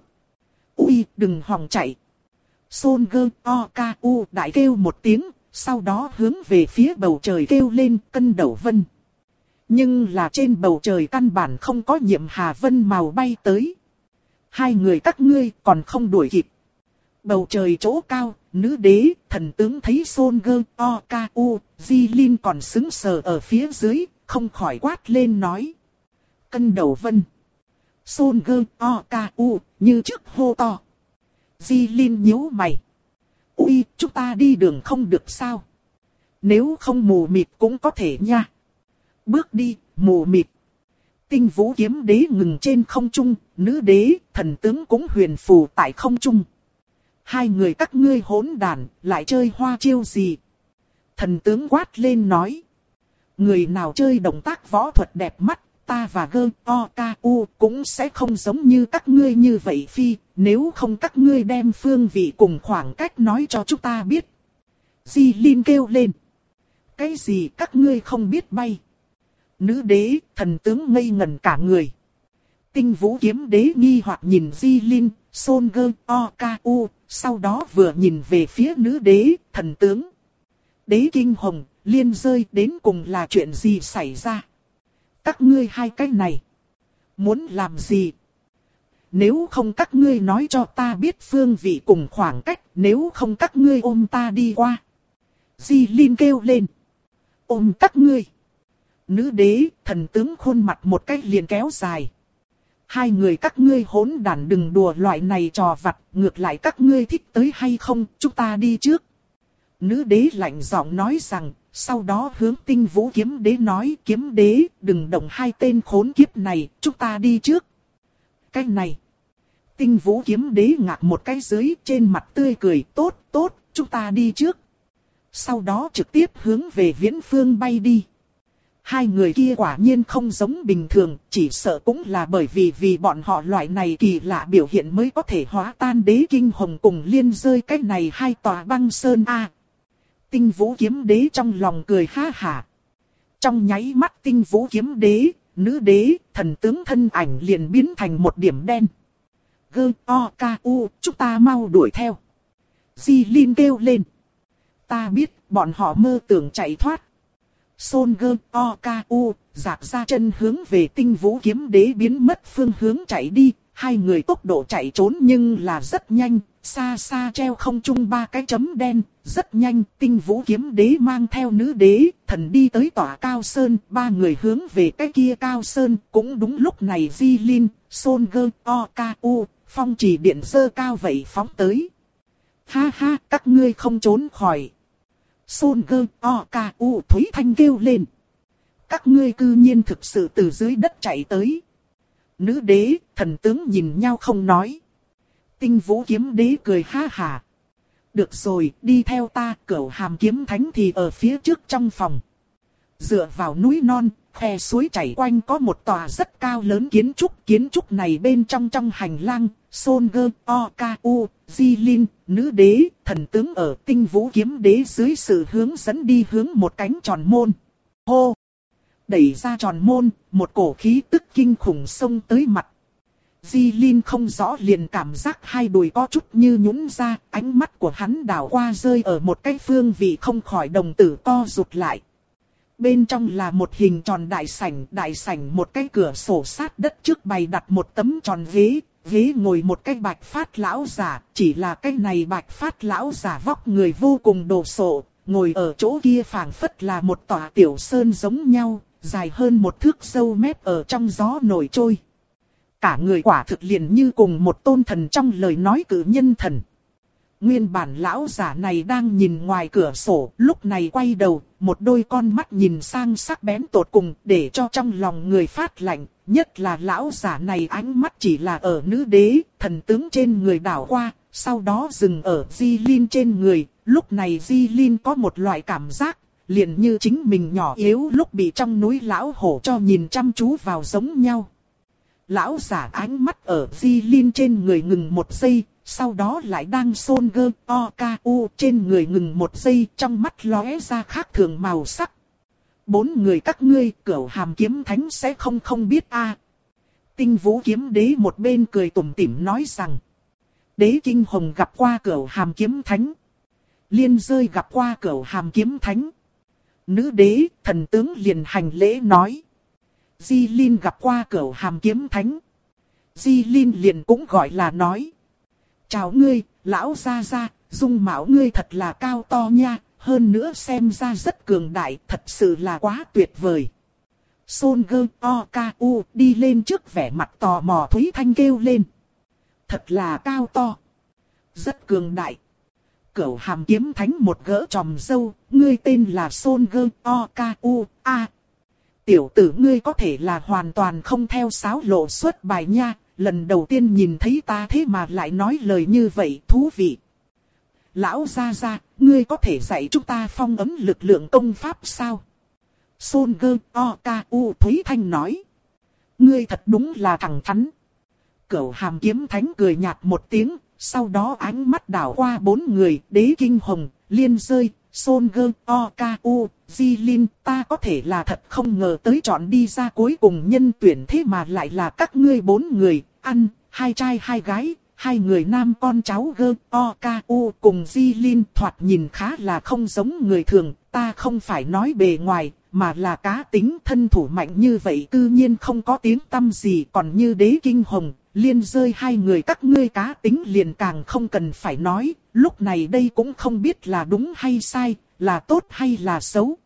Ui, đừng hòng chạy. Son gơ o ca u đại kêu một tiếng, sau đó hướng về phía bầu trời kêu lên cân đầu vân. Nhưng là trên bầu trời căn bản không có nhiệm hà vân màu bay tới. Hai người các ngươi còn không đuổi kịp. Bầu trời chỗ cao, nữ đế, thần tướng thấy Son gơ o ca u, Di Linh còn sững sờ ở phía dưới, không khỏi quát lên nói. Cân đầu vân. Son gơ o ca u, như trước hô to. Di Linh nhíu mày. Ui, chúng ta đi đường không được sao? Nếu không mù mịt cũng có thể nha. Bước đi, mù mịt. Tinh Vũ Kiếm Đế ngừng trên không trung, nữ đế, thần tướng cũng huyền phù tại không trung. Hai người các ngươi hỗn đàn, lại chơi hoa chiêu gì? Thần tướng quát lên nói. Người nào chơi động tác võ thuật đẹp mắt, ta và gơ o ca u cũng sẽ không giống như các ngươi như vậy phi, nếu không các ngươi đem phương vị cùng khoảng cách nói cho chúng ta biết. Di Linh kêu lên. Cái gì các ngươi không biết bay? Nữ đế, thần tướng ngây ngẩn cả người. Tinh Vũ Kiếm Đế nghi hoặc nhìn Di Linh, Son gơ o ca u, sau đó vừa nhìn về phía nữ đế, thần tướng. Đế kinh hồng, liên rơi đến cùng là chuyện gì xảy ra? Các ngươi hai cái này, muốn làm gì? Nếu không các ngươi nói cho ta biết phương vị cùng khoảng cách, nếu không các ngươi ôm ta đi qua. Di Linh kêu lên. Ôm các ngươi. Nữ đế, thần tướng khuôn mặt một cách liền kéo dài. Hai người các ngươi hỗn đản đừng đùa loại này trò vặt, ngược lại các ngươi thích tới hay không, chúng ta đi trước. Nữ đế lạnh giọng nói rằng, sau đó hướng Tinh Vũ Kiếm Đế nói, Kiếm Đế, đừng động hai tên khốn kiếp này, chúng ta đi trước. Cái này. Tinh Vũ Kiếm Đế ngạc một cái dưới, trên mặt tươi cười, tốt, tốt, chúng ta đi trước. Sau đó trực tiếp hướng về viễn phương bay đi. Hai người kia quả nhiên không giống bình thường, chỉ sợ cũng là bởi vì vì bọn họ loại này kỳ lạ biểu hiện mới có thể hóa tan đế kinh hồng cùng liên rơi cái này hai tòa băng sơn a. Tinh Vũ Kiếm Đế trong lòng cười ha hả. Trong nháy mắt Tinh Vũ Kiếm Đế, nữ đế, thần tướng thân ảnh liền biến thành một điểm đen. Gơ o ca u, chúng ta mau đuổi theo. Di Linh kêu lên. Ta biết, bọn họ mơ tưởng chạy thoát. Son gơ o ca u, giạp ra chân hướng về Tinh Vũ Kiếm Đế biến mất phương hướng chạy đi. Hai người tốc độ chạy trốn nhưng là rất nhanh, xa xa treo không trung ba cái chấm đen, rất nhanh. Tinh Vũ Kiếm Đế mang theo nữ đế, thần đi tới tỏa cao sơn, ba người hướng về cái kia cao sơn. Cũng đúng lúc này Di Linh, Son gơ o ca u, phong chỉ điện dơ cao vậy phóng tới. Ha ha, các ngươi không trốn khỏi. Son gơ o ca u Thúy Thanh kêu lên. Các ngươi cư nhiên thực sự từ dưới đất chạy tới. Nữ đế, thần tướng nhìn nhau không nói. Tinh Vũ Kiếm Đế cười ha hà. Được rồi, đi theo ta, Cửu Hàm Kiếm Thánh thì ở phía trước trong phòng. Dựa vào núi non, khe suối chảy quanh có một tòa rất cao lớn kiến trúc. Kiến trúc này bên trong trong hành lang, Son gơ o ca u, Di Linh, nữ đế, thần tướng ở Tinh Vũ Kiếm Đế dưới sự hướng dẫn đi hướng một cánh tròn môn. Hô! Đẩy ra tròn môn, một cổ khí tức kinh khủng xông tới mặt. Di Linh không rõ liền cảm giác hai đùi có chút như nhũn ra, ánh mắt của hắn đảo qua rơi ở một cái phương vị không khỏi đồng tử co rụt lại. Bên trong là một hình tròn đại sảnh, đại sảnh một cái cửa sổ sát đất trước bày đặt một tấm tròn ghế, ghế ngồi một cái bạch phát lão giả, chỉ là cái này bạch phát lão giả vóc người vô cùng đồ sộ, ngồi ở chỗ kia phảng phất là một tòa tiểu sơn giống nhau, dài hơn một thước râu mép ở trong gió nổi trôi. Cả người quả thực liền như cùng một tôn thần trong lời nói cử nhân thần. Nguyên bản lão giả này đang nhìn ngoài cửa sổ, lúc này quay đầu, một đôi con mắt nhìn sang sắc bén tột cùng, để cho trong lòng người phát lạnh, nhất là lão giả này ánh mắt chỉ là ở nữ đế, thần tướng trên người đảo qua, sau đó dừng ở Di Linh trên người, lúc này Di Linh có một loại cảm giác, liền như chính mình nhỏ yếu lúc bị trong núi lão hổ cho nhìn chăm chú vào giống nhau. Lão giả ánh mắt ở Di Linh trên người ngừng một giây, sau đó lại đang Son Gơ O K U trên người ngừng một giây, trong mắt lóe ra khác thường màu sắc. Bốn người các ngươi, Cửu Hàm Kiếm Thánh sẽ không không biết a. Tinh Vũ Kiếm Đế một bên cười tủm tỉm nói rằng, Đế Kinh Hồng gặp qua Cửu Hàm Kiếm Thánh, Liên Rơi gặp qua Cửu Hàm Kiếm Thánh. Nữ đế, thần tướng liền hành lễ nói, Di Linh gặp qua Cửu Hàm Kiếm Thánh. Di Linh liền cũng gọi là nói, chào ngươi, lão gia gia, dung mạo ngươi thật là cao to nha, hơn nữa xem ra rất cường đại, thật sự là quá tuyệt vời. Son Gơ O K U đi lên trước vẻ mặt tò mò Thúy Thanh kêu lên. Thật là cao to. Rất cường đại. Cửu Hàm Kiếm Thánh một gỡ tròm râu, ngươi tên là Son Gơ O K U A. Tiểu tử ngươi có thể là hoàn toàn không theo sáo lộ xuất bài nha, lần đầu tiên nhìn thấy ta thế mà lại nói lời như vậy, thú vị. Lão gia gia, ngươi có thể dạy chúng ta phong ấm lực lượng công pháp sao? Son Gơ O K U Thúy Thanh nói. Ngươi thật đúng là thẳng thắn. Cửu Hàm Kiếm Thánh cười nhạt một tiếng, sau đó ánh mắt đảo qua bốn người, Đế Kinh Hồng, Liên Rơi, Son Gơ O K U, Di Linh, ta có thể là thật không ngờ tới chọn đi ra cuối cùng nhân tuyển thế mà lại là các ngươi bốn người, ăn, hai trai hai gái. Hai người nam con cháu Gơ O K U cùng Di Linh thoạt nhìn khá là không giống người thường, ta không phải nói bề ngoài, mà là cá tính thân thủ mạnh như vậy tự nhiên không có tiếng tăm gì, còn như Đế Kinh Hồng, Liên Rơi hai người các ngươi cá tính liền càng không cần phải nói, lúc này đây cũng không biết là đúng hay sai, là tốt hay là xấu.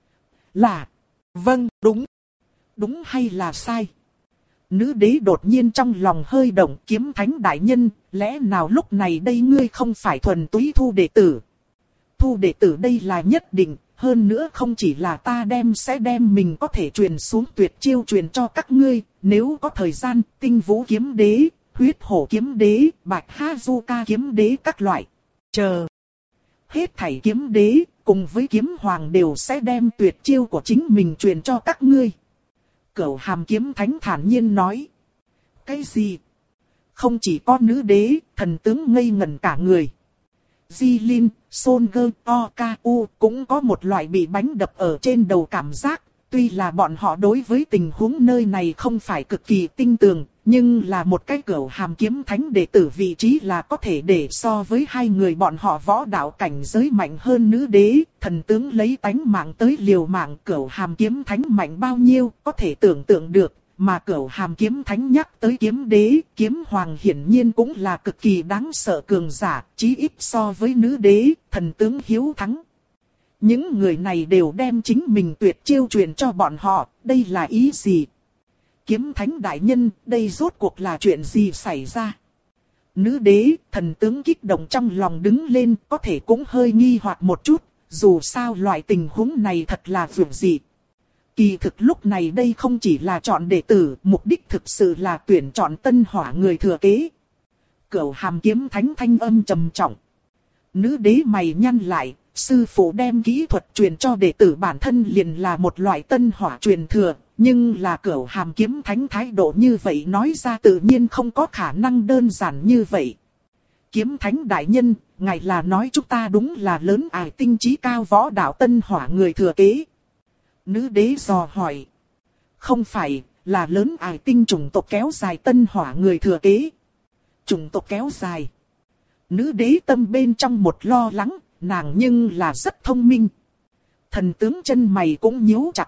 Là, vâng, đúng, đúng hay là sai. Nữ đế đột nhiên trong lòng hơi động, Kiếm Thánh đại nhân, lẽ nào lúc này đây ngươi không phải thuần túy thu đệ tử? Thu đệ tử đây là nhất định, hơn nữa không chỉ là ta đem sẽ đem mình có thể truyền xuống tuyệt chiêu truyền cho các ngươi, nếu có thời gian, Tinh Vũ Kiếm Đế, Huyết Hổ Kiếm Đế, Bạch Hazuka Kiếm Đế các loại. Chờ. Hết thảy kiếm đế, cùng với kiếm hoàng đều sẽ đem tuyệt chiêu của chính mình truyền cho các ngươi. Cửu Hàm Kiếm Thánh thản nhiên nói. Cái gì? Không chỉ có nữ đế, thần tướng ngây ngẩn cả người. Di Linh, Son Gơ O K U cũng có một loại bị bánh đập ở trên đầu cảm giác. Tuy là bọn họ đối với tình huống nơi này không phải cực kỳ tinh tường, nhưng là một cái Cửu Hàm Kiếm Thánh đệ tử vị trí là có thể để so với hai người bọn họ võ đạo cảnh giới mạnh hơn nữ đế, thần tướng lấy tánh mạng tới liều mạng. Cửu Hàm Kiếm Thánh mạnh bao nhiêu có thể tưởng tượng được, mà Cửu Hàm Kiếm Thánh nhắc tới kiếm đế, kiếm hoàng hiển nhiên cũng là cực kỳ đáng sợ cường giả, chí ít so với nữ đế, thần tướng hiếu thắng. Những người này đều đem chính mình tuyệt chiêu truyền cho bọn họ, đây là ý gì? Kiếm Thánh đại nhân, đây rốt cuộc là chuyện gì xảy ra? Nữ đế, thần tướng kích động trong lòng đứng lên, có thể cũng hơi nghi hoặc một chút, dù sao loại tình huống này thật là vượt dị. Kỳ thực lúc này đây không chỉ là chọn đệ tử, mục đích thực sự là tuyển chọn tân hỏa người thừa kế. Cửu Hàm Kiếm Thánh thanh âm trầm trọng. Nữ đế mày nhăn lại. Sư phụ đem kỹ thuật truyền cho đệ tử bản thân liền là một loại tân hỏa truyền thừa, nhưng là Cửu Hàm Kiếm Thánh thái độ như vậy nói ra tự nhiên không có khả năng đơn giản như vậy. Kiếm Thánh đại nhân, ngài là nói chúng ta đúng là lớn ải tinh trí cao võ đạo tân hỏa người thừa kế. Nữ đế dò hỏi. Không phải, là lớn ải tinh chủng tộc kéo dài tân hỏa người thừa kế. Chủng tộc kéo dài. Nữ đế tâm bên trong một lo lắng. Nàng nhưng là rất thông minh. Thần tướng chân mày cũng nhíu chặt.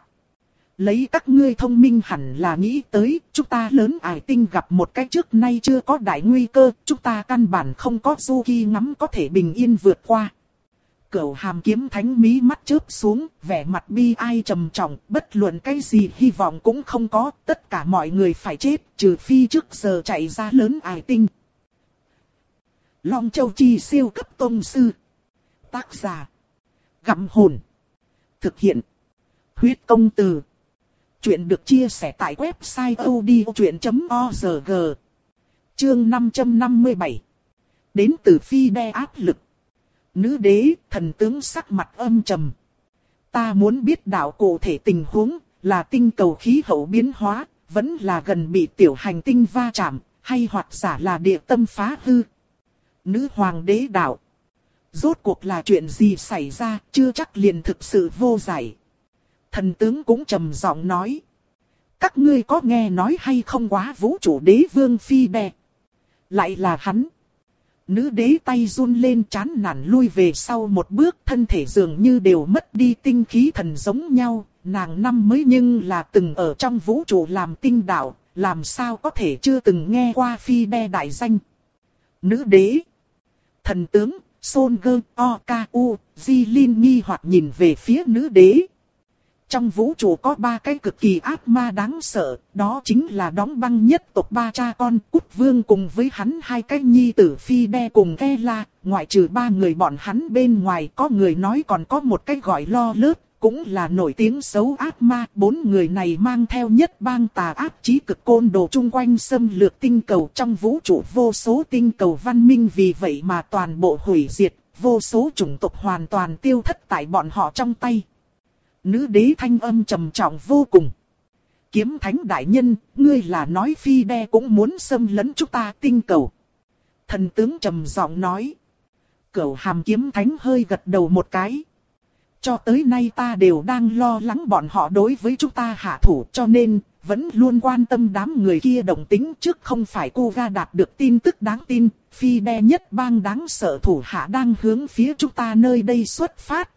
Lấy các ngươi thông minh hẳn là nghĩ tới, chúng ta lớn ải tinh gặp một cái trước nay chưa có đại nguy cơ, chúng ta căn bản không có du ki ngắm có thể bình yên vượt qua. Cửu Hàm Kiếm Thánh mí mắt chớp xuống, vẻ mặt bi ai trầm trọng, bất luận cái gì hy vọng cũng không có, tất cả mọi người phải chết, trừ phi trước giờ chạy ra lớn ải tinh. Long Châu Chi siêu cấp tông sư. Tác giả. Gặm hồn. Thực hiện. Huyết công từ. Chuyện được chia sẻ tại website odchuyện chấm org. Chương năm trăm năm mươi bảy. Đến từ phi đe áp lực. Nữ đế, thần tướng sắc mặt âm trầm. Ta muốn biết đạo cụ thể tình huống, là tinh cầu khí hậu biến hóa, vẫn là gần bị tiểu hành tinh va chạm, hay hoặc giả là địa tâm phá hư. Nữ hoàng đế đạo. Rốt cuộc là chuyện gì xảy ra, chưa chắc liền thực sự vô giải. Thần tướng cũng trầm giọng nói. Các ngươi có nghe nói hay không quá vũ trụ đế vương phi đe? Lại là hắn. Nữ đế tay run lên chán nản lui về sau một bước, thân thể dường như đều mất đi tinh khí thần giống nhau. Nàng năm mới nhưng là từng ở trong vũ trụ làm tinh đạo, làm sao có thể chưa từng nghe qua phi đe đại danh. Nữ đế. Thần tướng, Son Gơ, O K U, Di Linh nghi hoặc nhìn về phía nữ đế. Trong vũ trụ có ba cái cực kỳ ác ma đáng sợ, đó chính là đóng băng nhất tộc ba cha con Cút Vương cùng với hắn hai cái nhi tử phi đe cùng Ghe La, ngoại trừ ba người bọn hắn bên ngoài có người nói còn có một cái gọi Lo Lớt, cũng là nổi tiếng xấu ác ma. Bốn người này mang theo nhất bang tà ác chí cực côn đồ chung quanh xâm lược tinh cầu, trong vũ trụ vô số tinh cầu văn minh vì vậy mà toàn bộ hủy diệt, vô số chủng tộc hoàn toàn tiêu thất tại bọn họ trong tay. Nữ đế thanh âm trầm trọng vô cùng. Kiếm thánh đại nhân, ngươi là nói phi đe cũng muốn xâm lấn chúng ta tinh cầu. Thần tướng trầm giọng nói. Cửu hàm kiếm thánh hơi gật đầu một cái. Cho tới nay ta đều đang lo lắng bọn họ đối với chúng ta hạ thủ, cho nên vẫn luôn quan tâm đám người kia động tính. Trước không phải cô ga đạt được tin tức đáng tin, phi đe nhất bang đáng sợ thủ hạ đang hướng phía chúng ta nơi đây xuất phát.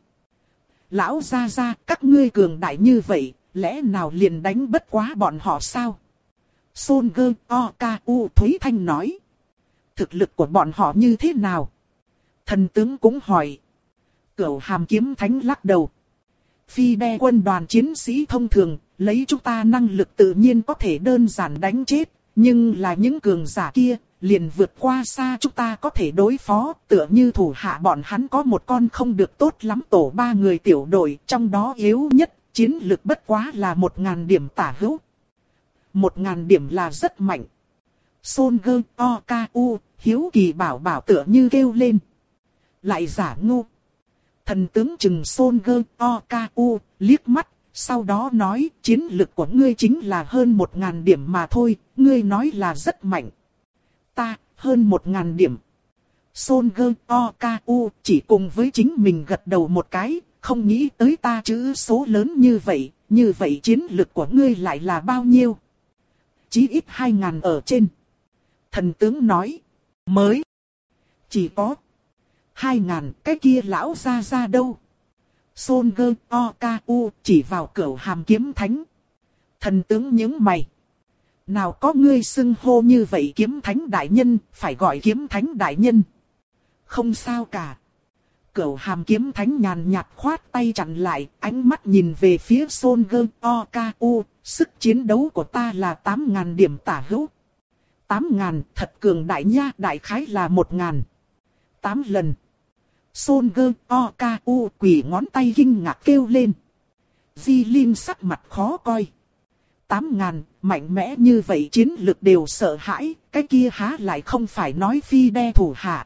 Lão gia gia, các ngươi cường đại như vậy, lẽ nào liền đánh bất quá bọn họ sao? Son Gơ, O K U Thúy Thanh nói. Thực lực của bọn họ như thế nào? Thần tướng cũng hỏi. Cửu hàm kiếm thánh lắc đầu. Phi đe quân đoàn chiến sĩ thông thường, lấy chúng ta năng lực tự nhiên có thể đơn giản đánh chết, nhưng là những cường giả kia, liền vượt qua xa chúng ta có thể đối phó, tựa như thủ hạ bọn hắn có một con không được tốt lắm tổ ba người tiểu đội, trong đó yếu nhất, chiến lực bất quá là một ngàn điểm tả hữu. Một ngàn điểm là rất mạnh. Son Gơ, O K U, hiếu kỳ bảo bảo tựa như kêu lên. Lại giả ngu. Thần tướng chừng Son Gơ, O K U, liếc mắt, sau đó nói chiến lực của ngươi chính là hơn một ngàn điểm mà thôi, ngươi nói là rất mạnh. Ta, hơn một ngàn điểm. Son Gơ, O K U, chỉ cùng với chính mình gật đầu một cái, không nghĩ tới ta chữ số lớn như vậy, như vậy chiến lực của ngươi lại là bao nhiêu? Chí ít hai ngàn ở trên. Thần tướng nói, mới, chỉ có hai ngàn, cái kia lão ra ra đâu? Son Gơ, O K U, chỉ vào cửu hàm kiếm thánh. Thần tướng nhướng mày. Nào có ngươi xưng hô như vậy kiếm thánh đại nhân, phải gọi kiếm thánh đại nhân. Không sao cả. Cửu hàm kiếm thánh nhàn nhạt khoát tay chặn lại, ánh mắt nhìn về phía Son Gơ, O K U, sức chiến đấu của ta là tám ngàn điểm tả hữu. tám ngàn, thật cường đại nha, đại khái là một ngàn. tám lần. Son Gơ, O K U, quỳ ngón tay kinh ngạc kêu lên. Di Linh sắc mặt khó coi. Tám ngàn, mạnh mẽ như vậy chiến lực đều sợ hãi, cái kia há lại không phải nói phi đe thủ hạ.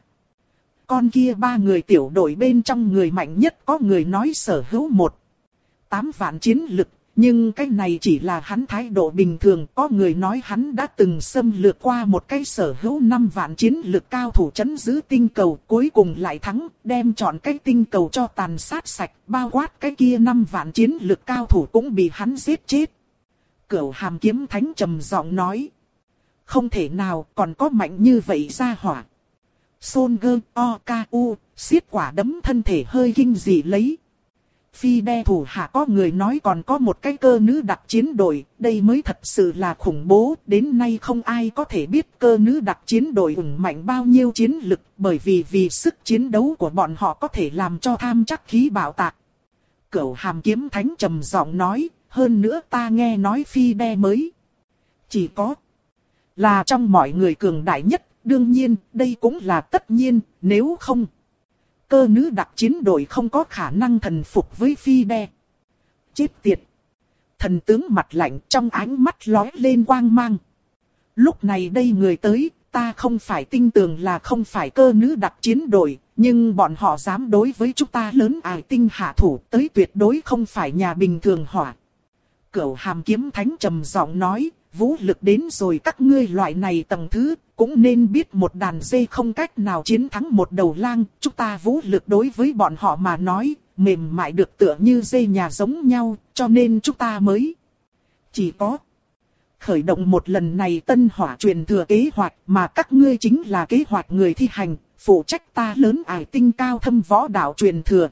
Con kia ba người tiểu đội bên trong người mạnh nhất có người nói sở hữu một. Tám vạn chiến lực, nhưng cái này chỉ là hắn thái độ bình thường, có người nói hắn đã từng xâm lược qua một cái sở hữu năm vạn chiến lực cao thủ trấn giữ tinh cầu, cuối cùng lại thắng, đem chọn cái tinh cầu cho tàn sát sạch, bao quát cái kia năm vạn chiến lực cao thủ cũng bị hắn giết chết. Cửu hàm kiếm thánh trầm giọng nói. Không thể nào còn có mạnh như vậy ra hỏa. Son Gơ, O K U, xiết quả đấm thân thể hơi kinh dị lấy. Phi đe thủ hạ có người nói còn có một cái cơ nữ đặc chiến đội, đây mới thật sự là khủng bố. Đến nay không ai có thể biết cơ nữ đặc chiến đội ủng mạnh bao nhiêu chiến lực, bởi vì vì sức chiến đấu của bọn họ có thể làm cho tham chắc khí bạo tạc. Cửu hàm kiếm thánh trầm giọng nói. Hơn nữa ta nghe nói phi đe mới chỉ có là trong mọi người cường đại nhất, đương nhiên đây cũng là tất nhiên, nếu không cơ nữ đặc chiến đội không có khả năng thần phục với phi đe. Chết tiệt. Thần tướng mặt lạnh, trong ánh mắt lóe lên quang mang. Lúc này đây người tới, ta không phải tin tưởng là không phải cơ nữ đặc chiến đội, nhưng bọn họ dám đối với chúng ta lớn ải tinh hạ thủ tới tuyệt đối không phải nhà bình thường hỏa. Cửu Hàm Kiếm Thánh trầm giọng nói, vũ lực đến rồi các ngươi loại này tầng thứ, cũng nên biết một đàn dê không cách nào chiến thắng một đầu lang, chúng ta vũ lực đối với bọn họ mà nói, mềm mại được tựa như dê nhà giống nhau, cho nên chúng ta mới chỉ có khởi động một lần này tân hỏa truyền thừa kế hoạch, mà các ngươi chính là kế hoạch người thi hành, phụ trách ta lớn ải tinh cao thâm võ đạo truyền thừa.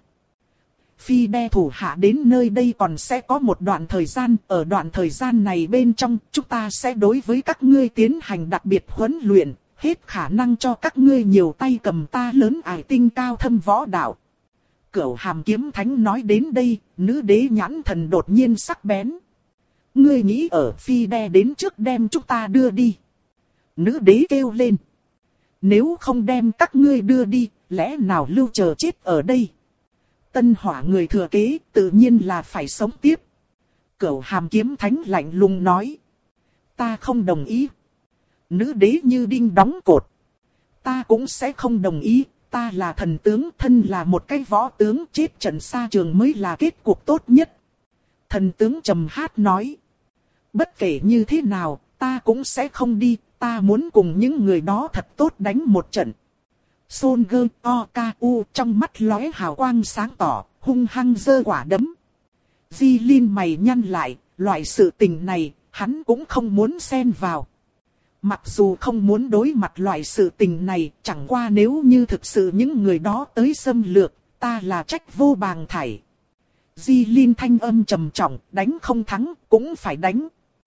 Phi đe thủ hạ đến nơi đây còn sẽ có một đoạn thời gian, ở đoạn thời gian này bên trong, chúng ta sẽ đối với các ngươi tiến hành đặc biệt huấn luyện, hết khả năng cho các ngươi nhiều tay cầm ta lớn ải tinh cao thâm võ đạo. Cửu Hàm Kiếm Thánh nói đến đây, nữ đế nhãn thần đột nhiên sắc bén. Ngươi nghĩ ở phi đe đến trước đem chúng ta đưa đi. Nữ đế kêu lên. Nếu không đem các ngươi đưa đi, lẽ nào lưu chờ chết ở đây? Tân hỏa người thừa kế tự nhiên là phải sống tiếp. Cửu Hàm Kiếm Thánh lạnh lùng nói. Ta không đồng ý. Nữ đế như đinh đóng cột. Ta cũng sẽ không đồng ý. Ta là thần tướng, thân là một cái võ tướng, chết trận xa trường mới là kết cục tốt nhất. Thần tướng trầm hát nói. Bất kể như thế nào, ta cũng sẽ không đi, ta muốn cùng những người đó thật tốt đánh một trận. Son Gơ O K U trong mắt lóe hào quang sáng tỏ, hung hăng giơ quả đấm. Di Linh mày nhăn lại, loại sự tình này, hắn cũng không muốn xen vào. Mặc dù không muốn đối mặt loại sự tình này, chẳng qua nếu như thực sự những người đó tới xâm lược, ta là trách vô bàng thảy. Di Linh thanh âm trầm trọng, đánh không thắng, cũng phải đánh.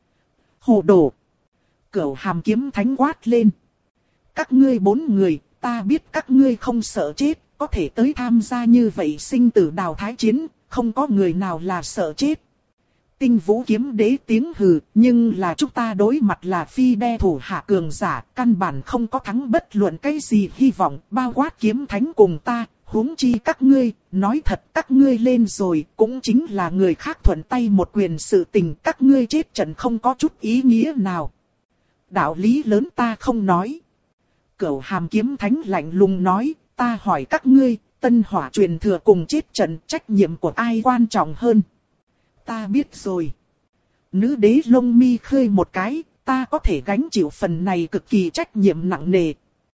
Hồ đồ. Cửu Hàm Kiếm Thánh quát lên. Các ngươi bốn người, ta biết các ngươi không sợ chết, có thể tới tham gia như vậy sinh tử đào thái chiến, không có người nào là sợ chết. Tinh Vũ Kiếm Đế tiếng hừ, nhưng là chúng ta đối mặt là phi đe thủ hạ cường giả, căn bản không có thắng bất luận cái gì hy vọng, bao quát Kiếm Thánh cùng ta, huống chi các ngươi, nói thật các ngươi lên rồi, cũng chính là người khác thuận tay một quyền sự tình, các ngươi chết trận không có chút ý nghĩa nào. Đạo lý lớn ta không nói. Cửu Hàm Kiếm Thánh lạnh lùng nói, ta hỏi các ngươi, tân hỏa truyền thừa cùng chết trận, trách nhiệm của ai quan trọng hơn? Ta biết rồi. Nữ đế lông mi khơi một cái, ta có thể gánh chịu phần này cực kỳ trách nhiệm nặng nề.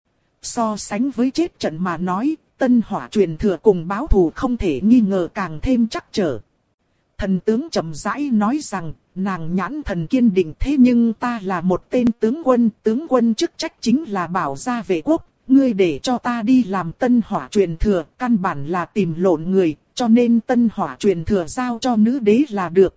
So sánh với chết trận mà nói, tân hỏa truyền thừa cùng báo thù không thể nghi ngờ càng thêm chắc trở. Thần tướng chậm rãi nói rằng, nàng nhãn thần kiên định, thế nhưng ta là một tên tướng quân, tướng quân chức trách chính là bảo gia vệ quốc, ngươi để cho ta đi làm tân hỏa truyền thừa, căn bản là tìm lộn người, cho nên tân hỏa truyền thừa giao cho nữ đế là được.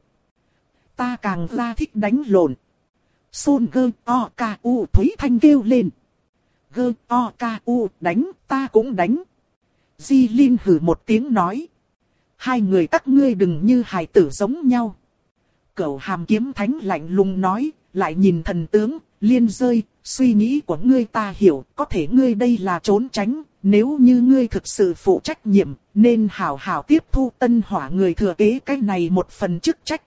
Ta càng ra thích đánh lộn. Son Gơ O K U Thúy Thanh kêu lên. Gơ O K U đánh, ta cũng đánh. Di Linh hử một tiếng nói. Hai người các ngươi đừng như hài tử giống nhau. Cửu Hàm Kiếm Thánh lạnh lùng nói, lại nhìn thần tướng, Liên rơi, suy nghĩ của ngươi ta hiểu, có thể ngươi đây là trốn tránh, nếu như ngươi thực sự phụ trách nhiệm, nên hảo hảo tiếp thu tân hỏa người thừa kế cái này một phần chức trách.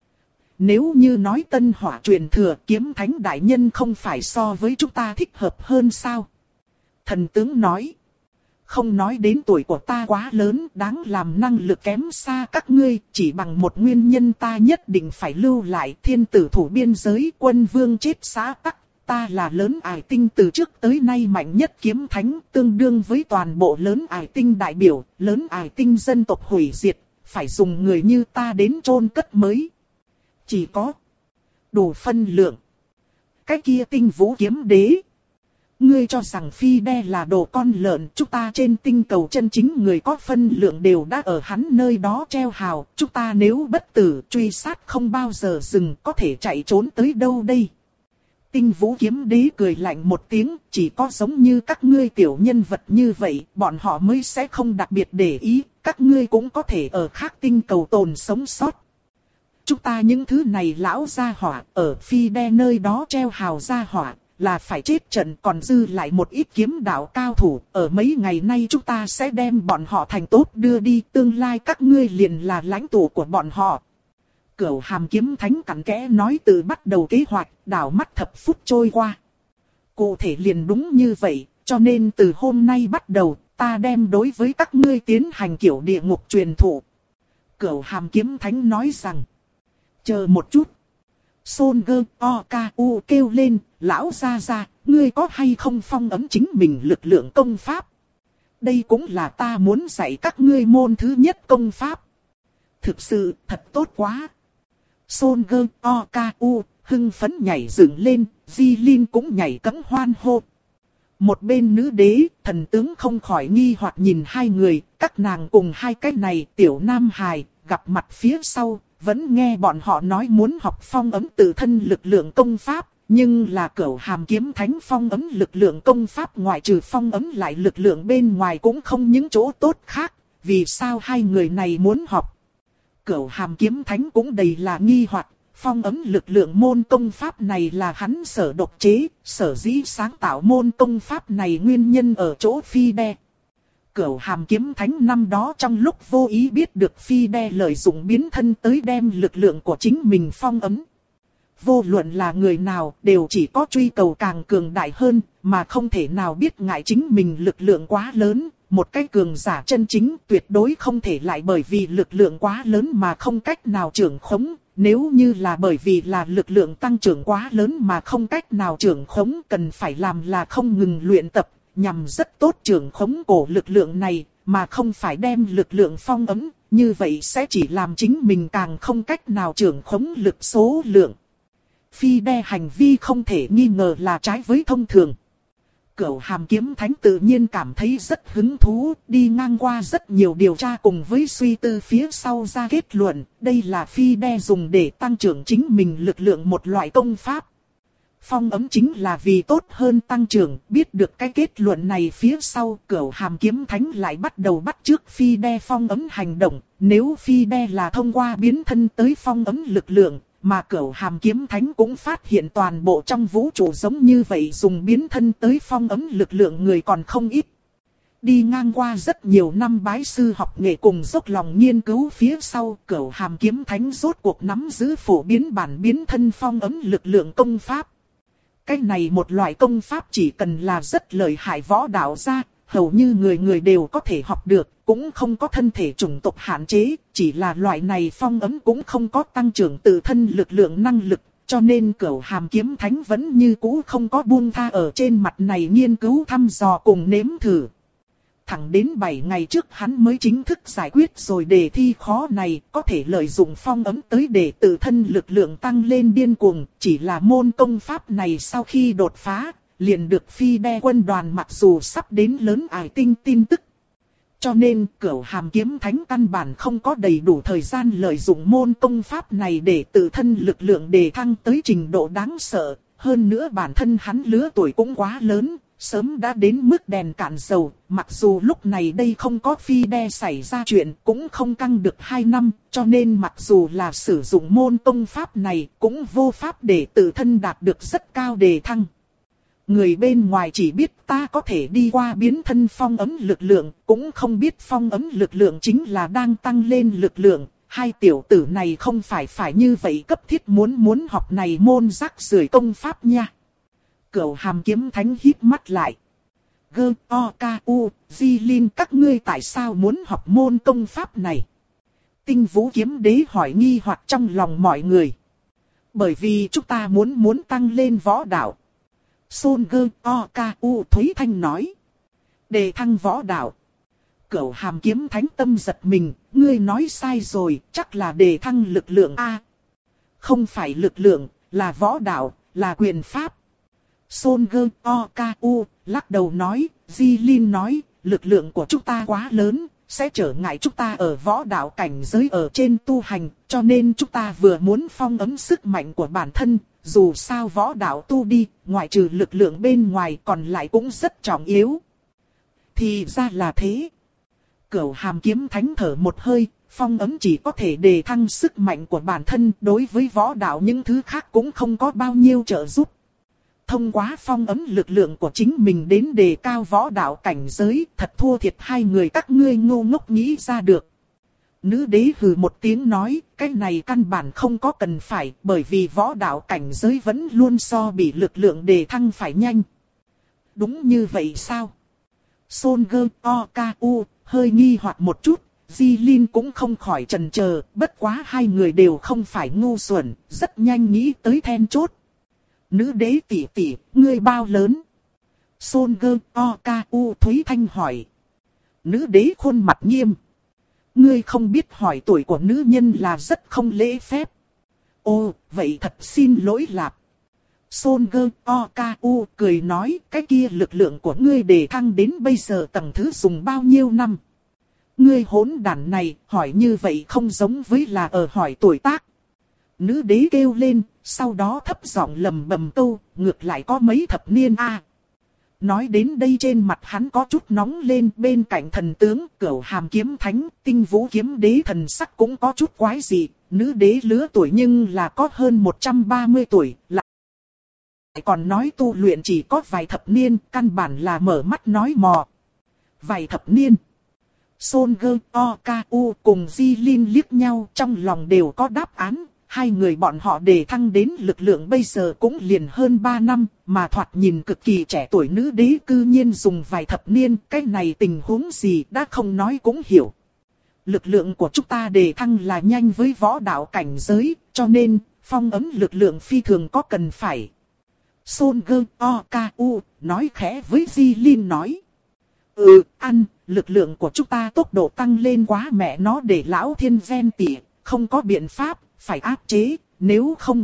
Nếu như nói tân hỏa truyền thừa, Kiếm Thánh đại nhân không phải so với chúng ta thích hợp hơn sao? Thần tướng nói. Không nói đến tuổi của ta quá lớn, đáng làm năng lực kém xa các ngươi, chỉ bằng một nguyên nhân ta nhất định phải lưu lại thiên tử thủ biên giới, quân vương chết xã tắc. Ta là lớn ải tinh từ trước tới nay mạnh nhất kiếm thánh, tương đương với toàn bộ lớn ải tinh đại biểu, lớn ải tinh dân tộc hủy diệt, phải dùng người như ta đến chôn cất mới. Chỉ có đủ phân lượng. Cái kia Tinh Vũ Kiếm Đế. Ngươi cho rằng phi đe là đồ con lợn, chúng ta trên tinh cầu chân chính người có phân lượng đều đã ở hắn nơi đó treo hào, chúng ta nếu bất tử truy sát không bao giờ dừng, có thể chạy trốn tới đâu đây? Tinh Vũ Kiếm Đế cười lạnh một tiếng, chỉ có giống như các ngươi tiểu nhân vật như vậy, bọn họ mới sẽ không đặc biệt để ý, các ngươi cũng có thể ở khác tinh cầu tồn sống sót. Chúng ta những thứ này lão gia hỏa, ở phi đe nơi đó treo hào gia hỏa, là phải chết trận, còn dư lại một ít kiếm đạo cao thủ, ở mấy ngày nay chúng ta sẽ đem bọn họ thành tốt đưa đi, tương lai các ngươi liền là lãnh tụ của bọn họ. Cửu Hàm Kiếm Thánh cặn kẽ nói từ bắt đầu kế hoạch, đảo mắt thập phút trôi qua. Cụ thể liền đúng như vậy, cho nên từ hôm nay bắt đầu, ta đem đối với các ngươi tiến hành kiểu địa ngục truyền thụ. Cửu Hàm Kiếm Thánh nói rằng, chờ một chút. Son Gơ O Ca U kêu lên, lão gia gia, ngươi có hay không phong ấn chính mình lực lượng công pháp? Đây cũng là ta muốn dạy các ngươi môn thứ nhất công pháp. Thực sự, thật tốt quá. Son Gơ O Ca U hưng phấn nhảy dựng lên, Di Linh cũng nhảy cẫng hoan hô. Một bên nữ đế, thần tướng không khỏi nghi hoặc nhìn hai người, các nàng cùng hai cái này tiểu nam hài, gặp mặt phía sau, vẫn nghe bọn họ nói muốn học phong ấn tự thân lực lượng công pháp, nhưng là Cửu Hàm Kiếm Thánh phong ấn lực lượng công pháp ngoại trừ phong ấn lại lực lượng bên ngoài cũng không những chỗ tốt khác, vì sao hai người này muốn học? Cửu Hàm Kiếm Thánh cũng đầy là nghi hoặc. Phong ấn lực lượng môn công pháp này là hắn sở độc chế, sở dĩ sáng tạo môn công pháp này nguyên nhân ở chỗ Phi Đe. Cửu Hàm Kiếm Thánh năm đó trong lúc vô ý biết được Phi Đe lợi dụng biến thân tới đem lực lượng của chính mình phong ấn. Vô luận là người nào đều chỉ có truy cầu càng cường đại hơn, mà không thể nào biết ngại chính mình lực lượng quá lớn. Một cái cường giả chân chính tuyệt đối không thể lại bởi vì lực lượng quá lớn mà không cách nào trưởng khống. Nếu như là bởi vì là lực lượng tăng trưởng quá lớn mà không cách nào trưởng khống, cần phải làm là không ngừng luyện tập, nhằm rất tốt trưởng khống cổ lực lượng này, mà không phải đem lực lượng phong ấn, như vậy sẽ chỉ làm chính mình càng không cách nào trưởng khống lực số lượng. Phi Đe hành vi không thể nghi ngờ là trái với thông thường. Cửu Hàm Kiếm Thánh tự nhiên cảm thấy rất hứng thú, đi ngang qua rất nhiều điều tra cùng với suy tư phía sau ra kết luận, đây là Phi Đe dùng để tăng trưởng chính mình lực lượng một loại công pháp. Phong ấn chính là vì tốt hơn tăng trưởng, biết được cái kết luận này phía sau, Cửu Hàm Kiếm Thánh lại bắt đầu bắt chước Phi Đe phong ấn hành động, nếu Phi Đe là thông qua biến thân tới phong ấn lực lượng. Mà Cửu Hàm Kiếm Thánh cũng phát hiện toàn bộ trong vũ trụ giống như vậy dùng biến thân tới phong ấn lực lượng người còn không ít. Đi ngang qua rất nhiều năm bái sư học nghệ cùng dốc lòng nghiên cứu phía sau, Cửu Hàm Kiếm Thánh rốt cuộc nắm giữ phổ biến bản biến thân phong ấn lực lượng công pháp. Cái này một loại công pháp chỉ cần là rất lợi hại võ đạo gia, hầu như người người đều có thể học được, cũng không có thân thể chủng tộc hạn chế, chỉ là loại này phong ấn cũng không có tăng trưởng tự thân lực lượng năng lực, cho nên Cửu Hàm Kiếm Thánh vẫn như cũ không có buông tha ở trên mặt này nghiên cứu thăm dò cùng nếm thử. Thẳng đến bảy ngày trước hắn mới chính thức giải quyết rồi đề thi khó này, có thể lợi dụng phong ấn tới để tự thân lực lượng tăng lên điên cuồng, chỉ là môn công pháp này sau khi đột phá, liền được Phi Đe quân đoàn mặc dù sắp đến lớn ải tinh tin tức. Cho nên Cửu Hàm Kiếm Thánh căn bản không có đầy đủ thời gian lợi dụng môn công pháp này để tự thân lực lượng đề thăng tới trình độ đáng sợ. Hơn nữa bản thân hắn lứa tuổi cũng quá lớn, sớm đã đến mức đèn cạn dầu. Mặc dù lúc này đây không có Phi Đe xảy ra chuyện cũng không căng được hai năm. Cho nên mặc dù là sử dụng môn công pháp này cũng vô pháp để tự thân đạt được rất cao đề thăng. Người bên ngoài chỉ biết ta có thể đi qua biến thân phong ấn lực lượng, cũng không biết phong ấn lực lượng chính là đang tăng lên lực lượng. Hai tiểu tử này không phải phải như vậy cấp thiết muốn muốn học này môn rác rưởi công pháp nha. Cửu Hàm Kiếm Thánh hít mắt lại. Gơ, O, Ca, U, Di Linh các ngươi tại sao muốn học môn công pháp này? Tinh Vũ Kiếm Đế hỏi nghi hoặc trong lòng mọi người. Bởi vì chúng ta muốn muốn tăng lên võ đạo. Son Gơ O Ca U Thúy Thanh nói. Đề thăng võ đạo. Cửu Hàm Kiếm Thánh tâm giật mình, ngươi nói sai rồi, chắc là đề thăng lực lượng A. Không phải lực lượng, là võ đạo, là quyền pháp. Son Gơ O Ca U lắc đầu nói, Di Linh nói, lực lượng của chúng ta quá lớn, sẽ trở ngại chúng ta ở võ đạo cảnh giới ở trên tu hành, cho nên chúng ta vừa muốn phong ấn sức mạnh của bản thân. Dù sao võ đạo tu đi, ngoại trừ lực lượng bên ngoài còn lại cũng rất trọng yếu. Thì ra là thế. Cửu Hàm Kiếm Thánh thở một hơi, phong ấn chỉ có thể đề thăng sức mạnh của bản thân, đối với võ đạo những thứ khác cũng không có bao nhiêu trợ giúp. Thông qua phong ấn lực lượng của chính mình đến đề cao võ đạo cảnh giới, thật thua thiệt hai người các ngươi ngu ngốc nghĩ ra được. Nữ đế hừ một tiếng nói, cái này căn bản không có cần phải, bởi vì võ đạo cảnh giới vẫn luôn so bị lực lượng đề thăng phải nhanh. Đúng như vậy sao? Son Gơ O K U hơi nghi hoặc một chút, Di Linh cũng không khỏi chần chờ, bất quá hai người đều không phải ngu xuẩn, rất nhanh nghĩ tới then chốt. Nữ đế tỷ tỷ, ngươi bao lớn? Son Gơ O K U Thúy Thanh hỏi. Nữ đế khuôn mặt nghiêm. Ngươi không biết hỏi tuổi của nữ nhân là rất không lễ phép. Ồ, vậy thật xin lỗi lạp. Son Gơ O K U cười nói, cái kia lực lượng của ngươi đề thăng đến bây giờ tầng thứ dùng bao nhiêu năm? Ngươi hỗn đản này, hỏi như vậy không giống với là ở hỏi tuổi tác. Nữ đế kêu lên, sau đó thấp giọng lầm bầm câu, ngược lại có mấy thập niên a. À. Nói đến đây trên mặt hắn có chút nóng lên, bên cạnh thần tướng, Cửu Hàm Kiếm Thánh, Tinh Vũ Kiếm Đế thần sắc cũng có chút quái dị, nữ đế lứa tuổi nhưng là có hơn một trăm ba mươi tuổi, lại còn nói tu luyện chỉ có vài thập niên, căn bản là mở mắt nói mò. Vài thập niên. Son Gơ O K U cùng Di Linh liếc nhau, trong lòng đều có đáp án. Hai người bọn họ đề thăng đến lực lượng bây giờ cũng liền hơn ba năm, mà thoạt nhìn cực kỳ trẻ tuổi nữ đế cư nhiên dùng vài thập niên, cái này tình huống gì đã không nói cũng hiểu. Lực lượng của chúng ta đề thăng là nhanh với võ đạo cảnh giới, cho nên phong ấm lực lượng phi thường có cần phải. Son Gơ O K U nói khẽ với Di Linh nói. Ừ, ăn, lực lượng của chúng ta tốc độ tăng lên quá mẹ nó để lão thiên gen tỉ, không có biện pháp, phải áp chế, nếu không.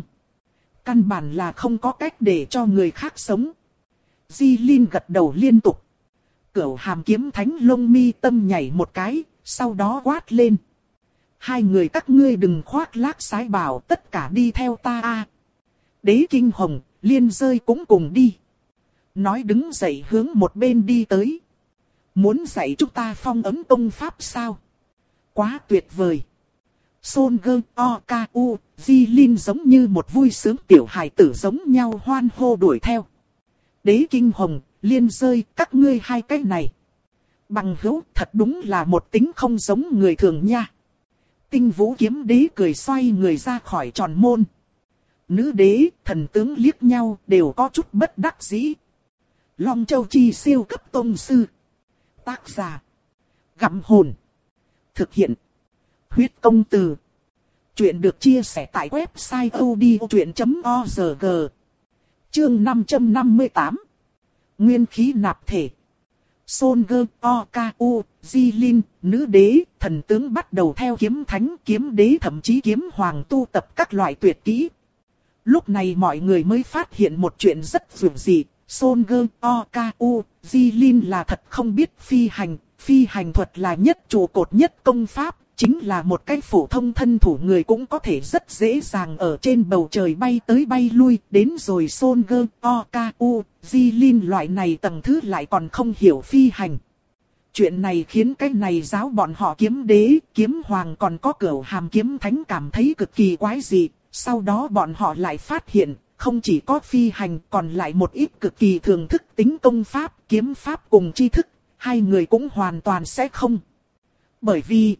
Căn bản là không có cách để cho người khác sống. Di Linh gật đầu liên tục. Cửu Hàm Kiếm Thánh lông mi tâm nhảy một cái, sau đó quát lên. Hai người các ngươi đừng khoác lác sái bảo, tất cả đi theo ta a. Đế Kinh Hồng, Liên Rơi cũng cùng đi. Nói đứng dậy hướng một bên đi tới. Muốn dạy chúng ta phong ấm công pháp sao? Quá tuyệt vời. Son Gơ O K U, Di Linh giống như một vui sướng tiểu hài tử giống nhau hoan hô đuổi theo. Đế Kinh Hồng, Liên Rơi, các ngươi hai cái này. Bằng hữu thật đúng là một tính không giống người thường nha. Tinh Vũ Kiếm Đế cười xoay người ra khỏi tròn môn. Nữ đế, thần tướng liếc nhau đều có chút bất đắc dĩ. Long Châu Chi siêu cấp tông sư. Tác giả. Gặm hồn. Thực hiện. Huyết công từ. Chuyện được chia sẻ tại website odchuyện chấm org. Chương năm trăm năm mươi tám. Nguyên khí nạp thể. Son Gơ O K U, Di Linh, nữ đế, thần tướng bắt đầu theo kiếm thánh, kiếm đế thậm chí kiếm hoàng tu tập các loại tuyệt kỹ. Lúc này mọi người mới phát hiện một chuyện rất dường dị. Son Gơ O K U, Di Linh là thật không biết phi hành, phi hành thuật là nhất trụ cột nhất công pháp, chính là một cái phổ thông thân thủ người cũng có thể rất dễ dàng ở trên bầu trời bay tới bay lui, đến rồi Son Gơ O K U, Di Linh loại này tầng thứ lại còn không hiểu phi hành. Chuyện này khiến cái này giáo bọn họ kiếm đế, kiếm hoàng còn có Cửu Hàm Kiếm Thánh cảm thấy cực kỳ quái dị, sau đó bọn họ lại phát hiện. Không chỉ có phi hành còn lại một ít cực kỳ thường thức tính công pháp, kiếm pháp cùng tri thức, hai người cũng hoàn toàn sẽ không. Bởi vì,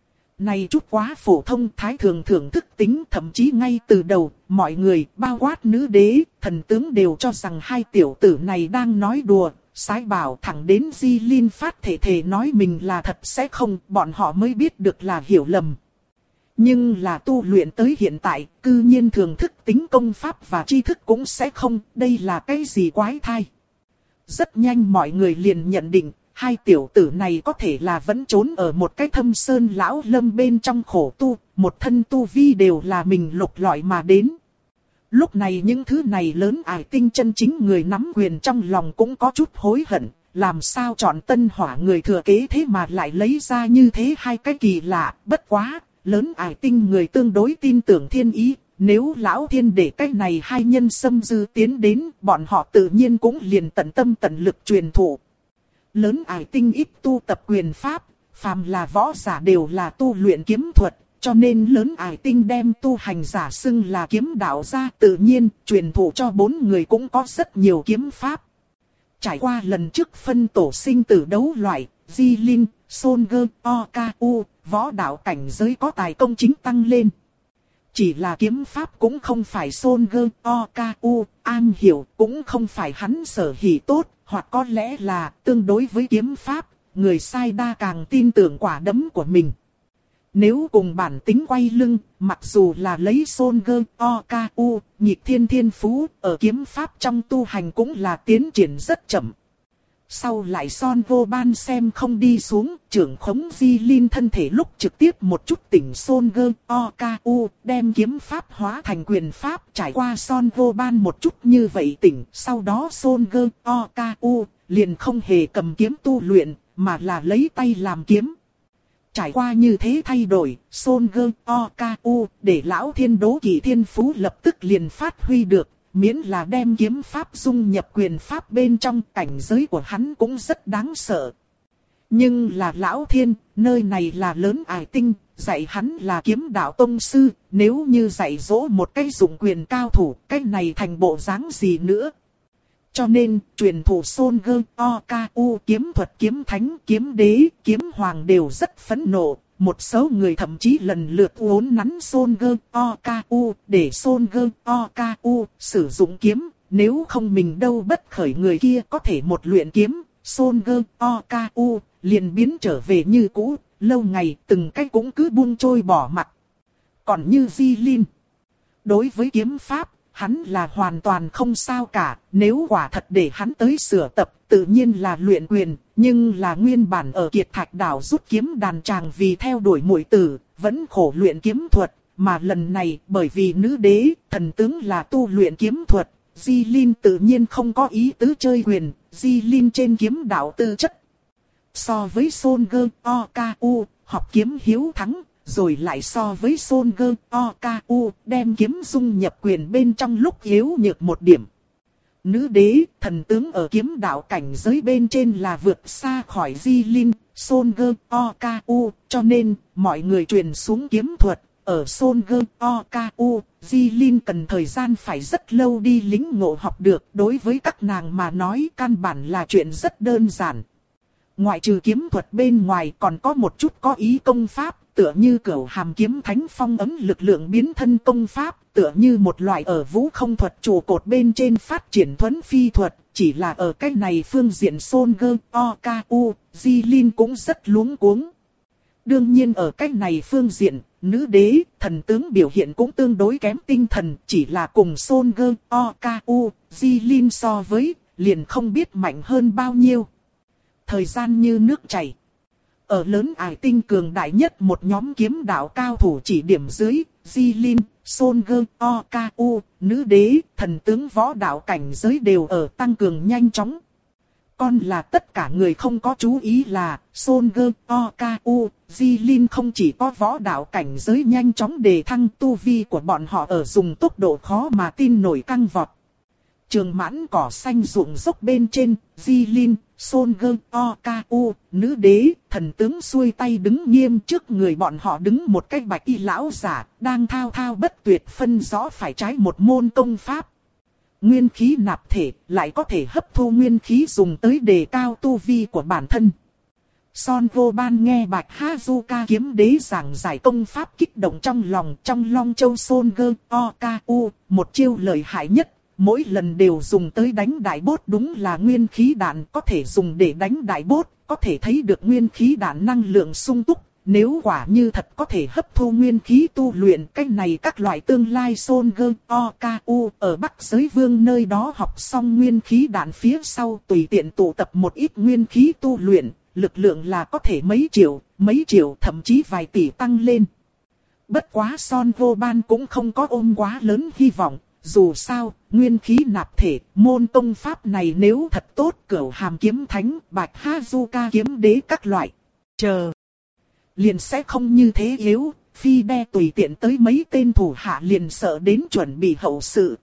này chút quá phổ thông thái thường thưởng thức tính thậm chí ngay từ đầu, mọi người, bao quát nữ đế, thần tướng đều cho rằng hai tiểu tử này đang nói đùa, sái bảo thẳng đến Di Linh phát thể thể nói mình là thật sẽ không, bọn họ mới biết được là hiểu lầm. Nhưng là tu luyện tới hiện tại, cư nhiên thường thức tính công pháp và tri thức cũng sẽ không, đây là cái gì quái thai. Rất nhanh mọi người liền nhận định, hai tiểu tử này có thể là vẫn trốn ở một cái thâm sơn lão lâm bên trong khổ tu, một thân tu vi đều là mình lục lọi mà đến. Lúc này những thứ này lớn ải tinh chân chính người nắm quyền trong lòng cũng có chút hối hận, làm sao chọn Tân Hỏa người thừa kế thế mà lại lấy ra như thế hai cái kỳ lạ, bất quá. Lớn ải tinh người tương đối tin tưởng thiên ý, nếu lão thiên để cái này hai nhân xâm dư tiến đến, bọn họ tự nhiên cũng liền tận tâm tận lực truyền thụ. Lớn ải tinh ít tu tập quyền pháp, phàm là võ giả đều là tu luyện kiếm thuật, cho nên lớn ải tinh đem tu hành giả xưng là kiếm đạo gia, tự nhiên truyền thụ cho bốn người cũng có rất nhiều kiếm pháp. Trải qua lần trước phân tổ sinh tử đấu loại, Jilin, Solger, Okaku, võ đạo cảnh giới có tài công chính tăng lên. Chỉ là kiếm pháp cũng không phải Solger, Okaku, am hiểu, cũng không phải hắn sở hỉ tốt, hoặc có lẽ là tương đối với kiếm pháp, người sai đa càng tin tưởng quả đấm của mình. Nếu cùng bản tính quay lưng, mặc dù là lấy Solger, Okaku, nhịp thiên thiên phú, ở kiếm pháp trong tu hành cũng là tiến triển rất chậm. Sau lại Son Vô Ban xem không đi xuống, trưởng khống Jilin thân thể lúc trực tiếp một chút tỉnh Solger, Okaku, đem kiếm pháp hóa thành quyền pháp, trải qua Son Vô Ban một chút như vậy tỉnh. Sau đó Solger, Okaku, liền không hề cầm kiếm tu luyện, mà là lấy tay làm kiếm. Trải qua như thế thay đổi, Solger, Okaku, để lão thiên đố kỵ thiên phú lập tức liền phát huy được. Miễn là đem kiếm pháp dung nhập quyền pháp bên trong, cảnh giới của hắn cũng rất đáng sợ. Nhưng là lão thiên, nơi này là lớn ải tinh, dạy hắn là kiếm đạo tông sư, nếu như dạy dỗ một cái dụng quyền cao thủ, cái này thành bộ dáng gì nữa. Cho nên, truyền thủ Solger, Okaku, kiếm thuật kiếm thánh, kiếm đế, kiếm hoàng đều rất phẫn nộ. Một số người thậm chí lần lượt uốn nắn Solger, Okaku, để Solger, Okaku sử dụng kiếm, nếu không mình đâu bất khởi người kia có thể một luyện kiếm, Solger, Okaku liền biến trở về như cũ, lâu ngày từng cái cũng cứ buông trôi bỏ mặt. Còn như Jilin, đối với kiếm pháp, hắn là hoàn toàn không sao cả, nếu quả thật để hắn tới sửa tập, tự nhiên là luyện quyền, nhưng là nguyên bản ở Kiệt Thạch Đảo rút kiếm đàn tràng vì theo đuổi muội tử, vẫn khổ luyện kiếm thuật, mà lần này bởi vì nữ đế, thần tướng là tu luyện kiếm thuật, Jilin tự nhiên không có ý tứ chơi quyền, Jilin trên kiếm đạo tư chất. So với Solger, Okaku, học kiếm hiếu thắng. Rồi lại so với Solger, Okaku, đem kiếm dung nhập quyền bên trong lúc yếu nhược một điểm. Nữ đế, thần tướng ở kiếm đạo cảnh giới bên trên là vượt xa khỏi Jilin, Solger, Okaku, cho nên, mọi người truyền xuống kiếm thuật, ở Solger, Okaku, Jilin cần thời gian phải rất lâu đi lĩnh ngộ học được, đối với các nàng mà nói căn bản là chuyện rất đơn giản. Ngoại trừ kiếm thuật bên ngoài còn có một chút có ý công pháp, tựa như Cửu Hàm Kiếm Thánh phong ấm lực lượng biến thân công pháp, tựa như một loại ở vũ không thuật trụ cột bên trên phát triển thuấn phi thuật, chỉ là ở cái này phương diện Solger, Okaku, Jilin cũng rất luống cuống. Đương nhiên ở cái này phương diện, nữ đế, thần tướng biểu hiện cũng tương đối kém tinh thần, chỉ là cùng Solger, Okaku, Jilin so với, liền không biết mạnh hơn bao nhiêu. Thời gian như nước chảy. Ở lớn ải tinh cường đại nhất một nhóm kiếm đạo cao thủ chỉ điểm dưới, Jilin, Solger, Okaku, nữ đế, thần tướng võ đạo cảnh giới đều ở tăng cường nhanh chóng. Còn là tất cả người không có chú ý là, Solger, Okaku, Jilin không chỉ có võ đạo cảnh giới nhanh chóng đề thăng tu vi của bọn họ ở dùng tốc độ khó mà tin nổi căng vọt. Trường mãn cỏ xanh ruộng dốc bên trên, Jilin, Solger, Okaku, nữ đế, thần tướng xuôi tay đứng nghiêm trước người bọn họ đứng một cái bạch y lão giả, đang thao thao bất tuyệt phân rõ phải trái một môn công pháp. Nguyên khí nạp thể, lại có thể hấp thu nguyên khí dùng tới đề cao tu vi của bản thân. Son Vô Ban nghe Bạch Hazuka kiếm đế giảng giải công pháp kích động trong lòng, trong Long Châu Solger, Okaku, một chiêu lợi hại nhất. Mỗi lần đều dùng tới đánh đại bốt, đúng là nguyên khí đạn có thể dùng để đánh đại bốt, có thể thấy được nguyên khí đạn năng lượng sung túc. Nếu quả như thật có thể hấp thu nguyên khí tu luyện, cách này các loại tương lai Solger, Okaku ở Bắc Giới Vương nơi đó học xong nguyên khí đạn phía sau tùy tiện tụ tập một ít nguyên khí tu luyện, lực lượng là có thể mấy triệu, mấy triệu thậm chí vài tỷ tăng lên. Bất quá Son Vô Ban cũng không có ôm quá lớn hy vọng. Dù sao, nguyên khí nạp thể, môn công pháp này nếu thật tốt, Cửu Hàm Kiếm Thánh, Bạch Hazuka kiếm đế các loại, chờ, liền sẽ không như thế yếu, phi đe tùy tiện tới mấy tên thủ hạ liền sợ đến chuẩn bị hậu sự.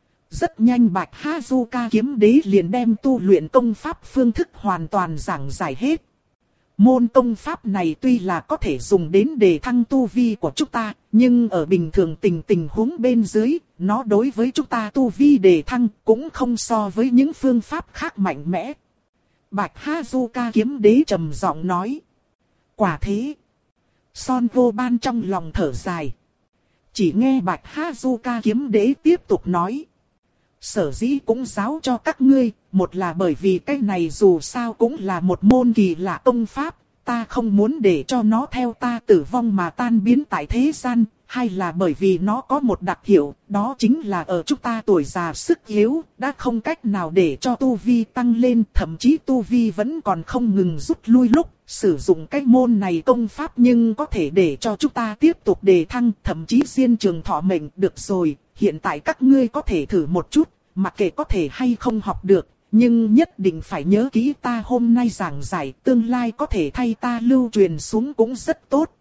Rất nhanh Bạch Hazuka kiếm đế liền đem tu luyện công pháp phương thức hoàn toàn giảng giải hết. Môn công pháp này tuy là có thể dùng đến đề thăng tu vi của chúng ta, nhưng ở bình thường tình tình huống bên dưới, nó đối với chúng ta tu vi đề thăng cũng không so với những phương pháp khác mạnh mẽ. Bạch Hazuka kiếm đế trầm giọng nói. Quả thế. Son Goban trong lòng thở dài. Chỉ nghe Bạch Hazuka kiếm đế tiếp tục nói. Sở dĩ cũng giáo cho các ngươi, một là bởi vì cái này dù sao cũng là một môn kỳ lạ công pháp, ta không muốn để cho nó theo ta tử vong mà tan biến tại thế gian, hay là bởi vì nó có một đặc hiệu, đó chính là ở chúng ta tuổi già sức yếu, đã không cách nào để cho tu vi tăng lên, thậm chí tu vi vẫn còn không ngừng rút lui lúc. Sử dụng cái môn này công pháp nhưng có thể để cho chúng ta tiếp tục đề thăng, thậm chí diên trường thọ mệnh. Được rồi, hiện tại các ngươi có thể thử một chút, mặc kệ có thể hay không học được, nhưng nhất định phải nhớ kỹ ta hôm nay giảng giải, tương lai có thể thay ta lưu truyền xuống cũng rất tốt.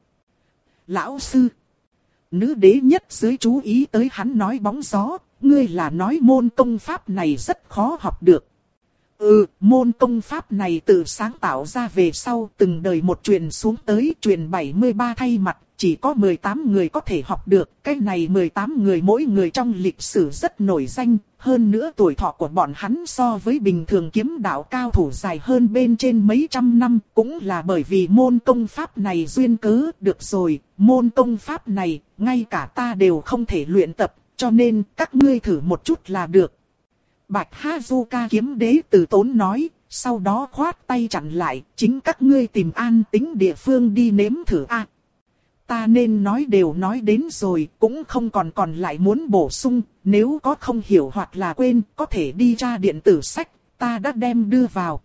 Lão sư, nữ đế nhất dưới chú ý tới hắn nói bóng gió, ngươi là nói môn công pháp này rất khó học được. Ừ, môn công pháp này tự sáng tạo ra về sau từng đời một truyền xuống tới truyền bảy mươi ba thay mặt, chỉ có mười tám người có thể học được. Cái này mười tám người mỗi người trong lịch sử rất nổi danh, hơn nữa tuổi thọ của bọn hắn so với bình thường kiếm đạo cao thủ dài hơn bên trên mấy trăm năm, cũng là bởi vì môn công pháp này duyên cớ. Được rồi, môn công pháp này, ngay cả ta đều không thể luyện tập, cho nên các ngươi thử một chút là được. Bạch Hazuka kiếm đế từ tốn nói, sau đó khoát tay chặn lại, chính các ngươi tìm an tĩnh địa phương đi nếm thử a. À, ta nên nói đều nói đến rồi, cũng không còn còn lại muốn bổ sung, nếu có không hiểu hoặc là quên, có thể đi tra điện tử sách, ta đã đem đưa vào.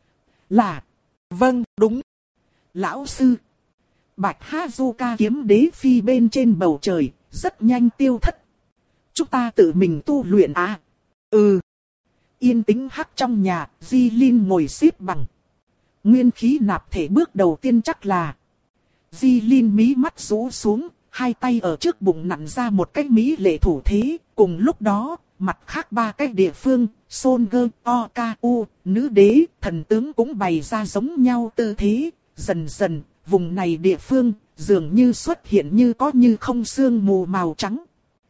Là, vâng, đúng. Lão sư, Bạch Hazuka kiếm đế phi bên trên bầu trời, rất nhanh tiêu thất. Chúng ta tự mình tu luyện à? Ừ. Yên tĩnh hắc trong nhà, Di Linh ngồi xếp bằng. Nguyên khí nạp thể bước đầu tiên chắc là. Di Linh mí mắt rũ xuống, hai tay ở trước bụng nặn ra một cái mỹ lệ thủ thế. Cùng lúc đó, mặt khác ba cái địa phương, Son Gơ, O K U, nữ đế, thần tướng cũng bày ra giống nhau tư thế. Dần dần, vùng này địa phương, dường như xuất hiện như có như không sương mù màu trắng.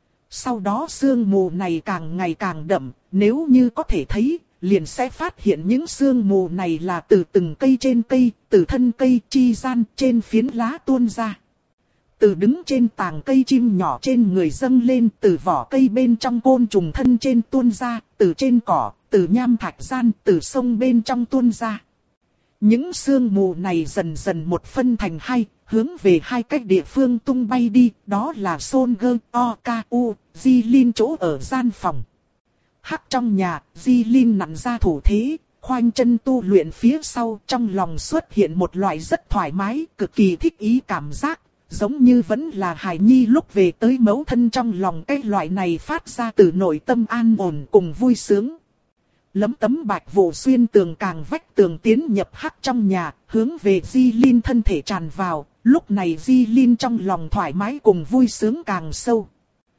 Sau đó sương mù này càng ngày càng đậm, nếu như có thể thấy, liền sẽ phát hiện những sương mù này là từ từng cây trên cây, từ thân cây chi gian trên phiến lá tuôn ra. Từ đứng trên tàng cây chim nhỏ trên người dâng lên, từ vỏ cây bên trong côn trùng thân trên tuôn ra, từ trên cỏ, từ nham thạch gian, từ sông bên trong tuôn ra. Những sương mù này dần dần một phân thành hai, hướng về hai cách địa phương tung bay đi, đó là Son Gơ, O K U, Di Linh chỗ ở gian phòng. Hắc trong nhà, Di Linh nặn ra thủ thế, khoanh chân tu luyện phía sau, trong lòng xuất hiện một loại rất thoải mái, cực kỳ thích ý cảm giác, giống như vẫn là hài nhi lúc về tới mẫu thân trong lòng. Cái loại này phát ra từ nội tâm an ổn cùng vui sướng. Lấm tấm bạch vụ xuyên tường càng vách tường tiến nhập hắc trong nhà, hướng về Di Linh thân thể tràn vào, lúc này Di Linh trong lòng thoải mái cùng vui sướng càng sâu.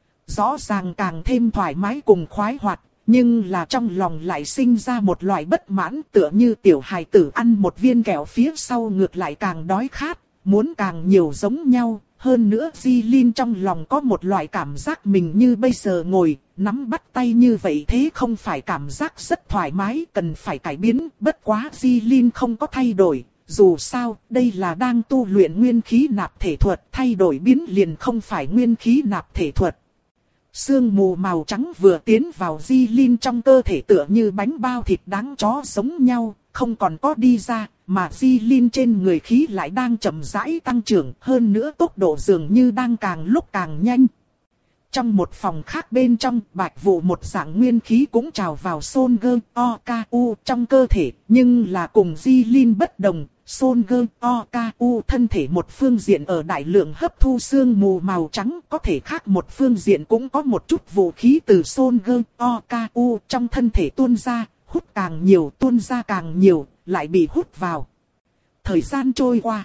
Rõ ràng càng thêm thoải mái cùng khoái hoạt, nhưng là trong lòng lại sinh ra một loại bất mãn, tựa như tiểu hài tử ăn một viên kẹo phía sau ngược lại càng đói khát, muốn càng nhiều giống nhau. Hơn nữa Di Linh trong lòng có một loại cảm giác mình như bây giờ ngồi, nắm bắt tay như vậy, thế không phải cảm giác rất thoải mái, cần phải cải biến. Bất quá Di Linh không có thay đổi, dù sao đây là đang tu luyện nguyên khí nạp thể thuật, thay đổi biến liền không phải nguyên khí nạp thể thuật. Sương mù màu trắng vừa tiến vào Di Linh trong cơ thể tựa như bánh bao thịt đáng chó giống nhau, không còn có đi ra, mà Di Linh trên người khí lại đang chậm rãi tăng trưởng, hơn nữa tốc độ dường như đang càng lúc càng nhanh. Trong một phòng khác bên trong, bạch vụ một dạng nguyên khí cũng trào vào Son Gơ, O K U trong cơ thể, nhưng là cùng Di Linh bất đồng. Son Gơ, O K U thân thể một phương diện ở đại lượng hấp thu sương mù màu trắng, có thể khác một phương diện cũng có một chút vũ khí từ Son Gơ, O K U trong thân thể tuôn ra, hút càng nhiều tuôn ra càng nhiều, lại bị hút vào. Thời gian trôi qua,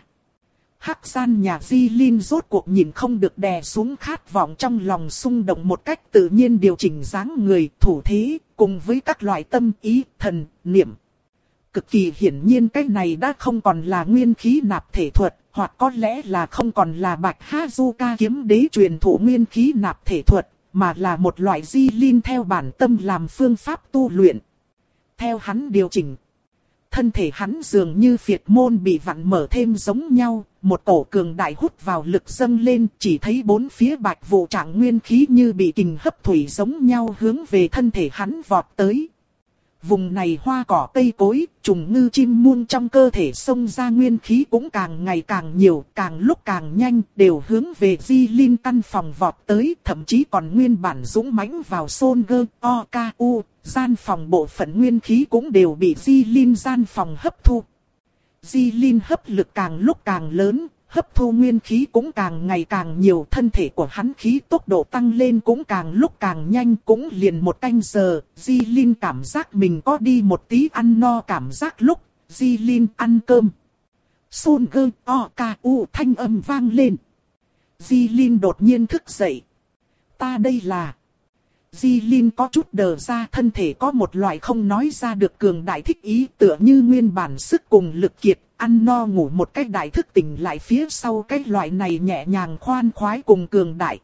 hắc gian nhà Di Linh rốt cuộc nhìn không được đè xuống khát vọng trong lòng, xung động một cách tự nhiên điều chỉnh dáng người, thủ thế, cùng với các loại tâm ý, thần, niệm. Cực kỳ hiển nhiên cái này đã không còn là nguyên khí nạp thể thuật, hoặc có lẽ là không còn là Bạch Hazuka kiếm đế truyền thụ nguyên khí nạp thể thuật, mà là một loại Di Linh theo bản tâm làm phương pháp tu luyện. Theo hắn điều chỉnh, thân thể hắn dường như phiệt môn bị vặn mở thêm giống nhau, một cổ cường đại hút vào lực dâng lên, chỉ thấy bốn phía bạch vụ trạng nguyên khí như bị kình hấp thủy giống nhau hướng về thân thể hắn vọt tới. Vùng này hoa cỏ cây cối, trùng ngư chim muôn trong cơ thể xông ra nguyên khí cũng càng ngày càng nhiều, càng lúc càng nhanh, đều hướng về Di Linh căn phòng vọt tới, thậm chí còn nguyên bản dũng mãnh vào Son Gơ, O K U, gian phòng bộ phận nguyên khí cũng đều bị Di Linh gian phòng hấp thu. Di Linh hấp lực càng lúc càng lớn, hấp thu nguyên khí cũng càng ngày càng nhiều, thân thể của hắn khí tốc độ tăng lên cũng càng lúc càng nhanh, cũng liền một canh giờ, Di Linh cảm giác mình có đi một tí ăn no cảm giác lúc, Di Linh ăn cơm. Son Gơ, O K U thanh âm vang lên. Di Linh đột nhiên thức dậy. Ta đây là... Di Linh có chút đờ ra, thân thể có một loại không nói ra được cường đại thích ý, tựa như nguyên bản sức cùng lực kiệt, ăn no ngủ một cách đại thức tỉnh lại phía sau cái loại này nhẹ nhàng khoan khoái cùng cường đại.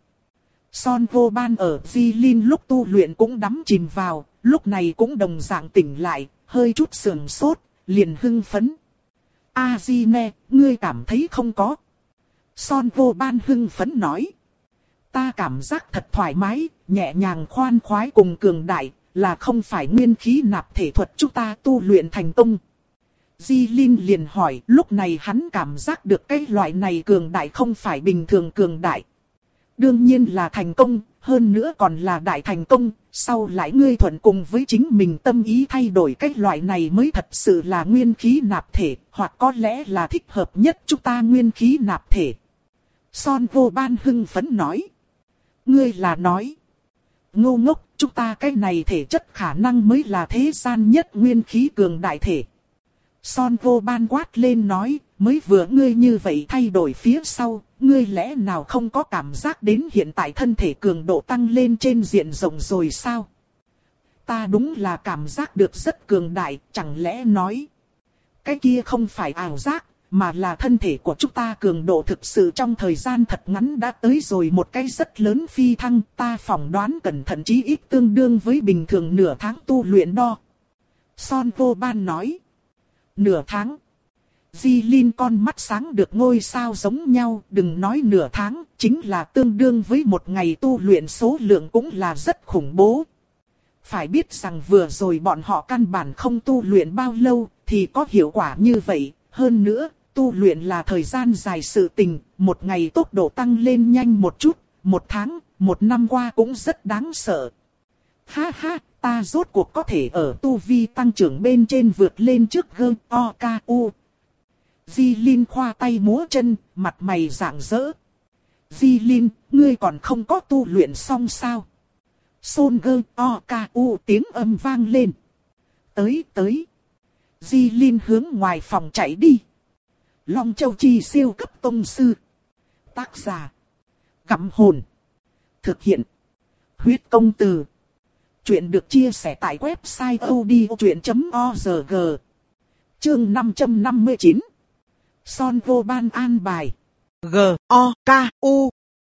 Son Vô Ban ở Di Linh lúc tu luyện cũng đắm chìm vào, lúc này cũng đồng dạng tỉnh lại, hơi chút sườn sốt, liền hưng phấn. A Di Ne, ngươi cảm thấy không có? Son Vô Ban hưng phấn nói. Ta cảm giác thật thoải mái, nhẹ nhàng khoan khoái cùng cường đại, là không phải nguyên khí nạp thể thuật chúng ta tu luyện thành công. Di Linh liền hỏi, lúc này hắn cảm giác được cái loại này cường đại không phải bình thường cường đại. Đương nhiên là thành công, hơn nữa còn là đại thành công, sau lại ngươi thuận cùng với chính mình tâm ý thay đổi cái loại này mới thật sự là nguyên khí nạp thể, hoặc có lẽ là thích hợp nhất chúng ta nguyên khí nạp thể. Son Vô Ban hưng phấn nói. Ngươi là nói. Ngu ngốc, chúng ta cái này thể chất khả năng mới là thế gian nhất nguyên khí cường đại thể. Son Vô Ban quát lên nói, mới vừa ngươi như vậy thay đổi phía sau, ngươi lẽ nào không có cảm giác đến hiện tại thân thể cường độ tăng lên trên diện rộng rồi sao? Ta đúng là cảm giác được rất cường đại, chẳng lẽ nói. Cái kia không phải ảo giác, mà là thân thể của chúng ta cường độ thực sự trong thời gian thật ngắn đã tới rồi một cái rất lớn phi thăng, ta phỏng đoán cẩn thận chí ít tương đương với bình thường nửa tháng tu luyện đo. Son Vô Ban nói. Nửa tháng. Di Linh con mắt sáng được ngôi sao giống nhau, đừng nói nửa tháng, chính là tương đương với một ngày tu luyện số lượng cũng là rất khủng bố. Phải biết rằng vừa rồi bọn họ căn bản không tu luyện bao lâu, thì có hiệu quả như vậy, hơn nữa, tu luyện là thời gian dài sự tình, một ngày tốc độ tăng lên nhanh một chút, một tháng, một năm qua cũng rất đáng sợ. Ha ha, ta rốt cuộc có thể ở tu vi tăng trưởng bên trên vượt lên trước gơ o k u. Di Linh khoa tay múa chân, mặt mày rạng rỡ. Di Linh, ngươi còn không có tu luyện xong sao? Son Gơ o k u tiếng âm vang lên. Tới tới. Di Linh hướng ngoài phòng chạy đi. Long Châu Chi siêu cấp tông sư. Tác giả. Gặm hồn. Thực hiện. Huyết công từ. Chuyện được chia sẻ tại website odchuyện chấm org. Chương năm trăm năm mươi chín. Son Vô Ban an bài. G O K U.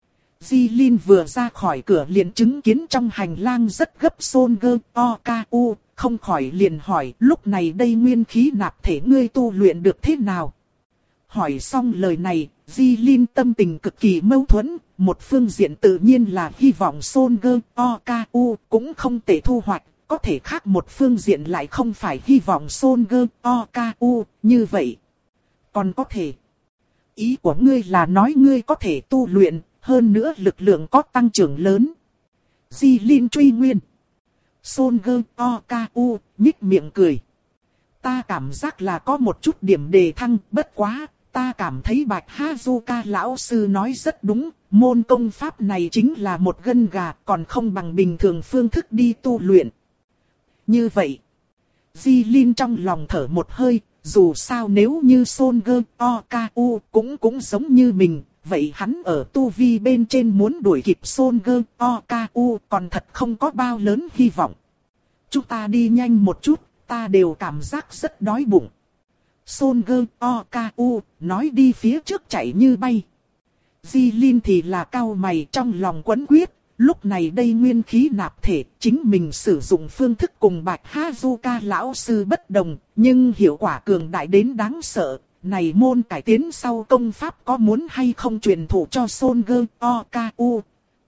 Di Linh vừa ra khỏi cửa liền chứng kiến trong hành lang rất gấp Son Gơ O K U, không khỏi liền hỏi lúc này đây nguyên khí nạp thể ngươi tu luyện được thế nào? Hỏi xong lời này, Di Linh tâm tình cực kỳ mâu thuẫn, một phương diện tự nhiên là hy vọng Son Gơ O K U cũng không thể thu hoạch, có thể khác một phương diện lại không phải hy vọng Son Gơ O K U như vậy. Còn có thể, ý của ngươi là nói ngươi có thể tu luyện, hơn nữa lực lượng có tăng trưởng lớn. Di Linh truy nguyên. Son Gơ O K U nhích miệng cười. Ta cảm giác là có một chút điểm đề thăng, bất quá, ta cảm thấy Bạch Hazuka lão sư nói rất đúng, môn công pháp này chính là một gân gà, còn không bằng bình thường phương thức đi tu luyện. Như vậy, Di Linh trong lòng thở một hơi, dù sao nếu như Son Gơ O K U cũng cũng giống như mình, vậy hắn ở tu vi bên trên muốn đuổi kịp Son Gơ O K U còn thật không có bao lớn hy vọng. Chúng ta đi nhanh một chút, ta đều cảm giác rất đói bụng. Son Gơ O K U nói đi phía trước chạy như bay. Di Linh thì là cau mày trong lòng quấn quyết, Lúc này đây nguyên khí nạp thể, chính mình sử dụng phương thức cùng Bạch Hazuka lão sư bất đồng, nhưng hiệu quả cường đại đến đáng sợ. Này môn cải tiến sau công pháp có muốn hay không truyền thụ cho Son-gun Okaku.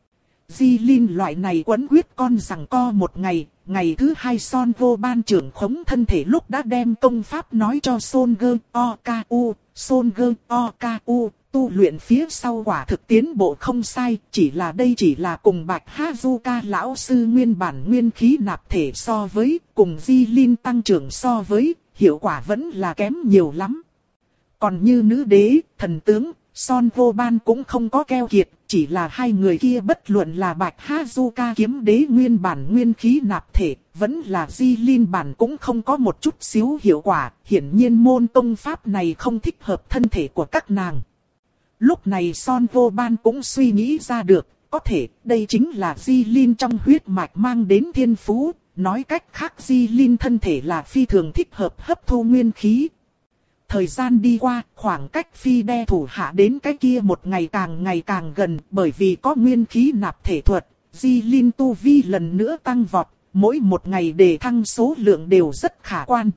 Jilin loại này quấn quyết con rằng co một ngày, ngày thứ hai Son vô ban trưởng khống thân thể lúc đã đem công pháp nói cho Son-gun Okaku. Son-gun Okaku tu luyện phía sau quả thực tiến bộ không sai, chỉ là đây chỉ là cùng Bạch Hazuka lão sư nguyên bản nguyên khí nạp thể so với, cùng Jilin tăng trưởng so với, hiệu quả vẫn là kém nhiều lắm. Còn như nữ đế, thần tướng, Son vô ban cũng không có keo kiệt, chỉ là hai người kia bất luận là Bạch Hazuka kiếm đế nguyên bản nguyên khí nạp thể, vẫn là Jilin bản cũng không có một chút xíu hiệu quả, hiển nhiên môn công pháp này không thích hợp thân thể của các nàng. Lúc này Son vô ban cũng suy nghĩ ra được, có thể đây chính là Jilin trong huyết mạch mang đến thiên phú, nói cách khác Jilin thân thể là phi thường thích hợp hấp thu nguyên khí. Thời gian đi qua, khoảng cách phi đe thủ hạ đến cái kia một ngày càng ngày càng gần, bởi vì có nguyên khí nạp thể thuật, Jilin tu vi lần nữa tăng vọt, mỗi một ngày đề thăng số lượng đều rất khả quan.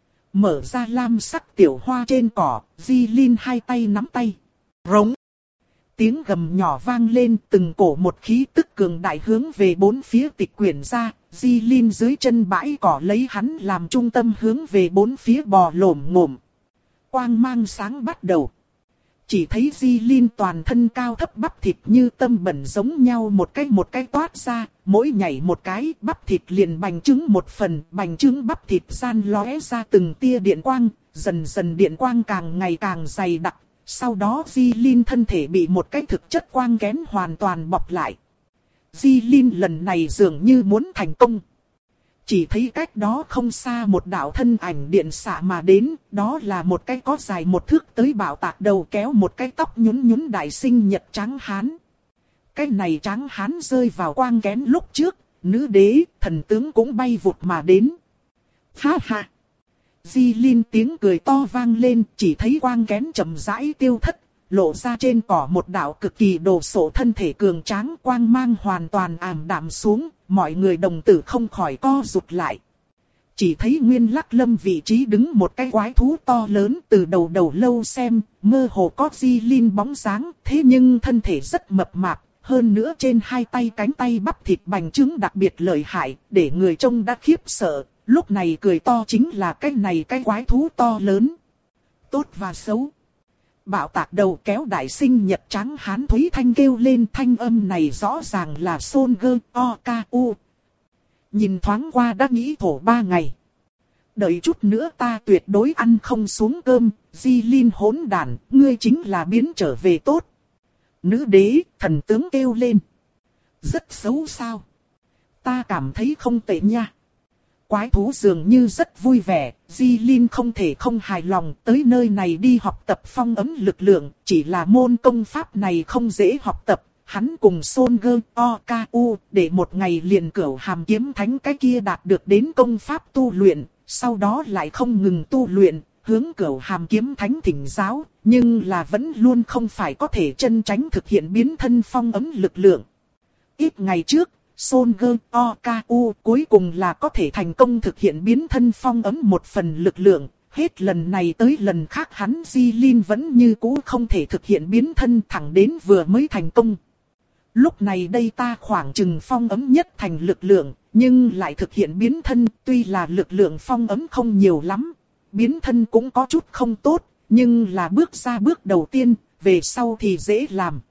Mở ra lam sắc tiểu hoa trên cỏ, Jilin hai tay nắm tay. Rống. Tiếng gầm nhỏ vang lên, từng cổ một khí tức cường đại hướng về bốn phía tịch quyển ra, Jilin dưới chân bãi cỏ lấy hắn làm trung tâm hướng về bốn phía bò lổm ngổm. Quang mang sáng bắt đầu. Chỉ thấy Jilin toàn thân cao thấp bắp thịt như tâm bẩn giống nhau một cái một cái toát ra, mỗi nhảy một cái bắp thịt liền bành trướng một phần, bành trướng bắp thịt gian lóe ra từng tia điện quang, dần dần điện quang càng ngày càng dày đặc. Sau đó Jilin thân thể bị một cái thực chất quang kén hoàn toàn bọc lại. Jilin lần này dường như muốn thành công. Chỉ thấy cách đó không xa một đạo thân ảnh điện xạ mà đến, đó là một cái có dài một thước tới bảo tạc đầu kéo một cái tóc nhún nhún đại sinh nhật trắng hán. Cái này trắng hán rơi vào quang kén lúc trước, nữ đế, thần tướng cũng bay vụt mà đến. Ha ha! Jilin tiếng cười to vang lên, chỉ thấy quang kén chậm rãi tiêu thất, lộ ra trên cỏ một đạo cực kỳ đồ sộ thân thể cường tráng, quang mang hoàn toàn ảm đạm xuống, mọi người đồng tử không khỏi co rụt lại. Chỉ thấy nguyên lắc lâm vị trí đứng một cái quái thú to lớn, từ đầu đầu lâu xem, mơ hồ có Jilin bóng dáng, thế nhưng thân thể rất mập mạp, hơn nữa trên hai tay cánh tay bắp thịt bành trướng đặc biệt lợi hại, để người trông đã khiếp sợ. Lúc này cười to chính là cái này cái quái thú to lớn. Tốt và xấu. Bạo tạc đầu kéo đại sinh nhật trắng hán Thúy Thanh kêu lên, thanh âm này rõ ràng là Son-gun Okaku. Nhìn thoáng qua đã nghĩ thổ ba ngày. Đợi chút nữa ta tuyệt đối ăn không xuống cơm, Jilin hỗn đản, ngươi chính là biến trở về tốt. Nữ đế, thần tướng kêu lên. Rất xấu sao? Ta cảm thấy không tệ nha. Quái thú dường như rất vui vẻ, Jilin không thể không hài lòng, tới nơi này đi học tập phong ấm lực lượng, chỉ là môn công pháp này không dễ học tập, hắn cùng Son-gun Okaku để một ngày liền cửu hàm kiếm thánh cái kia đạt được đến công pháp tu luyện, sau đó lại không ngừng tu luyện, hướng cửu hàm kiếm thánh thỉnh giáo, nhưng là vẫn luôn không phải có thể chân tránh thực hiện biến thân phong ấm lực lượng. Ít ngày trước, Son-gun Okaku cuối cùng là có thể thành công thực hiện biến thân phong ấm một phần lực lượng, hết lần này tới lần khác hắn Jilin vẫn như cũ không thể thực hiện biến thân, thẳng đến vừa mới thành công. Lúc này đây ta khoảng chừng phong ấm nhất thành lực lượng, nhưng lại thực hiện biến thân, tuy là lực lượng phong ấm không nhiều lắm, biến thân cũng có chút không tốt, nhưng là bước ra bước đầu tiên, về sau thì dễ làm.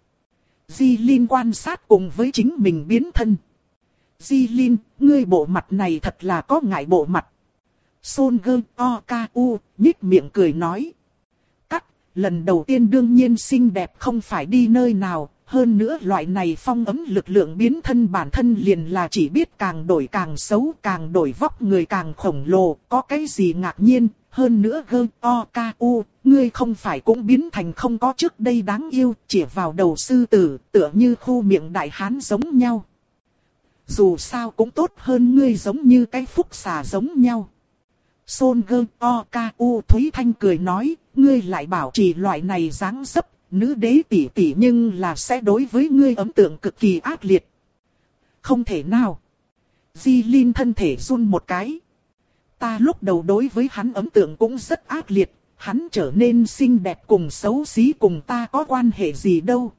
Jilin quan sát cùng với chính mình biến thân. Jilin, ngươi bộ mặt này thật là có ngại bộ mặt. Son-gun Okaku nhích miệng cười nói. Cắt, lần đầu tiên đương nhiên xinh đẹp không phải đi nơi nào, hơn nữa loại này phong ấm lực lượng biến thân bản thân liền là chỉ biết càng đổi càng xấu, càng đổi vóc người càng khổng lồ, có cái gì ngạc nhiên, hơn nữa gun Okaku, ngươi không phải cũng biến thành không có trước đây đáng yêu, chỉ vào đầu sư tử, tựa như khu miệng đại hán giống nhau. Dù sao cũng tốt hơn ngươi giống như cái phúc xà giống nhau. Son-gun Okaku Thúy Thanh cười nói, ngươi lại bảo trì loại này dáng dấp, nữ đế tỷ tỷ nhưng là sẽ đối với ngươi ấn tượng cực kỳ ác liệt. không thể nào. Di Linh thân thể run một cái. Ta lúc đầu đối với hắn ấn tượng cũng rất ác liệt, hắn trở nên xinh đẹp cùng xấu xí cùng ta có quan hệ gì đâu.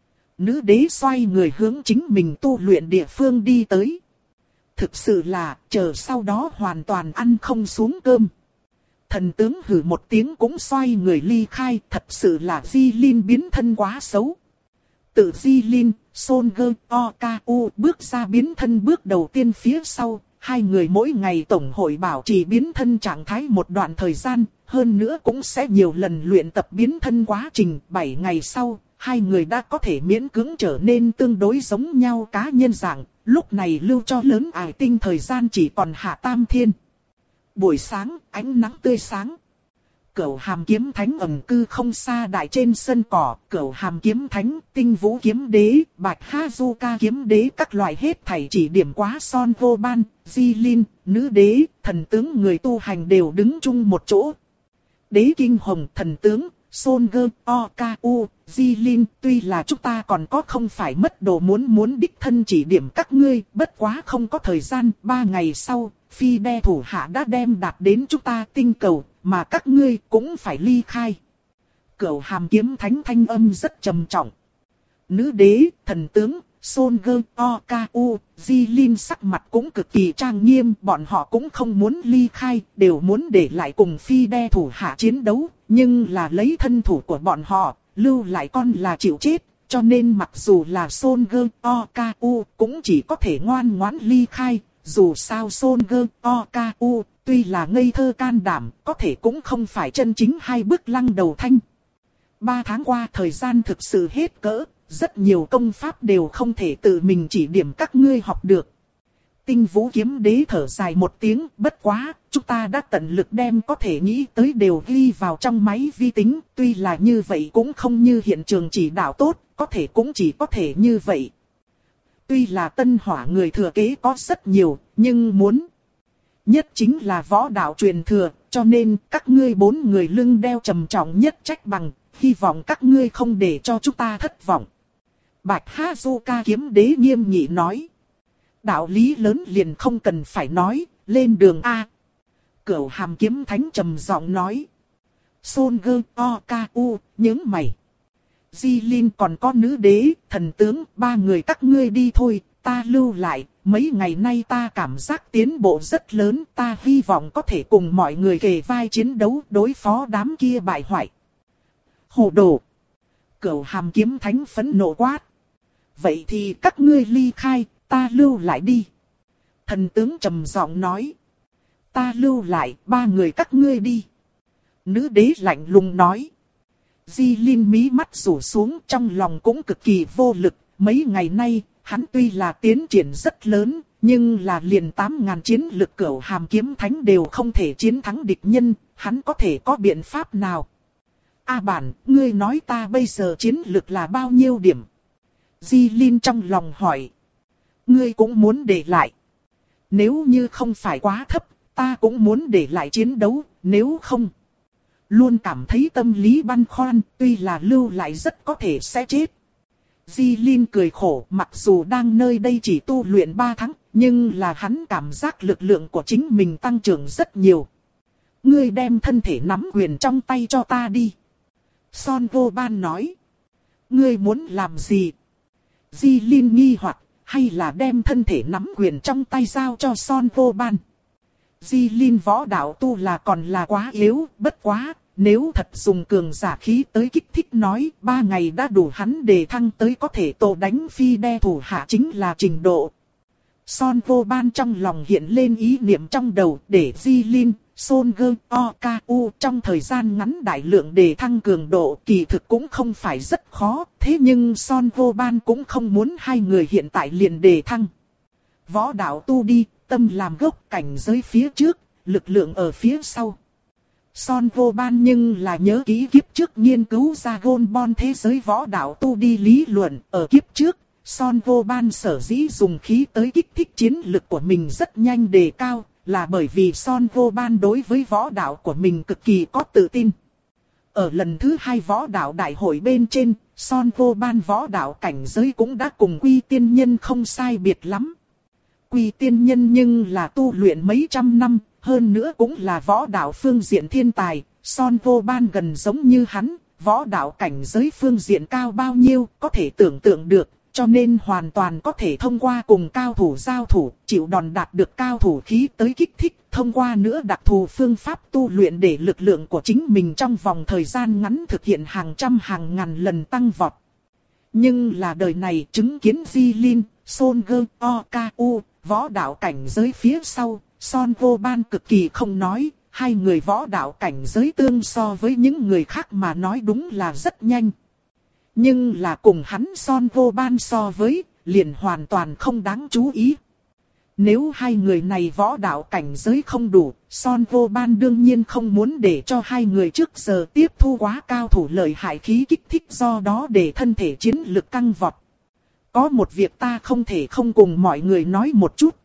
Nữ đế xoay người hướng chính mình tu luyện địa phương đi tới. Thực sự là, chờ sau đó hoàn toàn ăn không xuống cơm. Thần tướng hử một tiếng cũng xoay người ly khai, thật sự là Di Linh biến thân quá xấu. Tự Di Linh, Son Gơ, O K U bước ra biến thân bước đầu tiên phía sau, hai người mỗi ngày tổng hội bảo trì biến thân trạng thái một đoạn thời gian, hơn nữa cũng sẽ nhiều lần luyện tập biến thân quá trình. Bảy ngày sau, hai người đã có thể miễn cưỡng trở nên tương đối giống nhau cá nhân dạng, lúc này lưu cho lớn ải tinh thời gian chỉ còn hạ tam thiên. Buổi sáng, ánh nắng tươi sáng. Cửu Hàm Kiếm Thánh ẩn cư không xa đại trên sân cỏ, Cửu Hàm Kiếm Thánh, Tinh Vũ Kiếm Đế, Bạch Hazuka Kiếm Đế các loại hết thảy chỉ điểm quá Son Vô Ban, Di Linh, Nữ Đế, thần tướng người tu hành đều đứng chung một chỗ. Đế Kinh Hồng, thần tướng, Son Gơ, O K U, Di Linh, tuy là chúng ta còn có không phải mất đồ muốn muốn đích thân chỉ điểm các ngươi, bất quá không có thời gian, ba ngày sau, Phi Đe thủ hạ đã đem đạt đến chúng ta tinh cầu, mà các ngươi cũng phải ly khai. Cửu Hàm Kiếm Thánh thanh âm rất trầm trọng. Nữ đế, thần tướng, Son Gơ, O K U, Di Linh sắc mặt cũng cực kỳ trang nghiêm, bọn họ cũng không muốn ly khai, đều muốn để lại cùng Phi Đe thủ hạ chiến đấu, nhưng là lấy thân thủ của bọn họ, lưu lại con là chịu chết, cho nên mặc dù là Son Gơ, O K U cũng chỉ có thể ngoan ngoãn ly khai. Dù sao Son Gơ, O K U, tuy là ngây thơ can đảm, có thể cũng không phải chân chính hai bước lăng đầu thanh. Ba tháng qua thời gian thực sự hết cỡ, rất nhiều công pháp đều không thể tự mình chỉ điểm các ngươi học được. Tinh Vũ Kiếm Đế thở dài một tiếng, bất quá, chúng ta đã tận lực đem có thể nghĩ tới đều ghi vào trong máy vi tính, tuy là như vậy cũng không như hiện trường chỉ đạo tốt, có thể cũng chỉ có thể như vậy. Tuy là tân hỏa người thừa kế có rất nhiều, nhưng muốn nhất chính là võ đạo truyền thừa, cho nên các ngươi bốn người lưng đeo trầm trọng nhất trách bằng, hy vọng các ngươi không để cho chúng ta thất vọng. Bạch Hazuka Kiếm Đế nghiêm nghị nói. Đạo lý lớn liền không cần phải nói, lên đường A. Cửu Hàm Kiếm Thánh trầm giọng nói. Son Gơ, O K U, những mày. Di Linh còn có nữ đế, thần tướng, ba người các ngươi đi thôi, ta lưu lại, mấy ngày nay ta cảm giác tiến bộ rất lớn, ta hy vọng có thể cùng mọi người kề vai chiến đấu đối phó đám kia bại hoại. Hồ đồ! Cửu Hàm Kiếm Thánh phẫn nộ quát. Vậy thì các ngươi ly khai, ta lưu lại đi. Thần tướng trầm giọng nói. Ta lưu lại, ba người các ngươi đi. Nữ đế lạnh lùng nói. Di Linh mí mắt rủ xuống, trong lòng cũng cực kỳ vô lực. Mấy ngày nay, hắn tuy là tiến triển rất lớn, nhưng là liền tám ngàn chiến lực Cửu Hàm Kiếm Thánh đều không thể chiến thắng địch nhân, hắn có thể có biện pháp nào? A bản, ngươi nói ta bây giờ chiến lực là bao nhiêu điểm? Di Linh trong lòng hỏi. Ngươi cũng muốn để lại. Nếu như không phải quá thấp, ta cũng muốn để lại chiến đấu, nếu không. Luôn cảm thấy tâm lý băn khoăn, tuy là lưu lại rất có thể sẽ chết. Di Linh cười khổ, mặc dù đang nơi đây chỉ tu luyện ba tháng, nhưng là hắn cảm giác lực lượng của chính mình tăng trưởng rất nhiều. Ngươi đem thân thể nắm quyền trong tay cho ta đi. Son Vô Ban nói. Ngươi muốn làm gì? Di Linh nghi hoặc, hay là đem thân thể nắm quyền trong tay giao cho Son Vô Ban? Di Linh võ đạo tu là còn là quá yếu, bất quá, nếu thật dùng cường giả khí tới kích thích nói, ba ngày đã đủ hắn đề thăng tới có thể tổ đánh Phi Đe thủ hạ chính là trình độ. Son Vô Ban trong lòng hiện lên ý niệm trong đầu để Di Linh, Son Gơ, O K U trong thời gian ngắn đại lượng đề thăng cường độ kỳ thực cũng không phải rất khó, thế nhưng Son Vô Ban cũng không muốn hai người hiện tại liền đề thăng. Võ đạo tu đi, tâm làm gốc, cảnh giới phía trước, lực lượng ở phía sau. Son Vô Ban nhưng là nhớ kỹ kiếp trước nghiên cứu ra gôn bon thế giới võ đạo tu đi lý luận, ở kiếp trước, Son Vô Ban sở dĩ dùng khí tới kích thích chiến lực của mình rất nhanh đề cao, là bởi vì Son Vô Ban đối với võ đạo của mình cực kỳ có tự tin. Ở lần thứ hai võ đạo đại hội bên trên, Son Vô Ban võ đạo cảnh giới cũng đã cùng Quy Tiên Nhân không sai biệt lắm. Quy Tiên Nhân nhưng là tu luyện mấy trăm năm, hơn nữa cũng là võ đạo phương diện thiên tài. Son Vô Ban gần giống như hắn, võ đạo cảnh giới phương diện cao bao nhiêu, có thể tưởng tượng được, cho nên hoàn toàn có thể thông qua cùng cao thủ giao thủ, chịu đòn đạt được cao thủ khí tới kích thích, thông qua nữa đặc thù phương pháp tu luyện để lực lượng của chính mình trong vòng thời gian ngắn thực hiện hàng trăm hàng ngàn lần tăng vọt. Nhưng là đời này chứng kiến Jilin, Son Ge, Oku, võ đạo cảnh giới phía sau, Son Vô Ban cực kỳ không nói. Hai người võ đạo cảnh giới tương so với những người khác mà nói đúng là rất nhanh. Nhưng là cùng hắn Son Vô Ban so với, liền hoàn toàn không đáng chú ý. Nếu hai người này võ đạo cảnh giới không đủ, Son Vô Ban đương nhiên không muốn để cho hai người trước giờ tiếp thu quá cao thủ lợi hại khí kích thích, do đó để thân thể chiến lực căng vọt. Có một việc ta không thể không cùng mọi người nói một chút.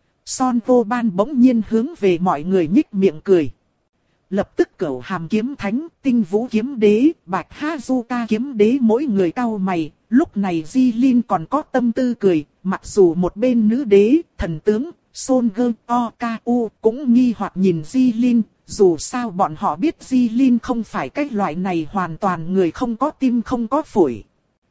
Son Vô Ban bỗng nhiên hướng về mọi người nhích miệng cười. Lập tức Cửu Hàm Kiếm Thánh, Tinh Vũ Kiếm Đế, Bạch Hazuka Kiếm Đế mỗi người cau mày. Lúc này Jilin còn có tâm tư cười, mặc dù một bên nữ đế, thần tướng, Son Ge, Oku cũng nghi hoặc nhìn Jilin. Dù sao bọn họ biết Jilin không phải cái loại này hoàn toàn người không có tim không có phổi.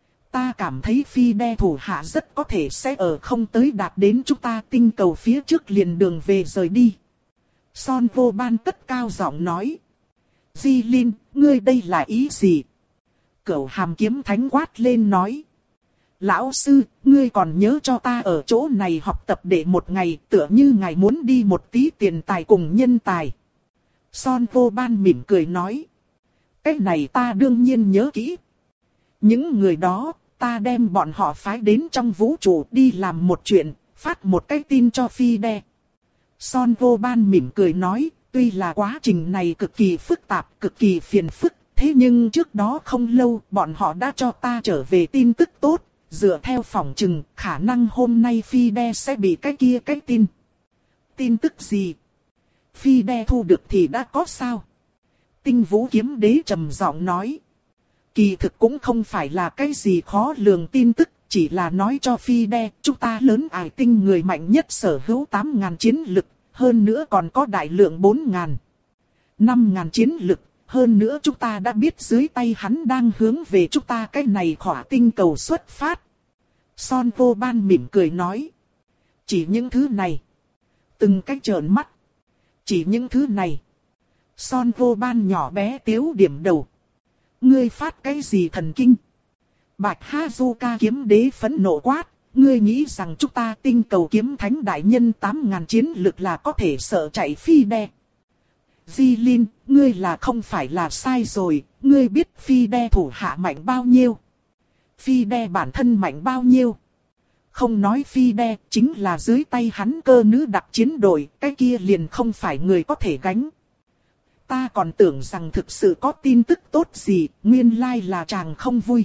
Ta cảm thấy phi đe thủ hạ rất có thể sẽ ở không tới đạt đến chúng ta tinh cầu phía trước liền đường về rời đi. Son Vô Ban cất cao giọng nói. Jilin, ngươi đây là ý gì? Cửu Hàm Kiếm Thánh quát lên nói. Lão sư, ngươi còn nhớ cho ta ở chỗ này học tập để một ngày, tựa như ngài muốn đi một tí tiền tài cùng nhân tài. Son Vô Ban mỉm cười nói. Cái này ta đương nhiên nhớ kỹ. Những người đó, ta đem bọn họ phái đến trong vũ trụ đi làm một chuyện, phát một cái tin cho phi đe. Son Vô Ban mỉm cười nói, tuy là quá trình này cực kỳ phức tạp, cực kỳ phiền phức, thế nhưng trước đó không lâu bọn họ đã cho ta trở về tin tức tốt, dựa theo phỏng chừng, khả năng hôm nay phi đe sẽ bị cái kia cái tin. Tin tức gì? Phi đe thu được thì đã có sao? Tinh Vũ Kiếm Đế trầm giọng nói. Kỳ thực cũng không phải là cái gì khó lường tin tức, chỉ là nói cho phi đe, chúng ta lớn ải tinh người mạnh nhất sở hữu tám nghìn chiến lực, hơn nữa còn có đại lượng bốn nghìn, năm nghìn chiến lực, hơn nữa chúng ta đã biết dưới tay hắn đang hướng về chúng ta cái này khỏa tinh cầu xuất phát. Son Vô Ban mỉm cười nói. Chỉ những thứ này. Từng cái trợn mắt. Chỉ những thứ này. Son Vô Ban nhỏ bé tiếu điểm đầu. Ngươi phát cái gì thần kinh? Bạch Hazuka Kiếm Đế phẫn nộ quát. Ngươi nghĩ rằng chúng ta tinh cầu kiếm thánh đại nhân tám nghìn chiến lực là có thể sợ chạy phi đe. Jilin, ngươi là không phải là sai rồi, ngươi biết phi đe thủ hạ mạnh bao nhiêu. Phi đe bản thân mạnh bao nhiêu. Không nói phi đe, chính là dưới tay hắn cơ nữ đặc chiến đội, cái kia liền không phải người có thể gánh. Ta còn tưởng rằng thực sự có tin tức tốt gì, nguyên lai là chàng không vui.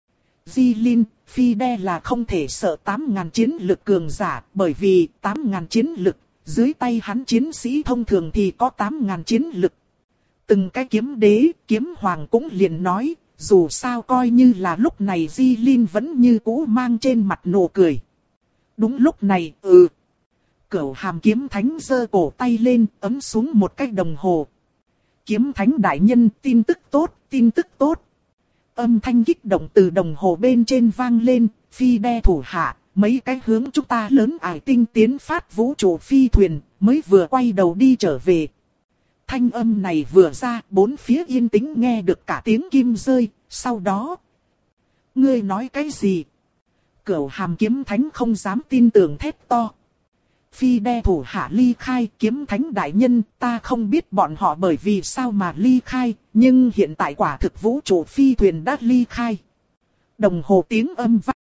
Jilin, phi đe là không thể sợ tám nghìn chiến lực cường giả, bởi vì tám nghìn chiến lực, dưới tay hắn chiến sĩ thông thường thì có tám nghìn chiến lực. Từng cái kiếm đế, kiếm hoàng cũng liền nói, dù sao coi như là lúc này Jilin vẫn như cũ mang trên mặt nụ cười. Đúng lúc này, ừ. Cửu Hàm Kiếm Thánh giơ cổ tay lên, ấm xuống một cái đồng hồ. Kiếm Thánh đại nhân, tin tức tốt, tin tức tốt. Âm thanh kích động từ đồng hồ bên trên vang lên, phi đe thủ hạ, mấy cái hướng chúng ta lớn ải tinh tiến phát vũ trụ phi thuyền, mới vừa quay đầu đi trở về. Thanh âm này vừa ra, bốn phía yên tĩnh nghe được cả tiếng kim rơi, sau đó. Ngươi nói cái gì? Cửu Hàm Kiếm Thánh không dám tin tưởng thét to. Phi đe thủ hạ ly khai, Kiếm Thánh đại nhân, ta không biết bọn họ bởi vì sao mà ly khai, nhưng hiện tại quả thực vũ trụ phi thuyền đã ly khai. Đồng hồ tiếng âm vang.